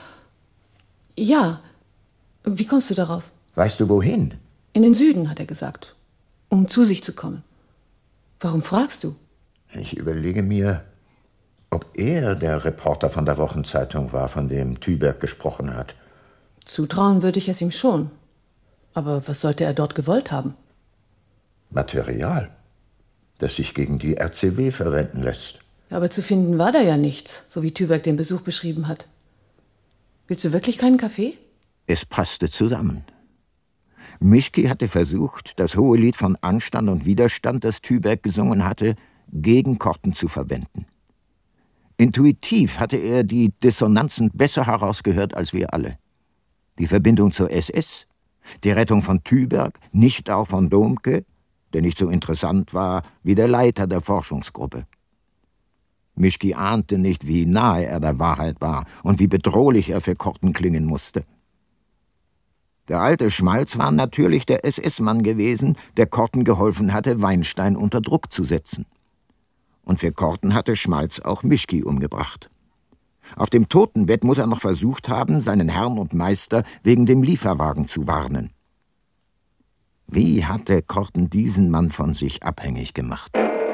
Ja. Wie kommst du darauf? Weißt du, wohin? In den Süden, hat er gesagt, um zu sich zu kommen. Warum fragst du? Ich überlege mir, ob er der Reporter von der Wochenzeitung war, von dem Tüberg gesprochen hat. Zutrauen würde ich es ihm schon. Aber was sollte er dort gewollt haben? Material, das sich gegen die R C W verwenden lässt. Aber zu finden war da ja nichts, so wie Tüberg den Besuch beschrieben hat. Willst du wirklich keinen Kaffee? Es passte zusammen. Mischky hatte versucht, das hohe Lied von Anstand und Widerstand, das Tüberg gesungen hatte, gegen Korten zu verwenden. Intuitiv hatte er die Dissonanzen besser herausgehört als wir alle. Die Verbindung zur S S, die Rettung von Tüberg, nicht auch von Domke, der nicht so interessant war wie der Leiter der Forschungsgruppe. Mischky ahnte nicht, wie nahe er der Wahrheit war und wie bedrohlich er für Korten klingen musste. Der alte Schmalz war natürlich der S S-Mann gewesen, der Korten geholfen hatte, Weinstein unter Druck zu setzen. Und für Korten hatte Schmalz auch Mischky umgebracht. Auf dem Totenbett muss er noch versucht haben, seinen Herrn und Meister wegen dem Lieferwagen zu warnen. Wie hatte Korten diesen Mann von sich abhängig gemacht?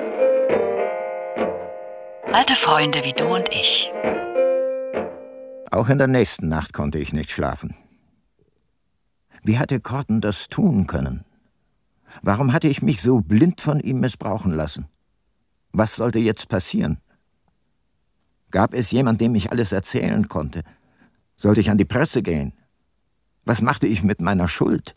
Alte Freunde wie du und ich. Auch in der nächsten Nacht konnte ich nicht schlafen. Wie hatte Korten das tun können? Warum hatte ich mich so blind von ihm missbrauchen lassen? Was sollte jetzt passieren? Gab es jemand, dem ich alles erzählen konnte? Sollte ich an die Presse gehen? Was machte ich mit meiner Schuld?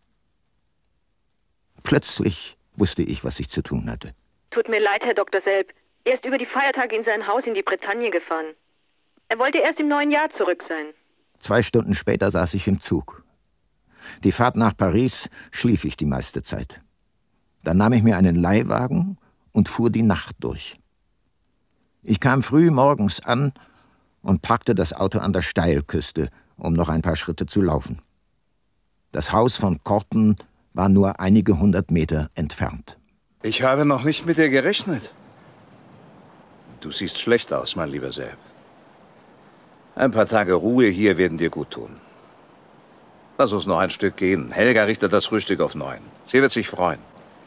Plötzlich wusste ich, was ich zu tun hatte. Tut mir leid, Herr Doktor Selb. Er ist über die Feiertage in sein Haus in die Bretagne gefahren. Er wollte erst im neuen Jahr zurück sein. Zwei Stunden später saß ich im Zug. Die Fahrt nach Paris schlief ich die meiste Zeit. Dann nahm ich mir einen Leihwagen und fuhr die Nacht durch. Ich kam früh morgens an und parkte das Auto an der Steilküste, um noch ein paar Schritte zu laufen. Das Haus von Korten war nur einige hundert Meter entfernt. Ich habe noch nicht mit dir gerechnet. Du siehst schlecht aus, mein lieber Selb. Ein paar Tage Ruhe hier werden dir gut tun. Lass uns noch ein Stück gehen. Helga richtet das Frühstück auf neun. Sie wird sich freuen.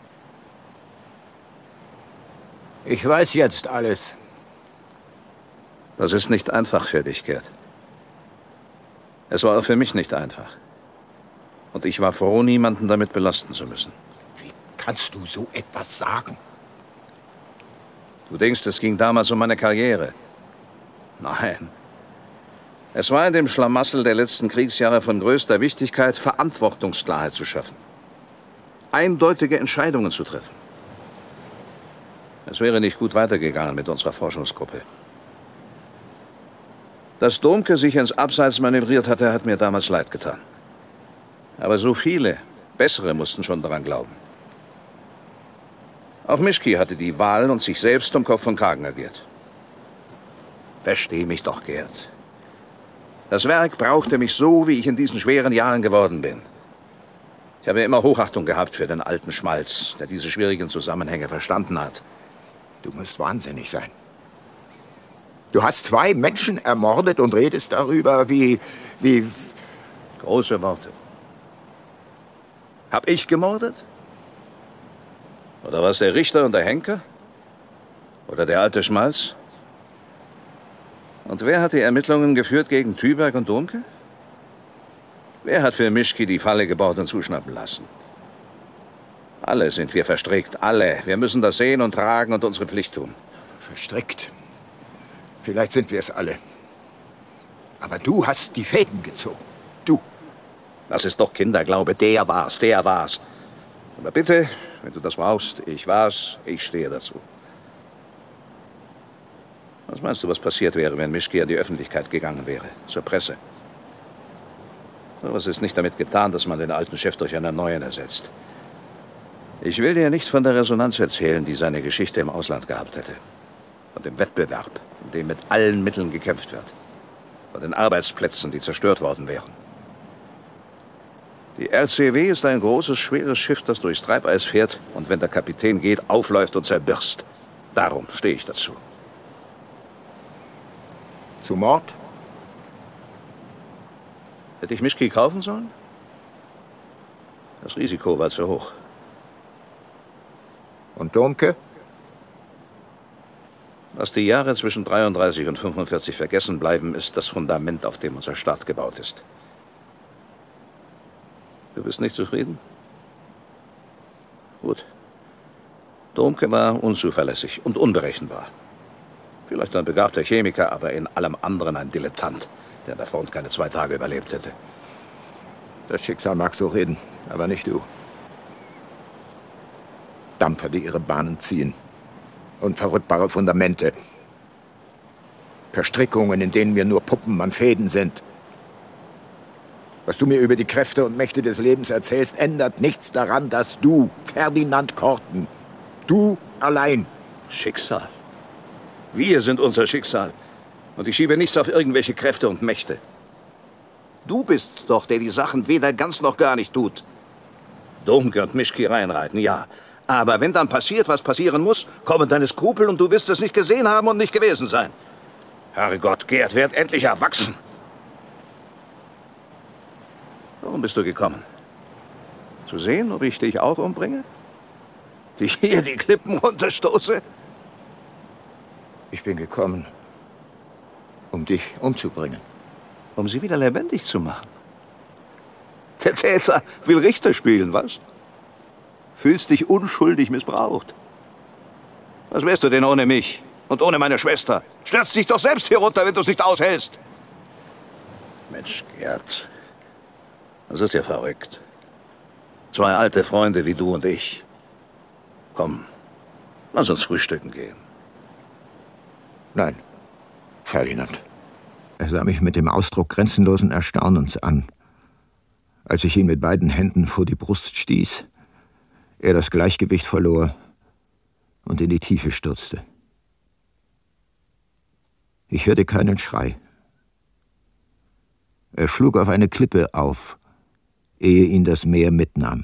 Ich weiß jetzt alles. Das ist nicht einfach für dich, Gerd. Es war auch für mich nicht einfach. Und ich war froh, niemanden damit belasten zu müssen. Wie kannst du so etwas sagen? Du denkst, es ging damals um meine Karriere. Nein. Es war in dem Schlamassel der letzten Kriegsjahre von größter Wichtigkeit, Verantwortungsklarheit zu schaffen. Eindeutige Entscheidungen zu treffen. Es wäre nicht gut weitergegangen mit unserer Forschungsgruppe. Dass Domke sich ins Abseits manövriert hatte, hat mir damals leid getan. Aber so viele, bessere mussten schon daran glauben. Auch Mischky hatte die Wahl und sich selbst um Kopf und Kragen agiert. Versteh mich doch, Gerd. Das Werk brauchte mich so, wie ich in diesen schweren Jahren geworden bin. Ich habe immer Hochachtung gehabt für den alten Schmalz, der diese schwierigen Zusammenhänge verstanden hat. Du musst wahnsinnig sein. Du hast zwei Menschen ermordet und redest darüber, wie... wie... Große Worte. Hab ich gemordet? Oder war es der Richter und der Henker? Oder der alte Schmalz? Und wer hat die Ermittlungen geführt gegen Tüberg und Domke? Wer hat für Mischky die Falle gebaut und zuschnappen lassen? Alle sind wir verstrickt, alle. Wir müssen das sehen und tragen und unsere Pflicht tun. Verstrickt? Vielleicht sind wir es alle. Aber du hast die Fäden gezogen. Du. Das ist doch Kinderglaube. Der war's, der war's. Aber bitte, wenn du das brauchst, ich war's, ich stehe dazu. Was meinst du, was passiert wäre, wenn Mischky an die Öffentlichkeit gegangen wäre, zur Presse? So was ist nicht damit getan, dass man den alten Chef durch einen neuen ersetzt. Ich will dir nicht von der Resonanz erzählen, die seine Geschichte im Ausland gehabt hätte. Von dem Wettbewerb, in dem mit allen Mitteln gekämpft wird. Von den Arbeitsplätzen, die zerstört worden wären. Die R C W ist ein großes, schweres Schiff, das durchs Treibeis fährt und, wenn der Kapitän geht, aufläuft und zerbirst. Darum stehe ich dazu. Zu Mord? Hätte ich Mischki kaufen sollen? Das Risiko war zu hoch. Und Domke? Was die Jahre zwischen dreiunddreißig und fünfundvierzig vergessen bleiben, ist das Fundament, auf dem unser Staat gebaut ist. Du bist nicht zufrieden? Gut. Domke war unzuverlässig und unberechenbar. Vielleicht ein begabter Chemiker, aber in allem anderen ein Dilettant, der an der Front keine zwei Tage überlebt hätte. Das Schicksal mag so reden, aber nicht du. Dampfer, die ihre Bahnen ziehen. Unverrückbare Fundamente. Verstrickungen, in denen wir nur Puppen an Fäden sind. Was du mir über die Kräfte und Mächte des Lebens erzählst, ändert nichts daran, dass du, Ferdinand Korten, du allein... Schicksal. Wir sind unser Schicksal. Und ich schiebe nichts auf irgendwelche Kräfte und Mächte. Du bist doch, der die Sachen weder ganz noch gar nicht tut. Domke und Mischki reinreiten, ja. Aber wenn dann passiert, was passieren muss, kommen deine Skrupel und du wirst es nicht gesehen haben und nicht gewesen sein. Herrgott, Gerd, werd endlich erwachsen. Warum bist du gekommen? Zu sehen, ob ich dich auch umbringe? Dich hier die Klippen runterstoße? Ich bin gekommen, um dich umzubringen. Um sie wieder lebendig zu machen? Der Täter will Richter spielen, was? Fühlst dich unschuldig missbraucht. Was wärst du denn ohne mich und ohne meine Schwester? Stürz dich doch selbst hier runter, wenn du es nicht aushältst. Mensch, Gerd, das ist ja verrückt. Zwei alte Freunde wie du und ich. Komm, lass uns frühstücken gehen. Nein, Ferdinand. Er sah mich mit dem Ausdruck grenzenlosen Erstaunens an. Als ich ihn mit beiden Händen vor die Brust stieß, er das Gleichgewicht verlor und in die Tiefe stürzte. Ich hörte keinen Schrei. Er schlug auf eine Klippe auf, ehe ihn das Meer mitnahm.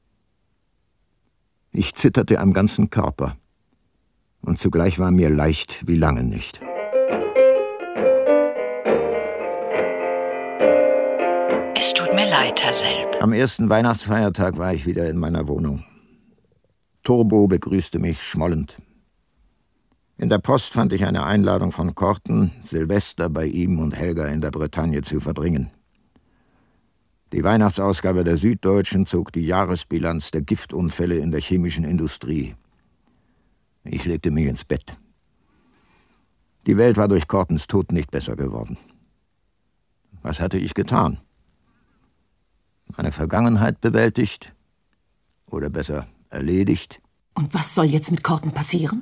Ich zitterte am ganzen Körper, und zugleich war mir leicht wie lange nicht. Es tut mir leid, Herr Selb. Am ersten Weihnachtsfeiertag war ich wieder in meiner Wohnung. Turbo begrüßte mich schmollend. In der Post fand ich eine Einladung von Korten, Silvester bei ihm und Helga in der Bretagne zu verbringen. Die Weihnachtsausgabe der Süddeutschen zog die Jahresbilanz der Giftunfälle in der chemischen Industrie. Ich legte mich ins Bett. Die Welt war durch Kortens Tod nicht besser geworden. Was hatte ich getan? Meine Vergangenheit bewältigt? Oder besser erledigt? Und was soll jetzt mit Korten passieren?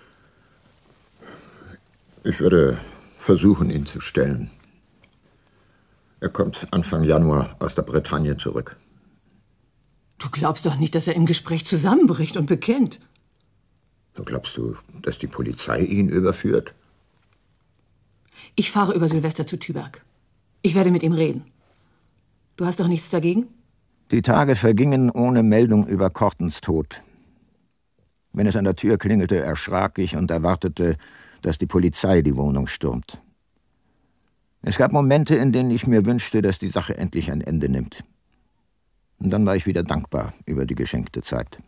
Ich würde versuchen, ihn zu stellen. Er kommt Anfang Januar aus der Bretagne zurück. Du glaubst doch nicht, dass er im Gespräch zusammenbricht und bekennt. So glaubst du, dass die Polizei ihn überführt? Ich fahre über Silvester zu Tüberg. Ich werde mit ihm reden. Du hast doch nichts dagegen? Die Tage vergingen ohne Meldung über Kortens Tod. Wenn es an der Tür klingelte, erschrak ich und erwartete, dass die Polizei die Wohnung stürmt. Es gab Momente, in denen ich mir wünschte, dass die Sache endlich ein Ende nimmt. Und dann war ich wieder dankbar über die geschenkte Zeit.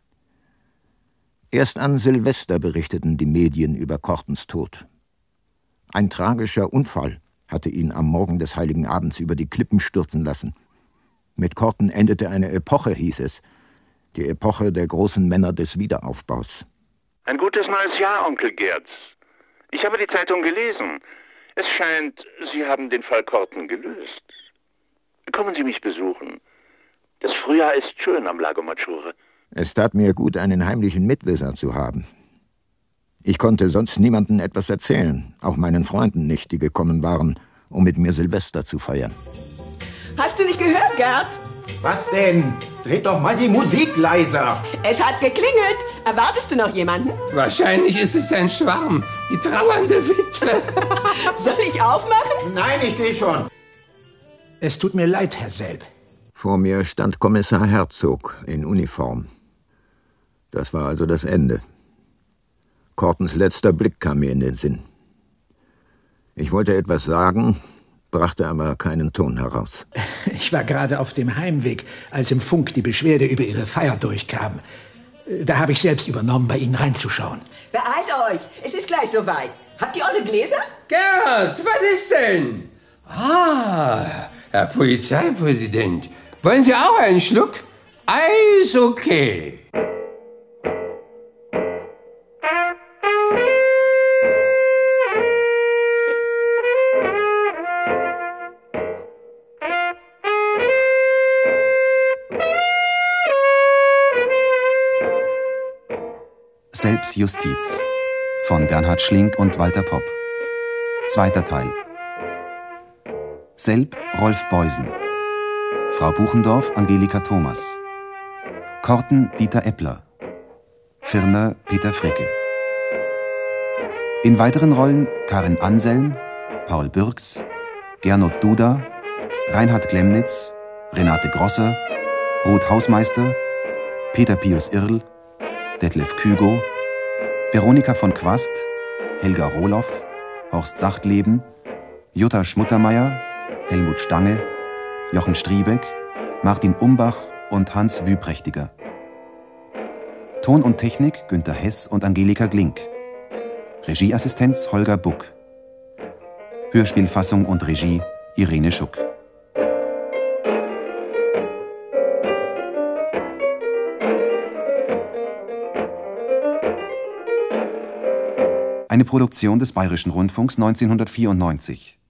Erst an Silvester berichteten die Medien über Kortens Tod. Ein tragischer Unfall hatte ihn am Morgen des Heiligen Abends über die Klippen stürzen lassen. Mit Korten endete eine Epoche, hieß es. Die Epoche der großen Männer des Wiederaufbaus. Ein gutes neues Jahr, Onkel Gerd. Ich habe die Zeitung gelesen. Es scheint, Sie haben den Fall Korten gelöst. Kommen Sie mich besuchen. Das Frühjahr ist schön am Lago Maggiore. Es tat mir gut, einen heimlichen Mitwisser zu haben. Ich konnte sonst niemandem etwas erzählen, auch meinen Freunden nicht, die gekommen waren, um mit mir Silvester zu feiern. Hast du nicht gehört, Gerd? Was denn? Dreht doch mal die Musik leiser. Es hat geklingelt. Erwartest du noch jemanden? Wahrscheinlich ist es ein Schwarm. Die trauernde Witwe. Soll ich aufmachen? Nein, ich gehe schon. Es tut mir leid, Herr Selb. Vor mir stand Kommissar Herzog in Uniform. Das war also das Ende. Cortons letzter Blick kam mir in den Sinn. Ich wollte etwas sagen, brachte aber keinen Ton heraus. Ich war gerade auf dem Heimweg, als im Funk die Beschwerde über Ihre Feier durchkam. Da habe ich selbst übernommen, bei Ihnen reinzuschauen. Beeilt euch, es ist gleich soweit. Habt ihr alle Gläser? Gerd, was ist denn? Ah, Herr Polizeipräsident, wollen Sie auch einen Schluck? Eis okay. Selbstjustiz von Bernhard Schlink und Walter Popp. Zweiter Teil. Selb Rolf Beusen. Frau Buchendorf Angelika Thomas. Korten Dieter Eppler. Firner Peter Fricke. In weiteren Rollen Karin Anselm, Paul Bürks, Gernot Duda, Reinhard Glemnitz, Renate Grosser, Ruth Hausmeister, Peter Pius Irl, Detlef Kügo, Veronika von Quast, Helga Rohloff, Horst Sachtleben, Jutta Schmuttermeier, Helmut Stange, Jochen Striebeck, Martin Umbach und Hans Wüprächtiger. Ton und Technik Günter Hess und Angelika Glink. Regieassistenz Holger Buck. Hörspielfassung und Regie Irene Schuck. Eine Produktion des Bayerischen Rundfunks neunzehnhundertvierundneunzig.